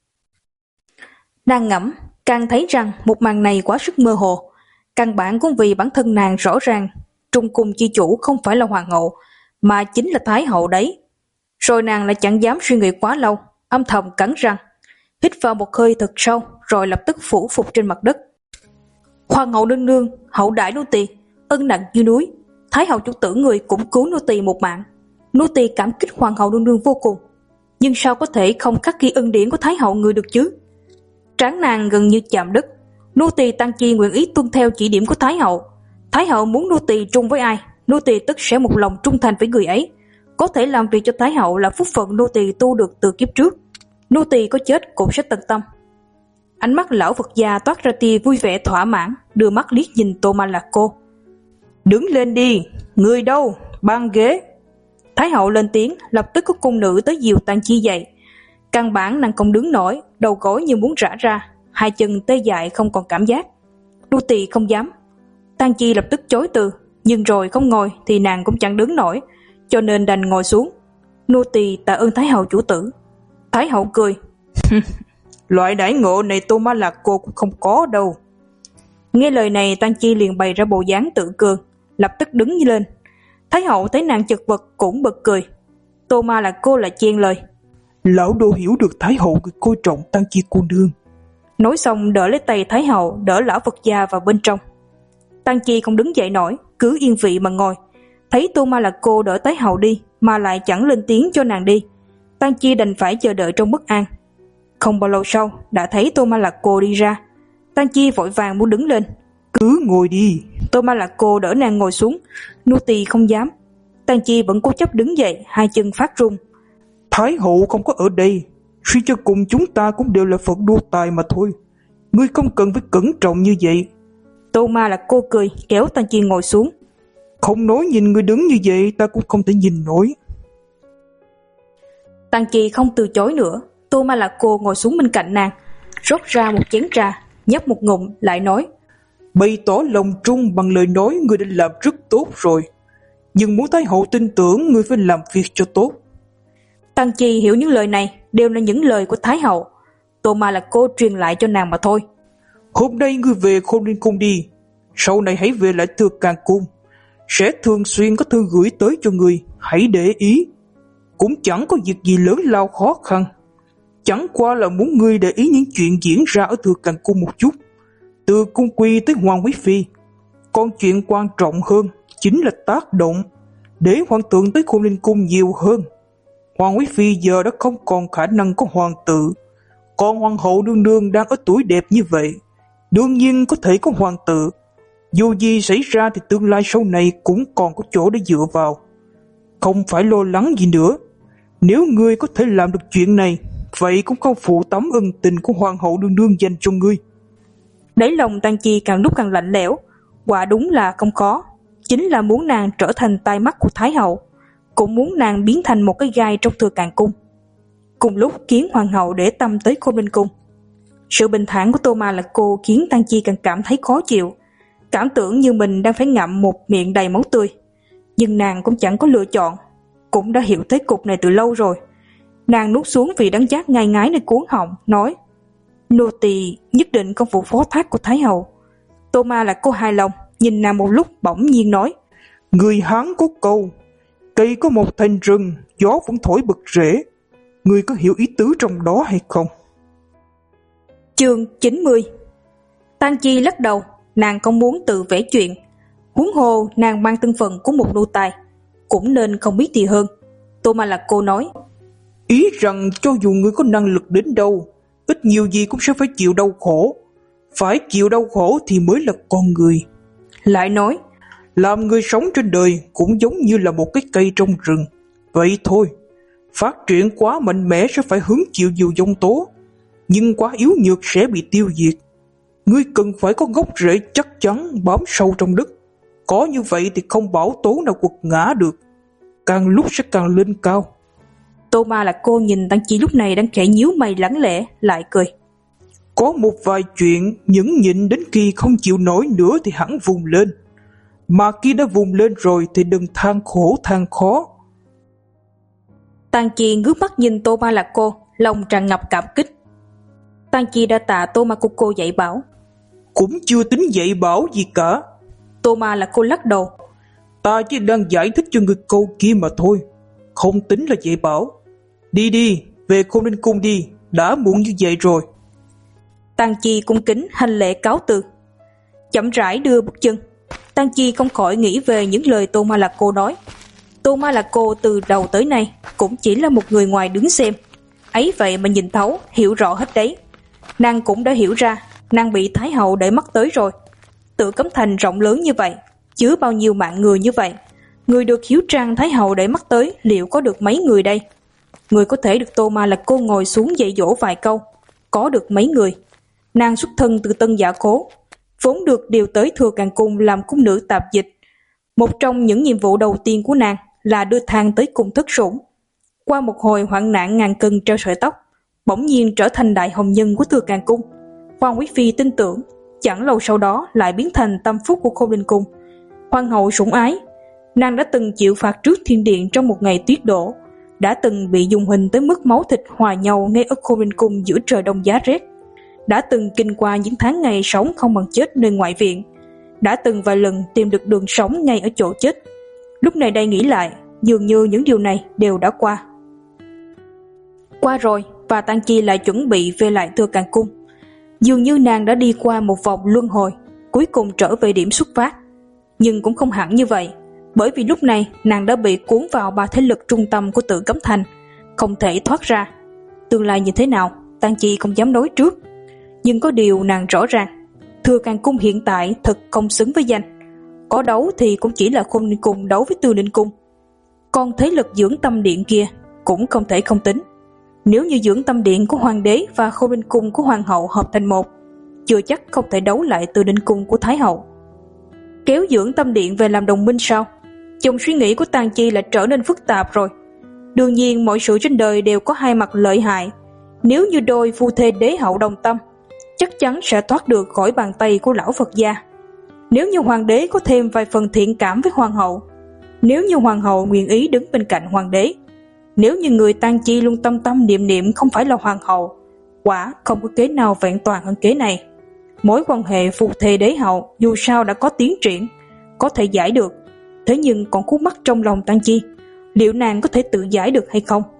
S1: Nàng ngẫm, càng thấy rằng một màn này quá sức mơ hồ. Căn bản cũng vì bản thân nàng rõ ràng Trung cung chi chủ không phải là hoàng hậu mà chính là thái hậu đấy. Rồi nàng lại chẳng dám suy nghĩ quá lâu, âm thầm cắn răng, hít vào một hơi thật sâu rồi lập tức phủ phục trên mặt đất. Hoàng hậu nương nương, hậu đãi nô tỳ, ân nặng như núi. Thái hậu chủ tử người cũng cứu nô tỳ một mạng, nô tỳ cảm kích hoàng hậu nương nương vô cùng. Nhưng sao có thể không khắc ghi ân điển của thái hậu người được chứ? Trán nàng gần như chạm đất. Nô tỳ Tang Chi nguyện ý tuân theo chỉ điểm của thái hậu. Thái hậu muốn nô tỳ trung với ai, nô tỳ tất sẽ một lòng trung thành với người ấy. Có thể làm việc cho thái hậu là phúc phận nô tỳ tu được từ kiếp trước. Nô tỳ có chết cũng sẽ tận tâm. Ánh mắt lão Phật gia toát ra tia vui vẻ thỏa mãn, đưa mắt liếc nhìn Tô Ma Lạc Cô. Đứng lên đi, người đâu, ban ghế. Thái hậu lên tiếng, lập tức có cung nữ tới dìu Tang Chi dậy. Căn bản nàng không đứng nổi, đầu gối như muốn rã ra, hai chân tê dại không còn cảm giác. Nô tỳ không dám. Tang Chi lập tức chối từ, nhưng rồi không ngồi thì nàng cũng chẳng đứng nổi, cho nên đành ngồi xuống. Nô tỳ tạ ơn thái hậu chủ tử. Thái hậu cười. Loại đãi ngộ này Tô Ma Lạc Cô cũng không có đâu. Nghe lời này, Tang Chi liền bày ra bộ dáng tự cường, lập tức đứng lên. Thái hậu thấy nàng chật vật cũng bật cười. Tô Ma Lạc Cô lại chen lời.
S3: Lão đô hiểu được thái hậu người coi trọng Tang Chi cô nương.
S1: Nói xong đỡ lấy tay thái hậu, đỡ lão Phật gia vào bên trong. Tang Chi không đứng dậy nổi, cứ yên vị mà ngồi. Thấy Tô Ma Lạc Cô đỡ thái hậu đi mà lại chẳng lên tiếng cho nàng đi, Tang Chi đành phải chờ đợi trong bất an. Không bao lâu sau đã thấy Tô Ma Lạc Cô đi ra. Tang Chi vội vàng muốn đứng lên.
S3: Cứ ngồi đi.
S1: Tô Ma Lạc Cô đỡ nàng ngồi xuống. Nô tỳ không dám. Tang Chi vẫn cố chấp đứng dậy, hai chân phát run.
S3: Thái hậu không có ở đây, suy cho cùng chúng ta cũng đều là Phật đô tài mà thôi. Ngươi không cần phải cẩn trọng như vậy.
S1: Tô Ma Lạc Cô cười, kéo Tang Chi ngồi xuống.
S3: Không nói nhìn ngươi đứng như vậy, ta cũng không thể nhìn nổi.
S1: Tang Chi không từ chối nữa. Tô Ma Lạc Cô ngồi xuống bên cạnh nàng, rót ra một chén trà, nhấp một ngụm lại nói.
S3: Bày tỏ lòng trung bằng lời nói ngươi đã làm rất tốt rồi, nhưng muốn thái hậu tin tưởng ngươi phải làm việc cho tốt.
S1: Tang Chi hiểu những lời này đều là những lời của thái hậu. Tô Ma Lạc Cô truyền lại cho nàng mà thôi.
S3: Hôm nay ngươi về Khôn Ninh cung đi, sau này hãy về lại Thừa Càng cung, sẽ thường xuyên có thư gửi tới cho ngươi, hãy để ý. Cũng chẳng có việc gì lớn lao khó khăn, chẳng qua là muốn ngươi để ý những chuyện diễn ra ở Thừa Càng cung một chút, từ cung quy tới Hoàng Quý Phi. Còn chuyện quan trọng hơn chính là tác động để hoàng thượng tới Khôn Ninh cung nhiều hơn. Hoàng Quý Phi giờ đã không còn khả năng có hoàng tử, còn hoàng hậu nương nương đang ở tuổi đẹp như vậy, đương nhiên có thể có hoàng tử. Dù gì xảy ra thì tương lai sau này cũng còn có chỗ để dựa vào. Không phải lo lắng gì nữa. Nếu ngươi có thể làm được chuyện này, vậy cũng không phụ tấm ân tình của hoàng hậu nương nương dành cho ngươi.
S1: Đáy lòng Tang Chi càng lúc càng lạnh lẽo. Quả đúng là không có, chính là muốn nàng trở thành tai mắt của thái hậu, cũng muốn nàng biến thành một cái gai trong Thừa Càng cung. Cùng lúc khiến hoàng hậu để tâm tới Khôn Ninh cung. Sự bình thản của Tô Ma Lạc Cô khiến Tang Chi càng cảm thấy khó chịu, cảm tưởng như mình đang phải ngậm một miệng đầy máu tươi. Nhưng nàng cũng chẳng có lựa chọn, cũng đã hiểu thế cục này từ lâu rồi. Nàng nuốt xuống vị đắng chát ngai ngái nơi cuống họng, nói: Nô tỳ nhất định không phụ phó thác của thái hậu. Tô Ma Lạc Cô hài lòng, nhìn nàng một lúc bỗng nhiên nói:
S3: Người Hán có câu, cây có một thành rừng, gió vẫn thổi bật rễ. Ngươi có hiểu ý tứ trong đó hay không?
S1: Chương chín mươi. Tang Chi lắc đầu, nàng không muốn tự vẽ chuyện. Huống hồ nàng mang thân phận của một nô tài, cũng nên không biết gì hơn. Tô Ma Lạc Cô nói:
S3: Ý rằng cho dù ngươi có năng lực đến đâu, ít nhiều gì cũng sẽ phải chịu đau khổ. Phải chịu đau khổ thì mới là con người.
S1: Lại nói:
S3: Làm người sống trên đời cũng giống như là một cái cây trong rừng. Vậy thôi, phát triển quá mạnh mẽ sẽ phải hứng chịu nhiều giông tố, nhưng quá yếu nhược sẽ bị tiêu diệt. Ngươi cần phải có gốc rễ chắc chắn bám sâu trong đất. Có như vậy thì không bão tố nào quật ngã được, càng lúc sẽ càng lên cao.
S1: Tô Ma Lạc Cô nhìn Tang Chi lúc này đang khẽ nhíu mày lắng lẽ, lại cười:
S3: Có một vài chuyện nhẫn nhịn đến khi không chịu nổi nữa thì hẳn vùng lên. Mà khi đã vùng lên rồi thì đừng than khổ than khó.
S1: Tang Chi ngước mắt nhìn Toma Lạc Cô, lòng tràn ngập cảm kích. Tang Chi đã tạ Toma Cuco dạy bảo.
S3: Cũng chưa tính dạy bảo gì cả.
S1: Toma Lạc Cô lắc đầu.
S3: Ta chỉ đang giải thích cho người câu kia mà thôi, không tính là dạy bảo. Đi đi, về Khôn Ninh Cung đi, đã muộn như vậy rồi.
S1: Tang Chi cung kính hành lễ cáo từ, chậm rãi đưa bước chân. Tang Chi không khỏi nghĩ về những lời Toma Lạc Cô nói. Toma Lạc Cô từ đầu tới nay cũng chỉ là một người ngoài đứng xem, ấy vậy mà nhìn thấu, hiểu rõ hết đấy. Nàng cũng đã hiểu ra, nàng bị Thái Hậu để mắt tới rồi. Tự Cấm Thành rộng lớn như vậy, chứa bao nhiêu mạng người như vậy, người được hiếu trang Thái Hậu để mắt tới liệu có được mấy người đây? Người có thể được Toma Lạc Cô ngồi xuống dạy dỗ vài câu, có được mấy người? Nàng xuất thân từ Tân Giả Cố, vốn được điều tới Thừa Càng Cung làm cung nữ tạp dịch. Một trong những nhiệm vụ đầu tiên của nàng là đưa thang tới cung Thất Sủng. Qua một hồi hoạn nạn ngàn cân treo sợi tóc, bỗng nhiên trở thành đại hồng nhân của Thừa Càng Cung. Hoàng quý phi tin tưởng, chẳng lâu sau đó lại biến thành tâm phúc của Khôn Ninh Cung, hoàng hậu sủng ái. Nàng đã từng chịu phạt trước thiên điện trong một ngày tuyết đổ, đã từng bị dùng hình tới mức máu thịt hòa nhau ngay ở Khôn Ninh Cung giữa trời đông giá rét, đã từng kinh qua những tháng ngày sống không bằng chết nơi ngoại viện, đã từng vài lần tìm được đường sống ngay ở chỗ chết. Lúc này đây nghĩ lại, dường như những điều này đều đã qua. Qua rồi, và Tang Chi lại chuẩn bị về lại Thừa Càng Cung. Dường như nàng đã đi qua một vòng luân hồi, cuối cùng trở về điểm xuất phát. Nhưng cũng không hẳn như vậy, bởi vì lúc này nàng đã bị cuốn vào ba thế lực trung tâm của Tự Cấm Thành, không thể thoát ra. Tương lai như thế nào, Tang Chi không dám nói trước. Nhưng có điều nàng rõ ràng, Thừa Càng Cung hiện tại thật không xứng với danh. Có đấu thì cũng chỉ là Khôn Ninh Cung đấu với Tư Ninh Cung. Còn thế lực Dưỡng Tâm Điện kia cũng không thể không tính. Nếu như Dưỡng Tâm Điện của Hoàng đế và Khôn Ninh Cung của Hoàng hậu hợp thành một, chưa chắc không thể đấu lại Tư Ninh Cung của Thái hậu. Kéo Dưỡng Tâm Điện về làm đồng minh sao? Trong suy nghĩ của Tang Chi lại trở nên phức tạp rồi. Đương nhiên mọi sự trên đời đều có hai mặt lợi hại. Nếu như đôi phu thê đế hậu đồng tâm, chắc chắn sẽ thoát được khỏi bàn tay của lão Phật gia. Nếu như hoàng đế có thêm vài phần thiện cảm với hoàng hậu, nếu như hoàng hậu nguyện ý đứng bên cạnh hoàng đế, nếu như người Tang Chi luôn tâm tâm niệm niệm không phải là hoàng hậu, quả không có kế nào vẹn toàn hơn kế này. Mối quan hệ phu thê đế hậu dù sao đã có tiến triển, có thể giải được. Thế nhưng còn khúc mắc trong lòng Tang Chi, liệu nàng có thể tự giải được hay không?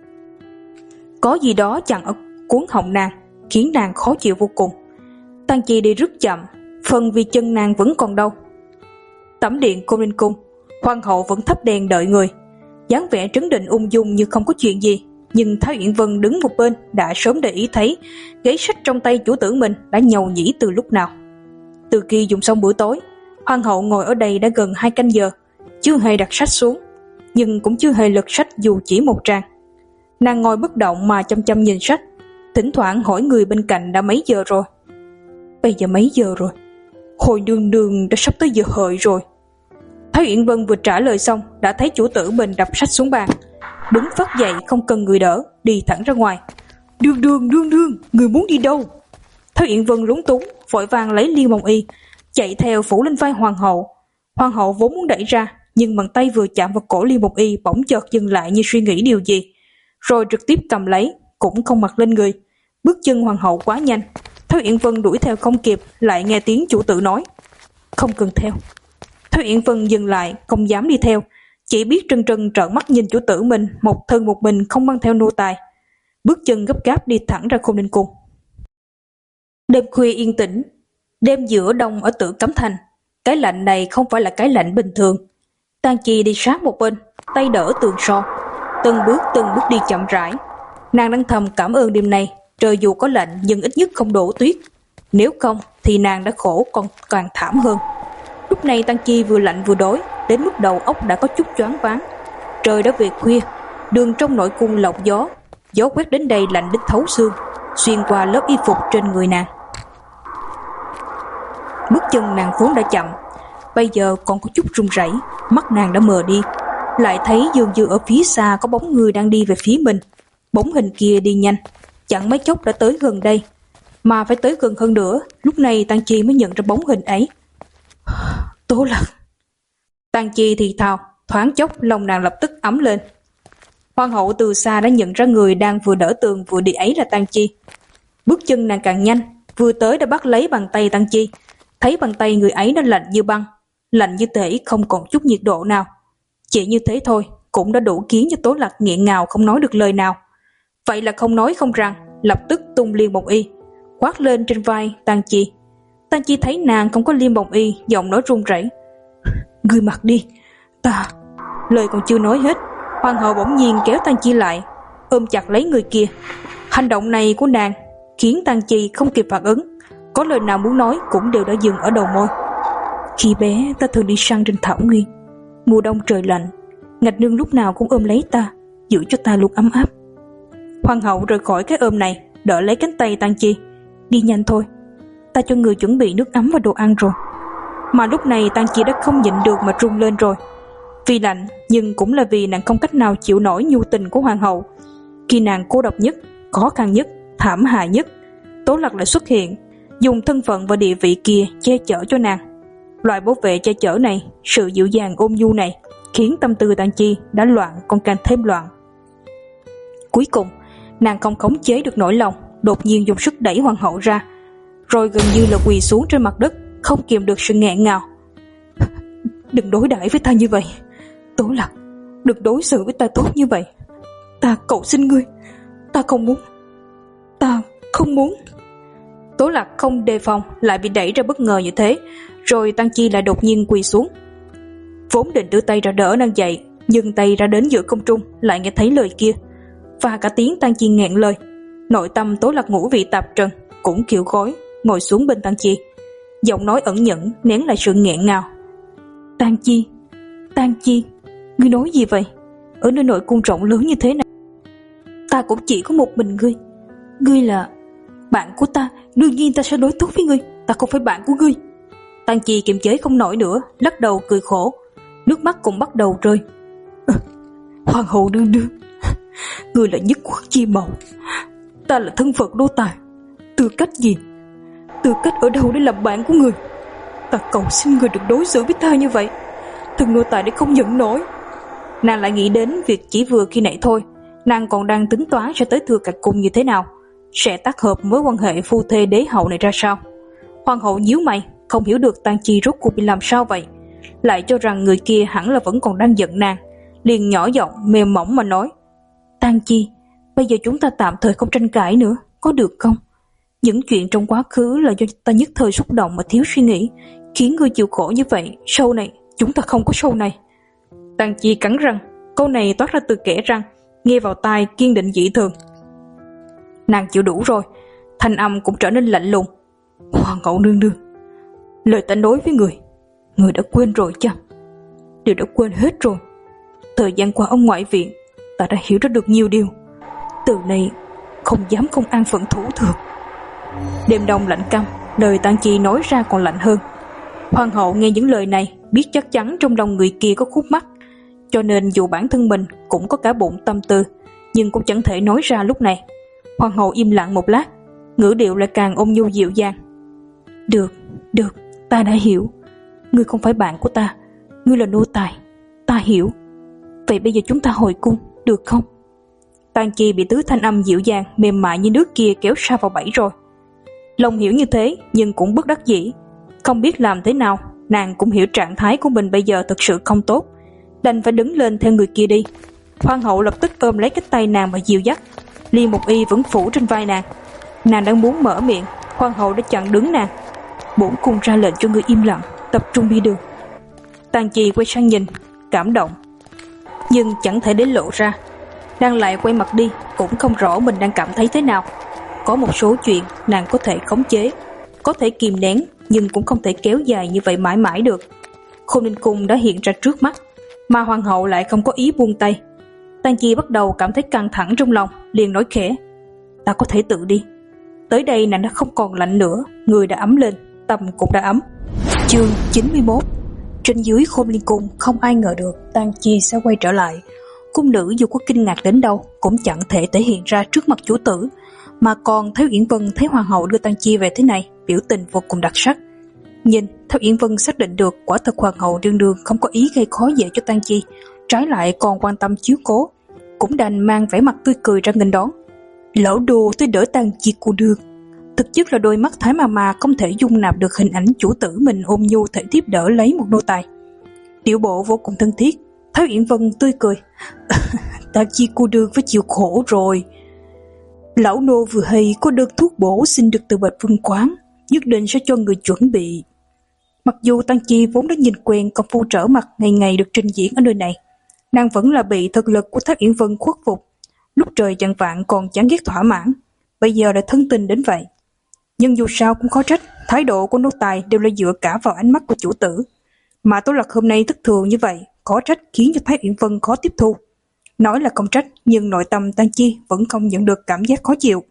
S1: Có gì đó chẳng ở cuốn họng nàng, khiến nàng khó chịu vô cùng. Tang Chi đi rất chậm, phần vì chân nàng vẫn còn đau. Tẩm điện Khôn Ninh Cung, hoàng hậu vẫn thắp đèn đợi người, dáng vẻ trấn định ung dung như không có chuyện gì. Nhưng Thái Uyển Vân đứng một bên đã sớm để ý thấy ghế sách trong tay chủ tử mình đã nhầu nhĩ từ lúc nào. Từ khi dùng xong bữa tối, hoàng hậu ngồi ở đây đã gần hai canh giờ, chưa hề đặt sách xuống, nhưng cũng chưa hề lật sách dù chỉ một trang. Nàng ngồi bất động mà chăm chăm nhìn sách, thỉnh thoảng hỏi người bên cạnh đã mấy giờ rồi. Bây giờ mấy giờ rồi? Hồi đường đường đã sắp tới giờ hợi rồi. Thái Uyển Vân vừa trả lời xong đã thấy chủ tử mình đập sách xuống bàn, đứng phắt dậy không cần người đỡ, đi thẳng ra ngoài. Đường đường đường đường, người muốn đi đâu? Thái Uyển Vân lúng túng, vội vàng lấy Liên Mộng Y, chạy theo phủ lên vai hoàng hậu. Hoàng hậu vốn muốn đẩy ra, nhưng bàn tay vừa chạm vào cổ Liên Mộng Y bỗng chợt dừng lại như suy nghĩ điều gì, rồi trực tiếp cầm lấy, cũng không mặc lên người. Bước chân hoàng hậu quá nhanh, Thái Uyển Vân đuổi theo không kịp, lại nghe tiếng chủ tử nói: không cần theo. Thái Uyển Vân dừng lại, không dám đi theo, chỉ biết trân trân trợn mắt nhìn chủ tử mình một thân một mình không mang theo nô tài, bước chân gấp gáp đi thẳng ra Khôn Ninh Cung. Đêm khuya yên tĩnh, đêm giữa đông ở Tự Cấm Thành, cái lạnh này không phải là cái lạnh bình thường. Tang Chi đi sát một bên, tay đỡ tường so, từng bước từng bước đi chậm rãi. Nàng đang thầm cảm ơn đêm nay trời dù có lạnh nhưng ít nhất không đổ tuyết, nếu không thì nàng đã khổ còn càng thảm hơn. Lúc này Tang Chi vừa lạnh vừa đói, đến mức đầu óc đã có chút choáng váng. Trời đã về khuya, đường trong nội cung lọc gió, gió quét đến đây lạnh đến thấu xương, xuyên qua lớp y phục trên người nàng. Bước chân nàng vốn đã chậm, bây giờ còn có chút run rẩy, mắt nàng đã mờ đi, lại thấy dường như ở phía xa có bóng người đang đi về phía mình. Bóng hình kia đi nhanh, chẳng mấy chốc đã tới gần đây. Mà phải tới gần hơn nữa, lúc này Tang Chi mới nhận ra bóng hình ấy. Tố Lạc. Tang Chi thì thào, thoáng chốc lòng nàng lập tức ấm lên. Hoàng hậu từ xa đã nhận ra người đang vừa đỡ tường vừa đi ấy là Tang Chi. Bước chân nàng càng nhanh, vừa tới đã bắt lấy bàn tay Tang Chi. Thấy bàn tay người ấy nó lạnh như băng, lạnh như thể không còn chút nhiệt độ nào. Chỉ như thế thôi cũng đã đủ khiến cho Tố Lạc nghẹn ngào không nói được lời nào. Vậy là không nói không rằng, lập tức tung liên bồng y, khoác lên trên vai Tang Chi. Tang Chi thấy nàng không có liên bồng y, giọng nói run rẩy. Ngươi mặc đi, ta... Lời còn chưa nói hết, hoàng hậu bỗng nhiên kéo Tang Chi lại, ôm chặt lấy người kia. Hành động này của nàng khiến Tang Chi không kịp phản ứng, có lời nào muốn nói cũng đều đã dừng ở đầu môi. Khi bé ta thường đi săn trên thảo nguyên, mùa đông trời lạnh, Ngạch Nương lúc nào cũng ôm lấy ta, giữ cho ta luôn ấm áp. Hoàng hậu rời khỏi cái ôm này, đỡ lấy cánh tay Tang Chi. Đi nhanh thôi, ta cho người chuẩn bị nước ấm và đồ ăn rồi. Mà lúc này Tang Chi đã không nhịn được mà run lên rồi. Vì lạnh, nhưng cũng là vì nàng không cách nào chịu nổi nhu tình của hoàng hậu. Khi nàng cô độc nhất, khó khăn nhất, thảm hại nhất, Tố Lạc lại xuất hiện, dùng thân phận và địa vị kia che chở cho nàng. Loại bảo vệ che chở này, sự dịu dàng ôn nhu này, khiến tâm tư Tang Chi đã loạn còn càng thêm loạn. Cuối cùng, nàng không khống chế được nỗi lòng, đột nhiên dùng sức đẩy hoàng hậu ra, rồi gần như là quỳ xuống trên mặt đất, không kiềm được sự nghẹn ngào. Đừng đối đãi với ta như vậy, Tố Lạc, đừng đối xử với ta tốt như vậy. Ta cầu xin ngươi, ta không muốn, ta không muốn. Tố Lạc không đề phòng lại bị đẩy ra bất ngờ như thế, rồi Tang Chi lại đột nhiên quỳ xuống. Vốn định đưa tay ra đỡ nàng dậy, nhưng tay ra đến giữa không trung lại nghe thấy lời kia, và cả tiếng Tang Chi nghẹn lời. Nội tâm Tố Lạc ngũ vị tạp trần, cũng kiểu gói ngồi xuống bên Tang Chi, giọng nói ẩn nhẫn nén lại sự nghẹn ngào. Tang Chi, Tang Chi, ngươi nói gì vậy? Ở nơi nội cung rộng lớn như thế này, ta cũng chỉ có một mình ngươi. Ngươi là bạn của ta, đương nhiên ta sẽ đối tốt với ngươi. Ta không phải bạn của ngươi. Tang Chi kiềm chế không nổi nữa, lắc đầu cười khổ, nước mắt cũng bắt đầu rơi. À, hoàng hậu đương đương, ngươi là nhất quốc chi mẫu, ta là thân phận nô tài, tư cách gì, tư cách ở đâu để làm bạn của ngươi? Ta cầu xin ngươi đừng đối xử với ta như vậy, thân nô tài để không nhận nổi. Nàng lại nghĩ đến việc chỉ vừa khi nãy thôi, nàng còn đang tính toán sẽ tới Thừa Cạch Cung như thế nào, sẽ tác hợp mối quan hệ phu thê đế hậu này ra sao. Hoàng hậu nhíu mày, không hiểu được Tang Chi rốt cuộc bị làm sao vậy, lại cho rằng người kia hẳn là vẫn còn đang giận nàng, liền nhỏ giọng mềm mỏng mà nói: Tang Chi, bây giờ chúng ta tạm thời không tranh cãi nữa, có được không? Những chuyện trong quá khứ là do ta nhất thời xúc động mà thiếu suy nghĩ, khiến ngươi chịu khổ như vậy. Sau này chúng ta không có sau này. Tang Chi cắn răng, câu này toát ra từ kẽ răng, nghe vào tai kiên định dị thường. Nàng chịu đủ rồi, thanh âm cũng trở nên lạnh lùng. Hoàng hậu nương nương, lời ta nói với người, người đã quên rồi chăng? Điều đã quên hết rồi. Thời gian qua ở ngoại viện, ta đã hiểu ra được nhiều điều. Từ nay không dám không an phận thủ thường. Đêm đông lạnh căm, lời Tang Chi nói ra còn lạnh hơn. Hoàng hậu nghe những lời này, biết chắc chắn trong lòng người kia có khúc mắc, cho nên dù bản thân mình cũng có cả bụng tâm tư, nhưng cũng chẳng thể nói ra lúc này. Hoàng hậu im lặng một lát, ngữ điệu lại càng ôn nhu dịu dàng. Được, được, ta đã hiểu. Ngươi không phải bạn của ta, ngươi là nô tài, ta hiểu. Vậy bây giờ chúng ta hồi cung, được không? Tang Chi bị tứ thanh âm dịu dàng mềm mại như nước kia kéo xa vào bẫy rồi. Lòng hiểu như thế nhưng cũng bất đắc dĩ, không biết làm thế nào. Nàng cũng hiểu trạng thái của mình bây giờ thực sự không tốt, đành phải đứng lên theo người kia đi. Hoàng hậu lập tức ôm lấy cái tay nàng và dìu dắt. Liên Mục Y vẫn phủ trên vai nàng. Nàng đang muốn mở miệng, hoàng hậu đã chặn đứng nàng. Bổn cung ra lệnh cho người im lặng, tập trung đi đường. Tang Chi quay sang nhìn, cảm động, nhưng chẳng thể để lộ ra. Nàng lại quay mặt đi, cũng không rõ mình đang cảm thấy thế nào. Có một số chuyện nàng có thể khống chế, có thể kìm nén, nhưng cũng không thể kéo dài như vậy mãi mãi được. Khôn Ninh Cung đã hiện ra trước mắt, mà hoàng hậu lại không có ý buông tay. Tang Chi bắt đầu cảm thấy căng thẳng trong lòng, liền nói khẽ: Ta có thể tự đi. Tới đây nàng đã không còn lạnh nữa, người đã ấm lên, tâm cũng đã ấm. Chương chín mươi mốt. Trên dưới Khôn Ninh Cung không ai ngờ được Tang Chi sẽ quay trở lại. Cung nữ dù có kinh ngạc đến đâu cũng chẳng thể thể hiện ra trước mặt chủ tử, mà còn Thái Uyển Vân thấy hoàng hậu đưa Tang Chi về thế này, biểu tình vô cùng đặc sắc. Nhìn, Thái Uyển Vân xác định được quả thực hoàng hậu đương đương không có ý gây khó dễ cho Tang Chi, trái lại còn quan tâm chiếu cố, cũng đành mang vẻ mặt tươi cười ra nghênh đón. Lão đồ tới đỡ Tang Chi cô đương. Thực chất là đôi mắt Thái mà mà không thể dung nạp được hình ảnh chủ tử mình ôm nhu thể tiếp đỡ lấy một nô tài. Điệu bộ vô cùng thân thiết, Thái Uyển Vân tươi cười. Tang Chi cô đương phải chịu khổ rồi. Lão nô vừa hay có đơn thuốc bổ xin được từ Bạch Vương quán, nhất định sẽ cho người chuẩn bị. Mặc dù Tang Chi vốn đã nhìn quen công phu trở mặt ngày ngày được trình diễn ở nơi này, nàng vẫn là bị thực lực của Thái Uyển Vân khuất phục. Lúc trời chạng vạng còn chẳng ghét thỏa mãn, bây giờ lại thân tình đến vậy. Nhưng dù sao cũng khó trách, thái độ của nô tài đều là dựa cả vào ánh mắt của chủ tử. Mà Tố Lạc hôm nay thất thường như vậy, khó trách khiến cho Thái Uyển Vân khó tiếp thu. Nói là không trách, nhưng nội tâm Tang Chi vẫn không nhận được cảm giác khó chịu.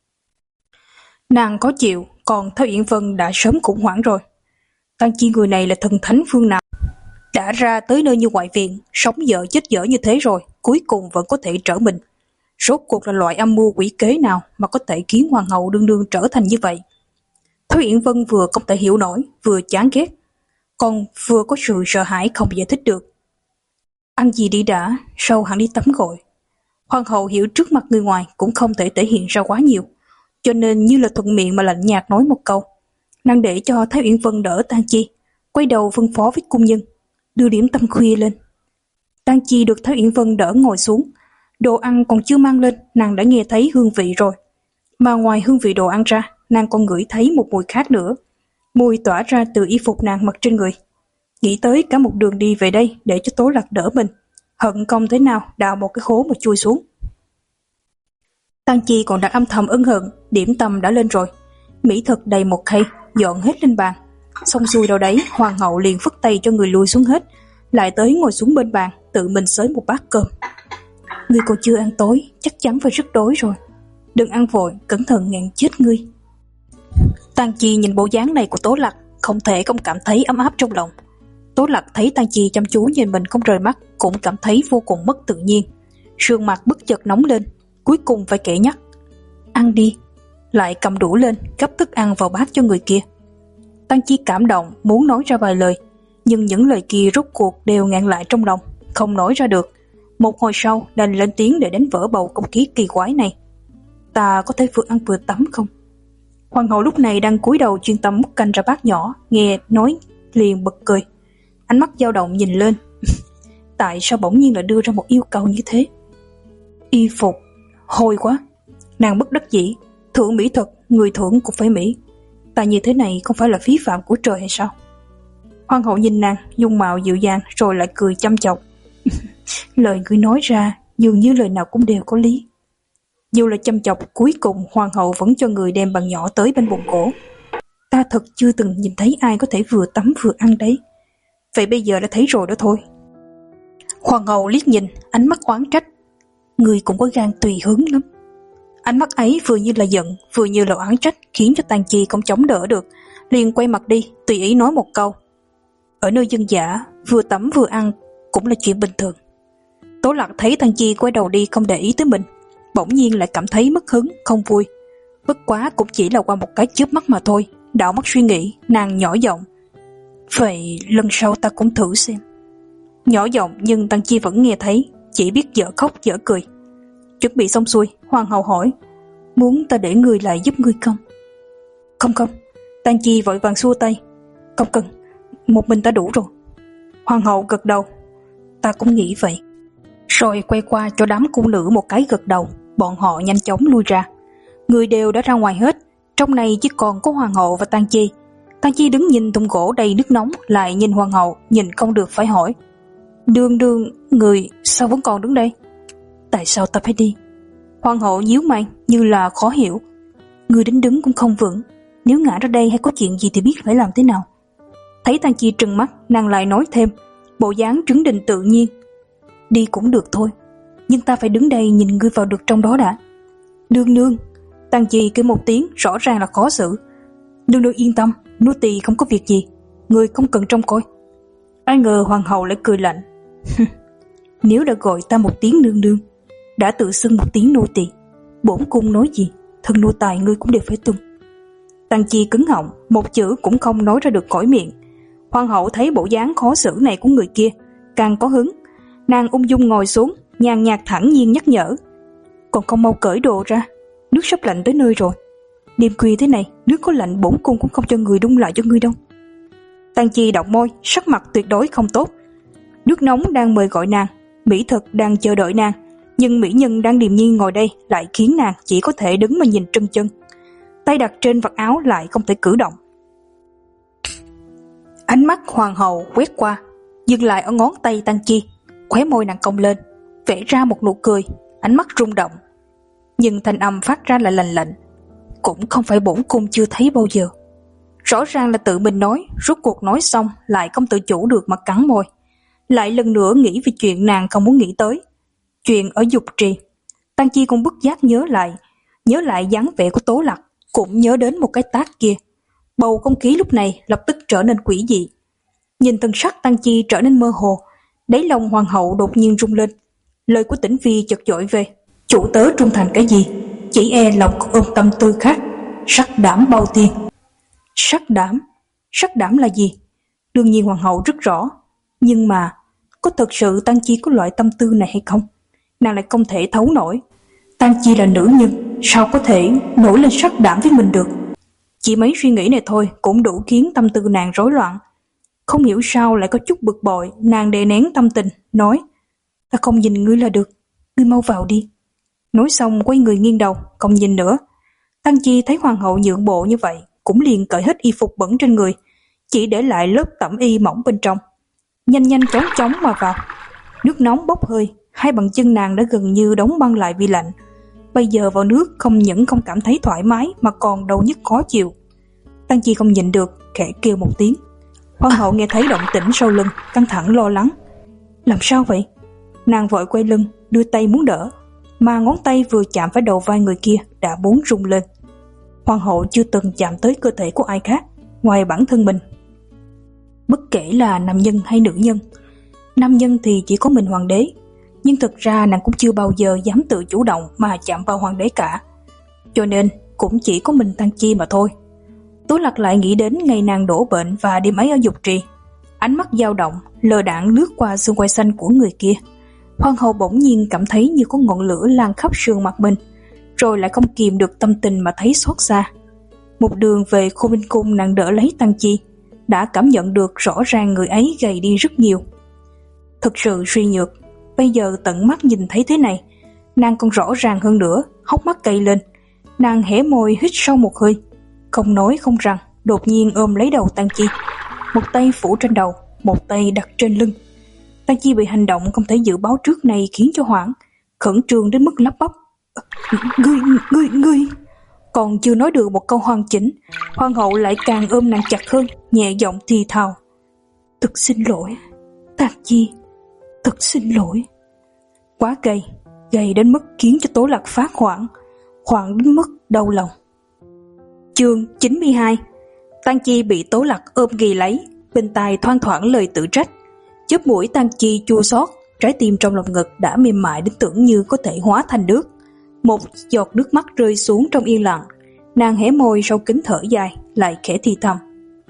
S1: Nàng khó chịu, còn Thái Uyển Vân đã sớm khủng hoảng rồi. Tang Chi người này là thần thánh phương nào? Đã ra tới nơi như ngoại viện, sống dở chết dở như thế rồi, cuối cùng vẫn có thể trở mình. Rốt cuộc là loại âm mưu quỷ kế nào mà có thể khiến hoàng hậu đương đương trở thành như vậy? Thái Uyển Vân vừa không thể hiểu nổi, vừa chán ghét, còn vừa có sự sợ hãi không giải thích được. Ăn gì đi đã, sau hẳn đi tắm gội. Hoàng hậu hiểu trước mặt người ngoài cũng không thể thể hiện ra quá nhiều, cho nên như là thuận miệng mà lạnh nhạt nói một câu. Nàng để cho Thái Uyển Vân đỡ Tang Chi, quay đầu phân phó với cung nhân, đưa điểm tâm khuya lên. Tang Chi được Thái Uyển Vân đỡ ngồi xuống, đồ ăn còn chưa mang lên, nàng đã nghe thấy hương vị rồi. Mà ngoài hương vị đồ ăn ra, nàng còn ngửi thấy một mùi khác nữa. Mùi tỏa ra từ y phục nàng mặc trên người. Nghĩ tới cả một đường đi về đây để cho Tố Lạc đỡ mình, hận không thế nào đào một cái hố mà chui xuống. Tang Chi còn đang âm thầm ân hận, điểm tâm đã lên rồi. Mỹ thực đầy một khay, dọn hết lên bàn. Xong xuôi đâu đấy, hoàng hậu liền phất tay cho người lui xuống hết, lại tới ngồi xuống bên bàn, tự mình xới một bát cơm. Ngươi còn chưa ăn tối, chắc chắn phải rất đói rồi. Đừng ăn vội, cẩn thận ngạn chết ngươi. Tang Chi nhìn bộ dáng này của Tố Lạc, không thể không cảm thấy ấm áp trong lòng. Tố Lạc thấy Tang Chi chăm chú nhìn mình không rời mắt, cũng cảm thấy vô cùng mất tự nhiên. Sườn mặt bất chợt nóng lên, cuối cùng phải kể nhắc. Ăn đi. Lại cầm đũa lên, gắp thức ăn vào bát cho người kia. Tang Chi cảm động, muốn nói ra vài lời, nhưng những lời kia rốt cuộc đều ngạn lại trong lòng, không nói ra được. Một hồi sau đành lên tiếng để đánh vỡ bầu không khí kỳ quái này. Ta có thể vừa ăn vừa tắm không? Hoàng hậu lúc này đang cúi đầu chuyên tâm múc canh ra bát nhỏ, nghe nói liền bật cười, ánh mắt dao động nhìn lên. Tại sao bỗng nhiên lại đưa ra một yêu cầu như thế? Y phục, hôi quá. Nàng bất đắc dĩ, thưởng mỹ thực, người thưởng cũng phải mỹ. Ta như thế này không phải là phí phạm của trời hay sao? Hoàng hậu nhìn nàng, dung mạo dịu dàng rồi lại cười chăm chọc. Lời ngươi nói ra dường như lời nào cũng đều có lý. Dù là chăm chọc, cuối cùng hoàng hậu vẫn cho người đem bàn nhỏ tới bên bụng cổ. Ta thật chưa từng nhìn thấy ai có thể vừa tắm vừa ăn đấy. Vậy bây giờ đã thấy rồi đó thôi. Hoàng hậu liếc nhìn, ánh mắt oán trách. Người cũng có gan tùy hứng lắm. Ánh mắt ấy vừa như là giận, vừa như là oán trách, khiến cho Tang Chi không chống đỡ được, liền quay mặt đi, tùy ý nói một câu. Ở nơi dân dã, vừa tắm vừa ăn cũng là chuyện bình thường. Tố Lạc thấy Tang Chi quay đầu đi không để ý tới mình, bỗng nhiên lại cảm thấy mất hứng, không vui. Bất quá cũng chỉ là qua một cái chớp mắt mà thôi. Đảo mắt suy nghĩ, nàng nhỏ giọng. Vậy lần sau ta cũng thử xem. Nhỏ giọng nhưng Tang Chi vẫn nghe thấy, chỉ biết dở khóc dở cười. Chuẩn bị xong xuôi, hoàng hậu hỏi, muốn ta để người lại giúp ngươi không? Không không. Tang Chi vội vàng xua tay. Không cần, một mình ta đủ rồi. Hoàng hậu gật đầu. Ta cũng nghĩ vậy. Rồi quay qua cho đám cung nữ một cái gật đầu, bọn họ nhanh chóng lui ra. Người đều đã ra ngoài hết, trong này chỉ còn có hoàng hậu và Tang Chi. Tang Chi đứng nhìn thùng gỗ đầy nước nóng, lại nhìn hoàng hậu, nhìn không được phải hỏi. Đương đương, người sao vẫn còn đứng đây? Tại sao ta phải đi? Hoàng hậu nhíu mày như là khó hiểu. Người đến đứng cũng không vững, nếu ngã ra đây hay có chuyện gì thì biết phải làm thế nào. Thấy Tang Chi trừng mắt, nàng lại nói thêm, bộ dáng trấn định tự nhiên. Đi cũng được thôi, nhưng ta phải đứng đây nhìn ngươi vào được trong đó đã. Nương nương. Tang Chi kêu một tiếng rõ ràng là khó xử. Nương nương yên tâm, nô tỳ không có việc gì, ngươi không cần trông coi. Ai ngờ hoàng hậu lại cười lạnh. Nếu đã gọi ta một tiếng nương nương, đã tự xưng một tiếng nô tỳ, bổn cung nói gì, thân nô tài ngươi cũng đều phải tuân. Tăng Chi cứng họng, một chữ cũng không nói ra được khỏi miệng. Hoàng hậu thấy bộ dáng khó xử này của người kia, càng có hứng. Nàng ung dung ngồi xuống, nhàn nhạt thản nhiên nhắc nhở: còn không mau cởi đồ ra, nước sắp lạnh tới nơi rồi. Đêm khuya thế này, nước có lạnh bổn cung cũng không cho người đun lại cho ngươi đâu. Tăng Chi động môi, sắc mặt tuyệt đối không tốt. Nước nóng đang mời gọi nàng, mỹ thực đang chờ đợi nàng, nhưng mỹ nhân đang điềm nhiên ngồi đây lại khiến nàng chỉ có thể đứng mà nhìn trân chân. Tay đặt trên vạt áo lại không thể cử động. Ánh mắt hoàng hậu quét qua, dừng lại ở ngón tay Tăng Chi, khóe môi nàng cong lên, vẽ ra một nụ cười, ánh mắt rung động. Nhưng thanh âm phát ra là lạnh lạnh: cũng không phải bổn cung chưa thấy bao giờ. Rõ ràng là tự mình nói, rốt cuộc nói xong lại không tự chủ được mà cắn môi. Lại lần nữa nghĩ về chuyện nàng không muốn nghĩ tới, chuyện ở Dục Trì. Tăng Chi cũng bất giác nhớ lại, nhớ lại dáng vẻ của Tố Lặc, cũng nhớ đến một cái tát kia. Bầu không khí lúc này lập tức trở nên quỷ dị. Nhìn thân sắc Tăng Chi trở nên mơ hồ, đáy lòng hoàng hậu đột nhiên rung lên. Lời của Tĩnh Phi chợt dội về: chủ tớ trung thành cái gì, chỉ e lòng còn ôm tâm tư khác, sắc đảm bao tiên. Sắc đảm? Sắc đảm là gì? Đương nhiên hoàng hậu rất rõ, nhưng mà có thật sự Tăng Chi có loại tâm tư này hay không? Nàng lại không thể thấu nổi. Tăng Chi là nữ nhân, sao có thể nổi lên sắc đảm với mình được? Chỉ mấy suy nghĩ này thôi cũng đủ khiến tâm tư nàng rối loạn. Không hiểu sao lại có chút bực bội, nàng đè nén tâm tình, nói: ta không nhìn ngươi là được, ngươi mau vào đi. Nói xong quay người nghiêng đầu, không nhìn nữa. Tăng Chi thấy hoàng hậu nhượng bộ như vậy, cũng liền cởi hết y phục bẩn trên người, chỉ để lại lớp tẩm y mỏng bên trong. Nhanh nhanh chóng chóng mà vào. Nước nóng bốc hơi, hai bàn chân nàng đã gần như đóng băng lại vì lạnh. Bây giờ vào nước không những không cảm thấy thoải mái mà còn đau nhức khó chịu. Tăng Chi không nhịn được, khẽ kêu một tiếng. Hoàng hậu nghe thấy động tĩnh sau lưng, căng thẳng lo lắng. Làm sao vậy? Nàng vội quay lưng, đưa tay muốn đỡ, mà ngón tay vừa chạm phải đầu vai người kia đã muốn rung lên. Hoàng hậu chưa từng chạm tới cơ thể của ai khác ngoài bản thân mình. Bất kể là nam nhân hay nữ nhân, nam nhân thì chỉ có mình hoàng đế, nhưng thực ra nàng cũng chưa bao giờ dám tự chủ động mà chạm vào hoàng đế cả, cho nên cũng chỉ có mình Tăng Chi mà thôi. Tố Lặc lại nghĩ đến ngày nàng đổ bệnh và đêm ấy ở Dục Trì, ánh mắt dao động, lờ đãng lướt qua xương quai xanh của người kia. Hoàng hậu bỗng nhiên cảm thấy như có ngọn lửa lan khắp sườn mặt mình, rồi lại không kìm được tâm tình mà thấy xót xa. Một đường về Khô Minh Cung, nàng đỡ lấy Tăng Chi, đã cảm nhận được rõ ràng người ấy gầy đi rất nhiều. Thực sự suy nhược, bây giờ tận mắt nhìn thấy thế này, nàng còn rõ ràng hơn nữa, hốc mắt cay lên. Nàng hé môi hít sâu một hơi, không nói không rằng, đột nhiên ôm lấy đầu Tăng Chi, một tay phủ trên đầu, một tay đặt trên lưng. Tăng Chi bị hành động không thể dự báo trước này khiến cho hoảng, khẩn trương đến mức lắp bắp: Ngươi, ngươi, ngươi. Còn chưa nói được một câu hoàn chỉnh, hoàng hậu lại càng ôm nàng chặt hơn, nhẹ giọng thì thào: Thật xin lỗi, Tăng Chi, thật xin lỗi. Quá gầy, gầy đến mức khiến cho Tố Lặc phát hoảng, hoảng đến mức đau lòng. Chương chín mươi hai. Tăng Chi bị Tố Lặc ôm ghì lấy, bên tai thoang thoảng lời tự trách. Chớp mũi Tăng Chi chua xót, trái tim trong lòng ngực đã mềm mại đến tưởng như có thể hóa thành nước. Một giọt nước mắt rơi xuống trong yên lặng, nàng hé môi sau kính thở dài, lại khẽ thì thầm: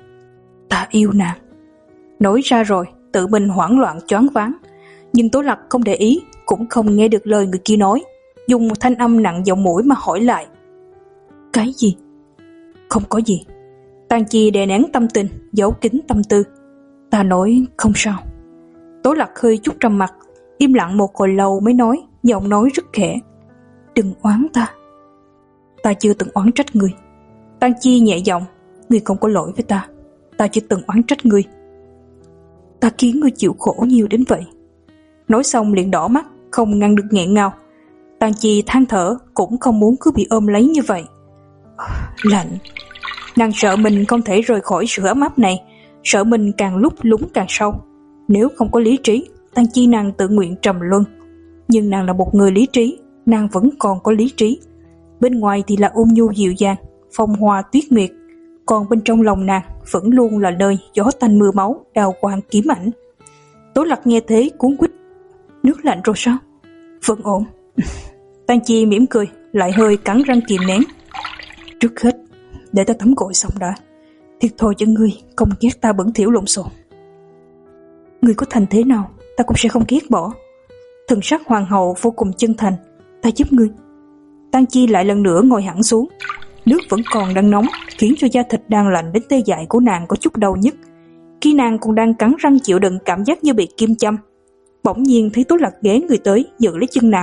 S1: Ta yêu nàng. Nói ra rồi, tự mình hoảng loạn choáng váng, nhưng Tố Lặc không để ý, cũng không nghe được lời người kia nói, dùng một thanh âm nặng giọng mũi mà hỏi lại: Cái gì? Không có gì. Tăng Chi đè nén tâm tình, giấu kín tâm tư. Ta nói không sao. Tố Lặc hơi chút trầm mặt, im lặng một hồi lâu mới nói, giọng nói rất khẽ: Đừng oán ta. Ta chưa từng oán trách ngươi. Tăng Chi nhẹ giọng: Ngươi không có lỗi với ta. Ta chưa từng oán trách ngươi. Ta khiến ngươi chịu khổ nhiều đến vậy. Nói xong liền đỏ mắt, không ngăn được nghẹn ngào. Tăng Chi than thở, cũng không muốn cứ bị ôm lấy như vậy. Lạnh. Nàng sợ mình không thể rời khỏi sự ấm áp này, sợ mình càng lúc lún càng sâu. Nếu không có lý trí, Tăng Chi nàng tự nguyện trầm luân. Nhưng nàng là một người lý trí, nàng vẫn còn có lý trí. Bên ngoài thì là ôn nhu dịu dàng, phong hoa tuyết nguyệt, còn bên trong lòng nàng vẫn luôn là nơi gió tanh mưa máu, đào quang kiếm ảnh. Tố Lặc nghe thế cuốn quýt, Nước lạnh rồi sao? Vẫn ổn. Tang Chi mỉm cười, lại hơi cắn răng kìm nén. Trước hết, để ta tắm gội xong đã. Thiệt thòi cho ngươi, không ghét ta bẩn thỉu lộn xộn. Ngươi có thành thế nào, ta cũng sẽ không ghét bỏ. Thần sắc hoàng hậu vô cùng chân thành. Ta giúp ngươi. Tang Chi lại lần nữa ngồi hẳn xuống. Nước vẫn còn đang nóng, khiến cho da thịt đang lạnh đến tê dại của nàng có chút đau nhức. Khi nàng còn đang cắn răng chịu đựng cảm giác như bị kim châm, bỗng nhiên thấy Tố Lặc ghé người tới giữ lấy chân nàng.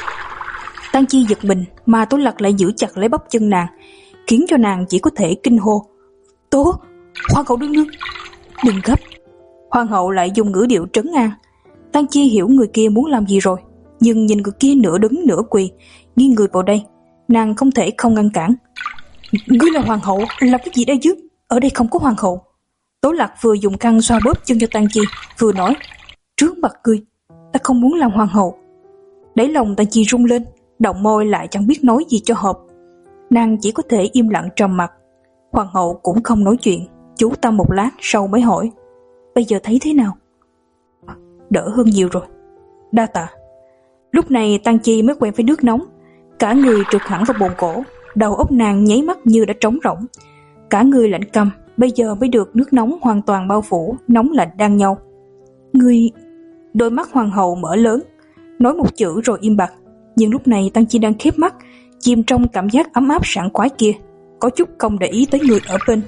S1: Tang Chi giật mình, mà Tố Lặc lại giữ chặt lấy bắp chân nàng, khiến cho nàng chỉ có thể kinh hô: Tố, hoàng hậu đương nương, đừng gấp. Hoàng hậu lại dùng ngữ điệu trấn an. Tang Chi hiểu người kia muốn làm gì rồi, nhưng nhìn người kia nửa đứng nửa quỳ, nghiêng người vào đây, nàng không thể không ngăn cản. Ngươi là hoàng hậu, làm cái gì đây chứ? Ở đây không có hoàng hậu. Tố Lặc vừa dùng khăn xoa bóp chân cho Tang Chi, vừa nói: Trước mặt ngươi, ta không muốn làm hoàng hậu. Đáy lòng Tang Chi rung lên, động môi lại chẳng biết nói gì cho hợp. Nàng chỉ có thể im lặng trầm mặc. Hoàng hậu cũng không nói chuyện, chú tâm một lát sau mới hỏi: Bây giờ thấy thế nào? Đỡ hơn nhiều rồi, đa tạ. Lúc này Tang Chi mới quen với nước nóng, cả người trượt hẳn vào bồn cổ, đầu óc nàng nháy mắt như đã trống rỗng, cả người lạnh căm, bây giờ mới được nước nóng hoàn toàn bao phủ, nóng lạnh đang nhau. Ngươi... Đôi mắt hoàng hậu mở lớn, nói một chữ rồi im bặt, nhưng lúc này Tang Chi đang khép mắt, chìm trong cảm giác ấm áp sảng khoái kia, có chút không để ý tới người ở bên.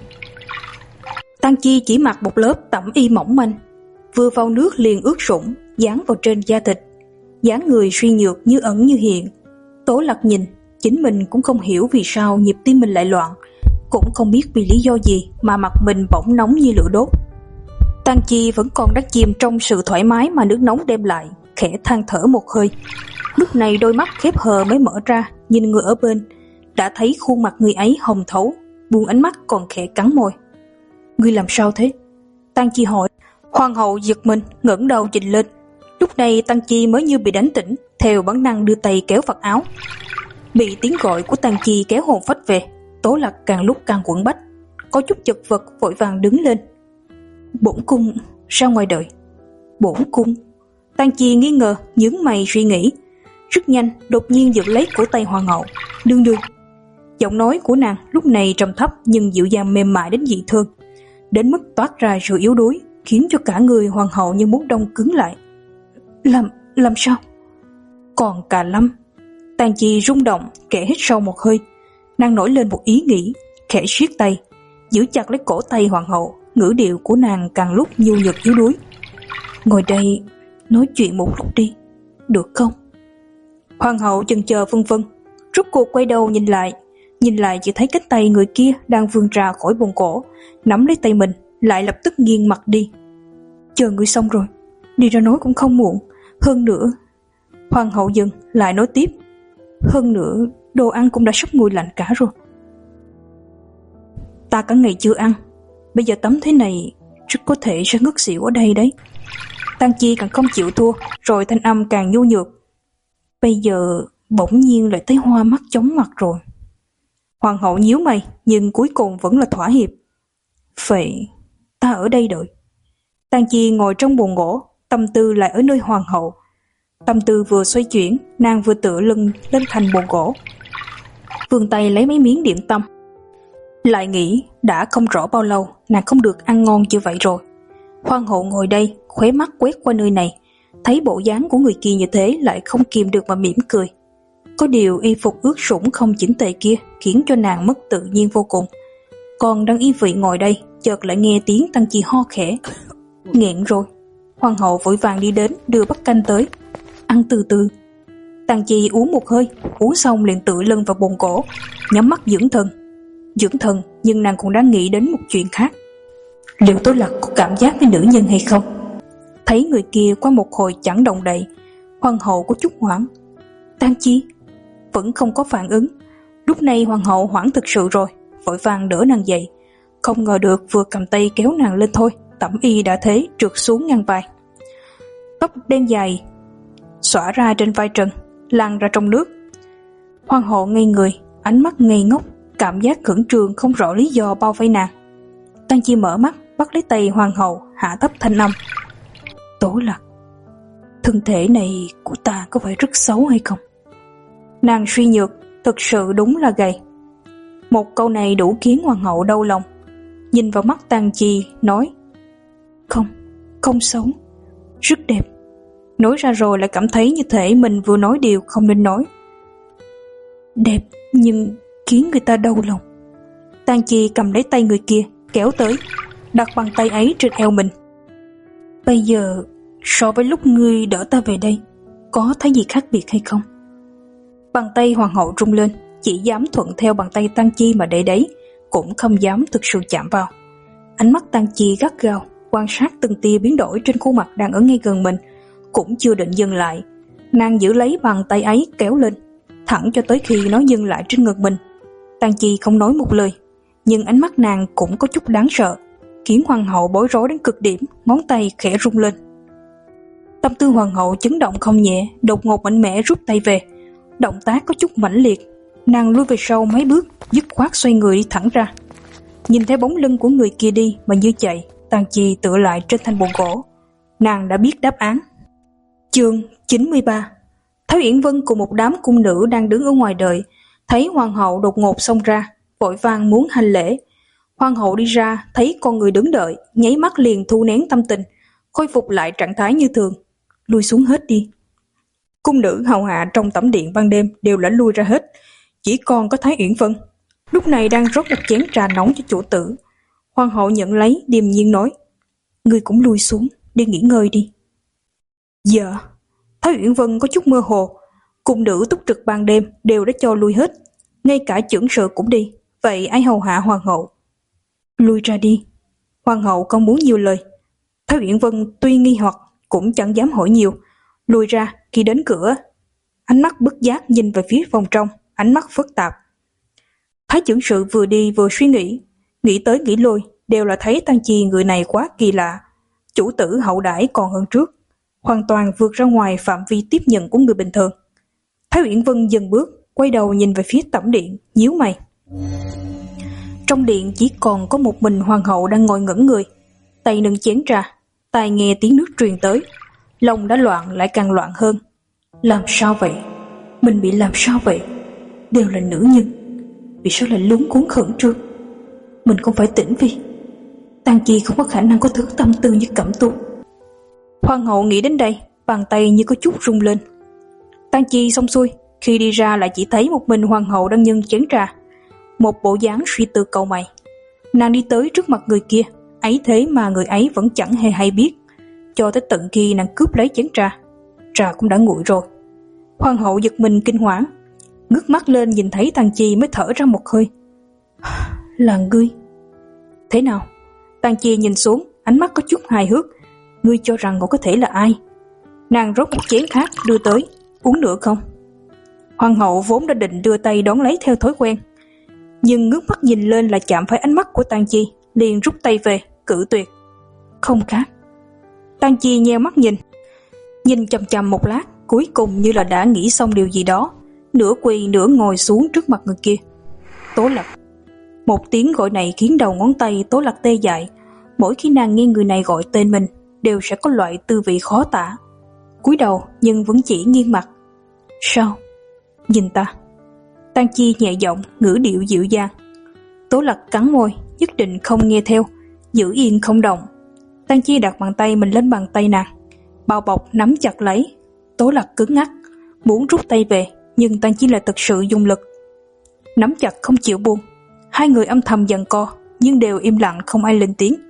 S1: Tang Chi chỉ mặc một lớp tẩm y mỏng manh, vừa vào nước liền ướt sũng, dán vào trên da thịt, dáng người suy nhược như ẩn như hiện. Tố Lặc nhìn, chính mình cũng không hiểu vì sao nhịp tim mình lại loạn, cũng không biết vì lý do gì mà mặt mình bỗng nóng như lửa đốt. Tang Chi vẫn còn đang chìm trong sự thoải mái mà nước nóng đem lại, khẽ than thở một hơi. Lúc này đôi mắt khép hờ mới mở ra, nhìn người ở bên, đã thấy khuôn mặt người ấy hồng thấu, buông ánh mắt còn khẽ cắn môi. Ngươi làm sao thế? Tang Chi hỏi. Hoàng hậu giật mình, ngẩng đầu nhìn lên. Lúc này Tang Chi mới như bị đánh tỉnh, theo bản năng đưa tay kéo vạt áo. Bị tiếng gọi của Tang Chi kéo hồn phách về, Tố Lặc càng lúc càng quẫn bách, có chút chật vật vội vàng đứng lên. Bổn cung ra ngoài đợi. Bổn cung. Tang Chi nghi ngờ, nhướng mày suy nghĩ, rất nhanh đột nhiên giật lấy cổ tay hoàng hậu. Đương đương. Giọng nói của nàng lúc này trầm thấp nhưng dịu dàng mềm mại đến dị thương, đến mức toát ra sự yếu đuối, khiến cho cả người hoàng hậu như muốn đông cứng lại. Làm, làm sao? Còn cả Lâm. Tang Chi rung động, kẻ hít sâu một hơi, nàng nổi lên một ý nghĩ, khẽ siết tay, giữ chặt lấy cổ tay hoàng hậu, ngữ điệu của nàng càng lúc nhu nhược yếu đuối. Ngồi đây, nói chuyện một lúc đi, được không? Hoàng hậu chần chờ vân vân, rốt cuộc quay đầu nhìn lại, nhìn lại chỉ thấy cánh tay người kia đang vươn ra khỏi bồn cổ, nắm lấy tay mình, lại lập tức nghiêng mặt đi. Chờ ngươi xong rồi, đi ra nói cũng không muộn. Hơn nữa, hoàng hậu dừng, lại nói tiếp. Hơn nữa, đồ ăn cũng đã sắp nguội lạnh cả rồi. Ta cả ngày chưa ăn, bây giờ tắm thế này, rất có thể sẽ ngất xỉu ở đây đấy. Tang Chi càng không chịu thua, rồi thanh âm càng nhu nhược. Bây giờ bỗng nhiên lại thấy hoa mắt chóng mặt rồi. Hoàng hậu nhíu mày, nhưng cuối cùng vẫn là thỏa hiệp. Vậy ta ở đây đợi. Tang Chi ngồi trong bồn gỗ, tâm tư lại ở nơi hoàng hậu. Tâm tư vừa xoay chuyển, nàng vừa tựa lưng lên thành bồn gỗ, vươn tay lấy mấy miếng điểm tâm. Lại nghĩ đã không rõ bao lâu nàng không được ăn ngon như vậy rồi. Hoàng hậu ngồi đây, khóe mắt quét qua nơi này, thấy bộ dáng của người kia như thế lại không kìm được mà mỉm cười. Có điều y phục ướt sũng không chỉnh tề kia khiến cho nàng mất tự nhiên vô cùng. Còn đang yên vị ngồi đây, chợt lại nghe tiếng Tang Chi ho khẽ. Nghẹn rồi. Hoàng hậu vội vàng đi đến đưa bát canh tới. Ăn từ từ. Tang Chi uống một hơi, uống xong liền tựa lưng vào bồn cổ, nhắm mắt dưỡng thần. Dưỡng thần, nhưng nàng cũng đang nghĩ đến một chuyện khác. Liệu Tố Lặc có cảm giác với nữ nhân hay không? Thấy người kia qua một hồi chẳng động đậy, hoàng hậu có chút hoảng. Tang Chi vẫn không có phản ứng. Lúc này hoàng hậu hoảng thực sự rồi, vội vàng đỡ nàng dậy. Không ngờ được vừa cầm tay kéo nàng lên thôi, tẩm y đã thế trượt xuống ngang vai. Tóc đen dài xõa ra trên vai trần, lăn ra trong nước. Hoàng hậu ngây người, ánh mắt ngây ngốc, cảm giác khẩn trương không rõ lý do bao vây nàng. Tang Chi mở mắt, bắt lấy tay hoàng hậu, hạ thấp thanh âm. Tố Lặc. thân thể này của ta có phải rất xấu hay không? Nàng suy nhược, thực sự đúng là gầy. Một câu này đủ khiến hoàng hậu đau lòng. Nhìn vào mắt Tang Chi, nói: Không, không xấu, rất đẹp. Nói ra rồi lại cảm thấy như thể mình vừa nói điều không nên nói. Đẹp nhưng khiến người ta đau lòng. Tang Chi cầm lấy tay người kia, kéo tới, đặt bàn tay ấy trên eo mình. Bây giờ, so với lúc ngươi đỡ ta về đây, có thấy gì khác biệt hay không? Bàn tay hoàng hậu rung lên, chỉ dám thuận theo bàn tay Tang Chi mà để đấy, cũng không dám thực sự chạm vào. Ánh mắt Tang Chi gắt gao, quan sát từng tia biến đổi trên khuôn mặt đang ở ngay gần mình, cũng chưa định dừng lại. Nàng giữ lấy bàn tay ấy kéo lên, thẳng cho tới khi nó dừng lại trên ngực mình. Tang Chi không nói một lời, nhưng ánh mắt nàng cũng có chút đáng sợ, khiến hoàng hậu bối rối đến cực điểm, ngón tay khẽ rung lên. Tâm tư hoàng hậu chấn động không nhẹ, đột ngột mạnh mẽ rút tay về. Động tác có chút mãnh liệt, nàng lui về sau mấy bước, dứt khoát xoay người đi thẳng ra. Nhìn thấy bóng lưng của người kia đi mà như chạy, Tang Chi tựa lại trên thanh bồn gỗ. Nàng đã biết đáp án. Chương chín mươi ba. Thái Uyển Vân cùng một đám cung nữ đang đứng ở ngoài đợi, thấy hoàng hậu đột ngột xông ra, vội vàng muốn hành lễ. Hoàng hậu đi ra, thấy con người đứng đợi, nháy mắt liền thu nén tâm tình, khôi phục lại trạng thái như thường. Lui xuống hết đi. Cung nữ hầu hạ trong tẩm điện ban đêm đều đã lui ra hết, chỉ còn có Thái Uyển Vân. Lúc này đang rót một chén trà nóng cho chủ tử. Hoàng hậu nhận lấy, điềm nhiên nói: Ngươi cũng lui xuống, đi nghỉ ngơi đi. Dạ. Thái Uyển Vân có chút mơ hồ. Cung nữ túc trực ban đêm đều đã cho lui hết, ngay cả chưởng sự cũng đi, vậy ai hầu hạ hoàng hậu? Lui ra đi. Hoàng hậu không muốn nhiều lời. Thái Uyển Vân tuy nghi hoặc cũng chẳng dám hỏi nhiều, lùi ra. Khi đến cửa, ánh mắt bất giác nhìn về phía phòng trong, ánh mắt phức tạp. Thái chưởng sự vừa đi vừa suy nghĩ, nghĩ tới nghĩ lui, đều là thấy Tang Chi người này quá kỳ lạ. Chủ tử hậu đãi còn hơn trước, hoàn toàn vượt ra ngoài phạm vi tiếp nhận của người bình thường. Thái Uyển Vân dừng bước, quay đầu nhìn về phía tẩm điện, nhíu mày. Trong điện chỉ còn có một mình hoàng hậu đang ngồi ngẩn người, tay nâng chén trà, tai nghe tiếng nước truyền tới, lòng đã loạn lại càng loạn hơn. Làm sao vậy? Mình bị làm sao vậy? Đều là nữ nhân, vì sao lại luống cuống khẩn trương? Mình không phải Tĩnh Vi, Tang Chi không có khả năng có thứ tâm tư như Cẩm Tu. Hoàng hậu nghĩ đến đây, bàn tay như có chút rung lên. Tang Chi xong xuôi, khi đi ra lại chỉ thấy một mình hoàng hậu đang nhân chén trà, một bộ dáng suy tư cau mày. Nàng đi tới trước mặt người kia, ấy thế mà người ấy vẫn chẳng hề hay biết, cho tới tận khi nàng cướp lấy chén trà, trà cũng đã nguội rồi. Hoàng hậu giật mình kinh hoảng, ngước mắt lên nhìn thấy Tang Chi mới thở ra một hơi. Là ngươi? Thế nào? Tang Chi nhìn xuống, ánh mắt có chút hài hước. Ngươi cho rằng cậu có thể là ai? Nàng rót một chén khác đưa tới, uống nữa không? Hoàng hậu vốn đã định đưa tay đón lấy theo thói quen, nhưng ngước mắt nhìn lên là chạm phải ánh mắt của Tang Chi, liền rút tay về, cự tuyệt. Không khác. Tang Chi nheo mắt nhìn, nhìn chằm chằm một lát, cuối cùng như là đã nghĩ xong điều gì đó, nửa quỳ nửa ngồi xuống trước mặt người kia. Tố Lạc. Một tiếng gọi này khiến đầu ngón tay Tố Lạc tê dại. Mỗi khi nàng nghe người này gọi tên mình, đều sẽ có loại tư vị khó tả. Cúi đầu nhưng vẫn chỉ nghiêng mặt. Sao? Nhìn ta. Tang Chi nhẹ giọng, ngữ điệu dịu dàng. Tố Lạc cắn môi, nhất định không nghe theo, giữ yên không động. Tang Chi đặt bàn tay mình lên bàn tay nàng, bao bọc nắm chặt lấy. Tố Lạc cứng ngắc, muốn rút tay về, nhưng Tang Chi lại thực sự dùng lực, nắm chặt không chịu buông. Hai người âm thầm giằng co, nhưng đều im lặng không ai lên tiếng.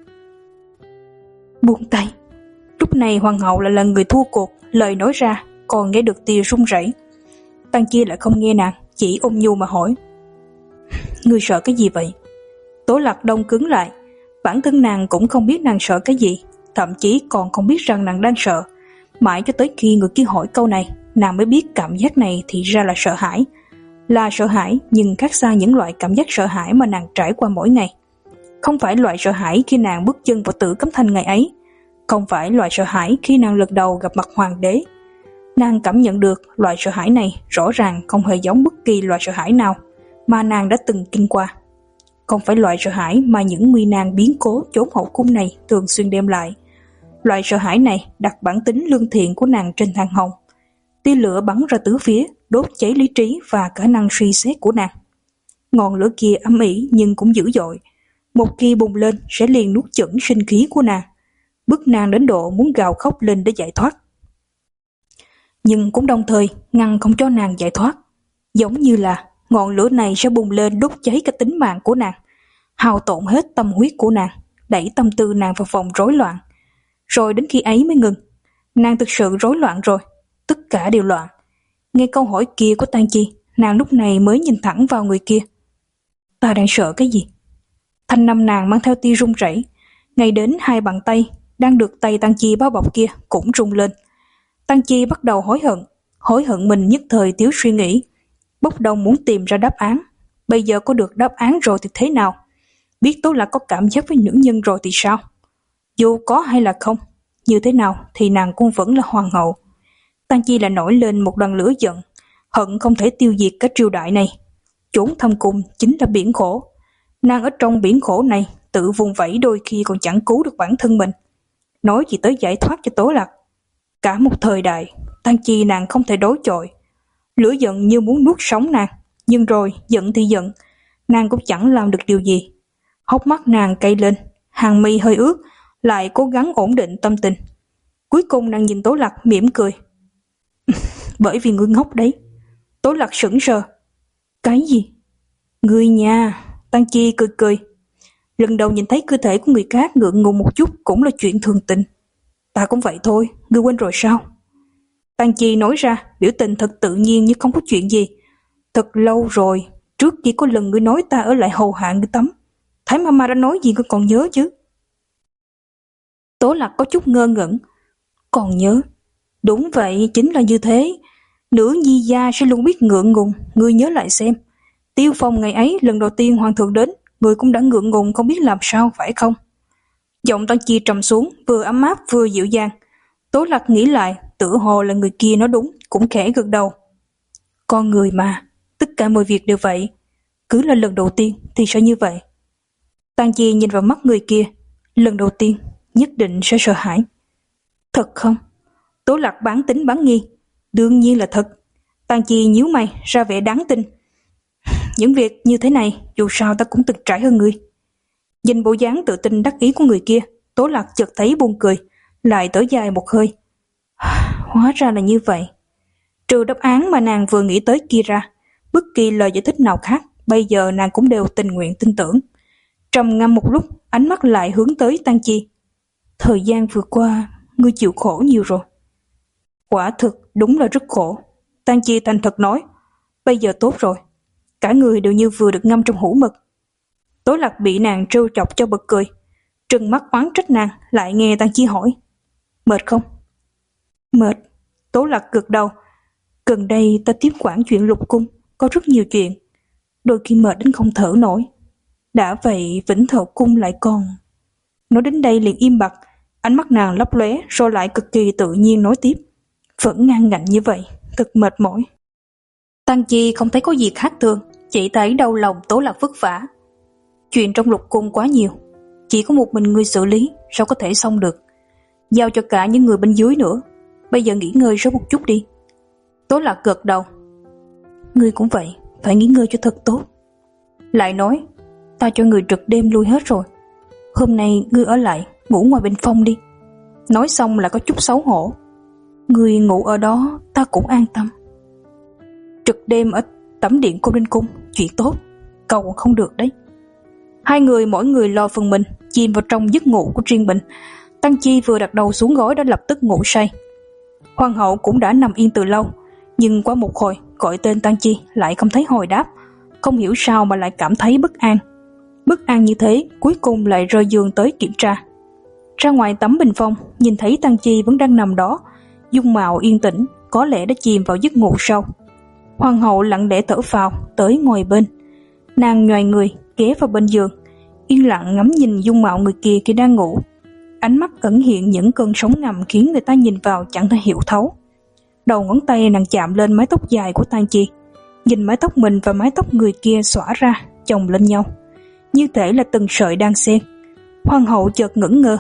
S1: Buông tay. Lúc này hoàng hậu lại là người thua cuộc, lời nói ra còn nghe được tia run rẩy. Tang Chi lại không nghe nàng, chỉ ôm nhu mà hỏi. Ngươi sợ cái gì vậy? Tố Lạc đông cứng lại. Bản thân nàng cũng không biết nàng sợ cái gì, thậm chí còn không biết rằng nàng đang sợ. Mãi cho tới khi người kia hỏi câu này, nàng mới biết cảm giác này thì ra là sợ hãi. Là sợ hãi, nhưng khác xa những loại cảm giác sợ hãi mà nàng trải qua mỗi ngày. Không phải loại sợ hãi khi nàng bước chân vào Tử Cấm Thành ngày ấy, không phải loại sợ hãi khi nàng lần đầu gặp mặt hoàng đế. Nàng cảm nhận được loại sợ hãi này rõ ràng không hề giống bất kỳ loại sợ hãi nào mà nàng đã từng kinh qua. Không phải loại sợ hãi mà những nguy nan biến cố chốn hậu cung này thường xuyên đem lại, Loại sợ hãi này đặt bản tính lương thiện của nàng trên thang hồng. Tia lửa bắn ra tứ phía, đốt cháy lý trí và khả năng suy xét của nàng. Ngọn lửa kia ấm ỉ nhưng cũng dữ dội. Một khi bùng lên sẽ liền nuốt chửng sinh khí của nàng, bức nàng đến độ muốn gào khóc lên để giải thoát. Nhưng cũng đồng thời ngăn không cho nàng giải thoát. Giống như là ngọn lửa này sẽ bùng lên đốt cháy cả tính mạng của nàng, hao tổn hết tâm huyết của nàng, đẩy tâm tư nàng vào vòng rối loạn. Rồi đến khi ấy mới ngừng. Nàng thực sự rối loạn rồi, tất cả đều loạn. Nghe câu hỏi kia của Tang Chi, nàng lúc này mới nhìn thẳng vào người kia. Ta đang sợ cái gì? Thanh âm nàng mang theo tia run rẩy, ngay đến hai bàn tay đang được tay Tang Chi bao bọc kia cũng rung lên. Tang Chi bắt đầu hối hận, hối hận mình nhất thời thiếu suy nghĩ, bốc đồng muốn tìm ra đáp án. Bây giờ có được đáp án rồi thì thế nào? Biết Tố Lạc có cảm giác với nữ nhân rồi thì sao? Dù có hay là không, như thế nào thì nàng cũng vẫn là hoàng hậu. Tang Chi lại nổi lên một đoàn lửa giận, hận không thể tiêu diệt cái triều đại này. Chốn thâm cung chính là biển khổ. Nàng ở trong biển khổ này tự vùng vẫy đôi khi còn chẳng cứu được bản thân mình. Nói gì tới giải thoát cho Tố Lạc. Cả một thời đại, Tang Chi nàng không thể đối chọi. Lửa giận như muốn nuốt sống nàng, nhưng rồi giận thì giận, nàng cũng chẳng làm được điều gì. Hốc mắt nàng cay lên, hàng mi hơi ướt, lại cố gắng ổn định tâm tình. Cuối cùng nàng nhìn Tố Lạc mỉm cười. Bởi vì ngươi ngốc đấy. Tố Lạc sững sờ. Cái gì? Ngươi nha. Tang Chi cười cười. Lần đầu nhìn thấy cơ thể của người khác ngượng ngùng một chút cũng là chuyện thường tình. Ta cũng vậy thôi, ngươi quên rồi sao? Tang Chi nói ra, biểu tình thật tự nhiên như không có chuyện gì. Thật lâu rồi, trước kia có lần ngươi nói ta ở lại hầu hạ ngươi tắm. Thái mama đã nói gì ngươi còn nhớ chứ? Tố Lạc có chút ngơ ngẩn. Còn nhớ? Đúng vậy, chính là như thế. Nữ nhi gia sẽ luôn biết ngượng ngùng, ngươi nhớ lại xem. Tiêu Phong ngày ấy lần đầu tiên hoàng thượng đến, ngươi cũng đã ngượng ngùng không biết làm sao, phải không? Giọng Tang Chi trầm xuống, vừa ấm áp vừa dịu dàng. Tố Lạc nghĩ lại, tự hồ là người kia nói đúng, cũng khẽ gật đầu. Con người mà, tất cả mọi việc đều vậy. Cứ là lần đầu tiên thì sẽ như vậy. Tang Chi nhìn vào mắt người kia. Lần đầu tiên nhất định sẽ sợ hãi. Thật không? Tố Lạc bán tính bán nghi. Đương nhiên là thật. Tang Chi nhíu mày ra vẻ đáng tin. Những việc như thế này dù sao ta cũng từng trải hơn ngươi. Nhìn bộ dáng tự tin đắc ý của người kia, Tố Lạc chợt thấy buồn cười, lại thở dài một hơi. Hóa ra là như vậy. Trừ đáp án mà nàng vừa nghĩ tới kia ra, bất kỳ lời giải thích nào khác bây giờ nàng cũng đều tình nguyện tin tưởng. Trầm ngâm một lúc, ánh mắt lại hướng tới Tang Chi. Thời gian vừa qua ngươi chịu khổ nhiều rồi. Quả thực đúng là rất khổ. Tang Chi thành thật nói. Bây giờ tốt rồi, cả người đều như vừa được ngâm trong hũ mực. Tố Lạc bị nàng trêu chọc cho bật cười, trừng mắt oán trách nàng, lại nghe Tang Chi hỏi. Mệt không? Mệt. Tố Lạc gật đầu. Gần đây ta tiếp quản chuyện lục cung, có rất nhiều chuyện, đôi khi mệt đến không thở nổi. Đã vậy Vĩnh Thọ cung lại còn... Nói đến đây liền im bặt, ánh mắt nàng lấp lóe rồi lại cực kỳ tự nhiên nói tiếp. Vẫn ngang ngạnh như vậy, thật mệt mỏi. Tang Chi không thấy có gì khác thường, chỉ thấy đau lòng Tố Lạc vất vả. Chuyện trong lục cung quá nhiều, chỉ có một mình ngươi xử lý sao có thể xong được. Giao cho cả những người bên dưới nữa. Bây giờ nghỉ ngơi sớm một chút đi. Tố Lạc gật đầu. Ngươi cũng vậy, phải nghỉ ngơi cho thật tốt. Lại nói, ta cho người trực đêm lui hết rồi. Hôm nay ngươi ở lại, ngủ ngoài bên phong đi. Nói xong là có chút xấu hổ. Ngươi ngủ ở đó, ta cũng an tâm. Trực đêm ở tẩm điện Cô Ninh Cung, chuyện tốt, cầu còn không được đấy. Hai người mỗi người lo phần mình, chìm vào trong giấc ngủ của riêng mình. Tang Chi vừa đặt đầu xuống gối đã lập tức ngủ say. Hoàng hậu cũng đã nằm yên từ lâu, nhưng qua một hồi gọi tên Tang Chi lại không thấy hồi đáp. Không hiểu sao mà lại cảm thấy bất an. Bất an như thế cuối cùng lại rơi giường tới kiểm tra. Ra ngoài tấm bình phong, nhìn thấy Tang Chi vẫn đang nằm đó, dung mạo yên tĩnh, có lẽ đã chìm vào giấc ngủ sâu. Hoàng hậu lặng lẽ thở phào tới ngồi bên. Nàng nhoài người ghé vào bên giường, yên lặng ngắm nhìn dung mạo người kia khi đang ngủ. Ánh mắt ẩn hiện những cơn sóng ngầm khiến người ta nhìn vào chẳng thể hiểu thấu. Đầu ngón tay nàng chạm lên mái tóc dài của Tang Chi, nhìn mái tóc mình và mái tóc người kia xõa ra chồng lên nhau, như thể là từng sợi đang xen. Hoàng hậu chợt ngẩn ngơ,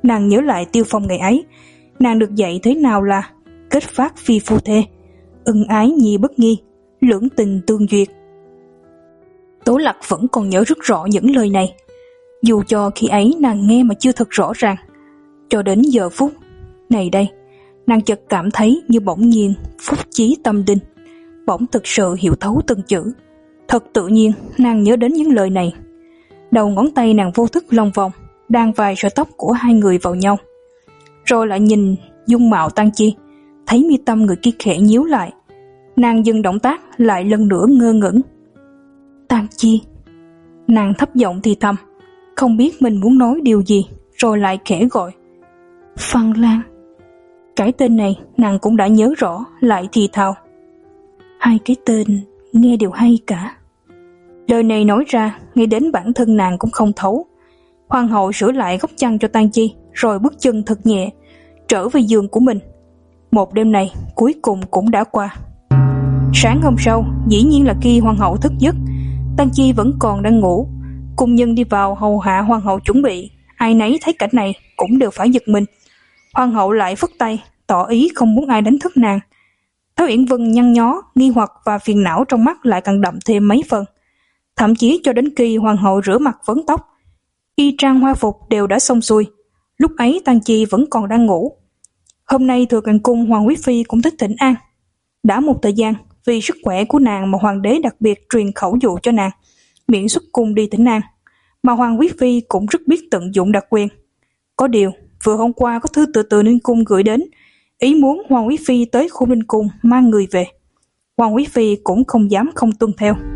S1: nàng nhớ lại Tiêu Phong ngày ấy, nàng được dạy thế nào là kết phát phi phu thê, ân ái nhi bất nghi, lưỡng tình tương duyệt. Tố Lạc vẫn còn nhớ rất rõ những lời này, dù cho khi ấy nàng nghe mà chưa thật rõ ràng. Cho đến giờ phút này đây, nàng chợt cảm thấy như bỗng nhiên phúc chí tâm đinh, bỗng thực sự hiểu thấu từng chữ. Thật tự nhiên nàng nhớ đến những lời này. Đầu ngón tay nàng vô thức lòng vòng, đan vài sợi tóc của hai người vào nhau. Rồi lại nhìn dung mạo Tang Chi, thấy mi tâm người kia khẽ nhíu lại. Nàng dừng động tác, lại lần nữa ngơ ngẩn. Tang Chi. Nàng thấp giọng thì thầm, không biết mình muốn nói điều gì, rồi lại khẽ gọi. Văn Lan. Cái tên này nàng cũng đã nhớ rõ, lại thì thào. Hai cái tên nghe đều hay cả. Lời này nói ra, ngay đến bản thân nàng cũng không thấu. Hoàng hậu sửa lại góc chăn cho Tang Chi, rồi bước chân thật nhẹ, trở về giường của mình. Một đêm này cuối cùng cũng đã qua. Sáng hôm sau, dĩ nhiên là khi hoàng hậu thức giấc, Tang Chi vẫn còn đang ngủ. Cung nhân đi vào hầu hạ hoàng hậu chuẩn bị, ai nấy thấy cảnh này cũng đều phải giật mình. Hoàng hậu lại phất tay, tỏ ý không muốn ai đánh thức nàng. Thái Uyển Vân nhăn nhó, nghi hoặc và phiền não trong mắt lại càng đậm thêm mấy phần. Thậm chí cho đến khi hoàng hậu rửa mặt vấn tóc, y trang hoa phục đều đã xong xuôi, lúc ấy Tang Chi vẫn còn đang ngủ. Hôm nay Thừa Càn Cung Hoàng Quý Phi cũng thích thỉnh an. Đã một thời gian, vì sức khỏe của nàng mà hoàng đế đặc biệt truyền khẩu dụ cho nàng miễn xuất cung đi thỉnh an, mà Hoàng Quý Phi cũng rất biết tận dụng đặc quyền. Có điều, vừa hôm qua có thư từ từ Ninh Cung gửi đến, ý muốn Hoàng Quý Phi tới khu Ninh Cung mang người về. Hoàng Quý Phi cũng không dám không tuân theo.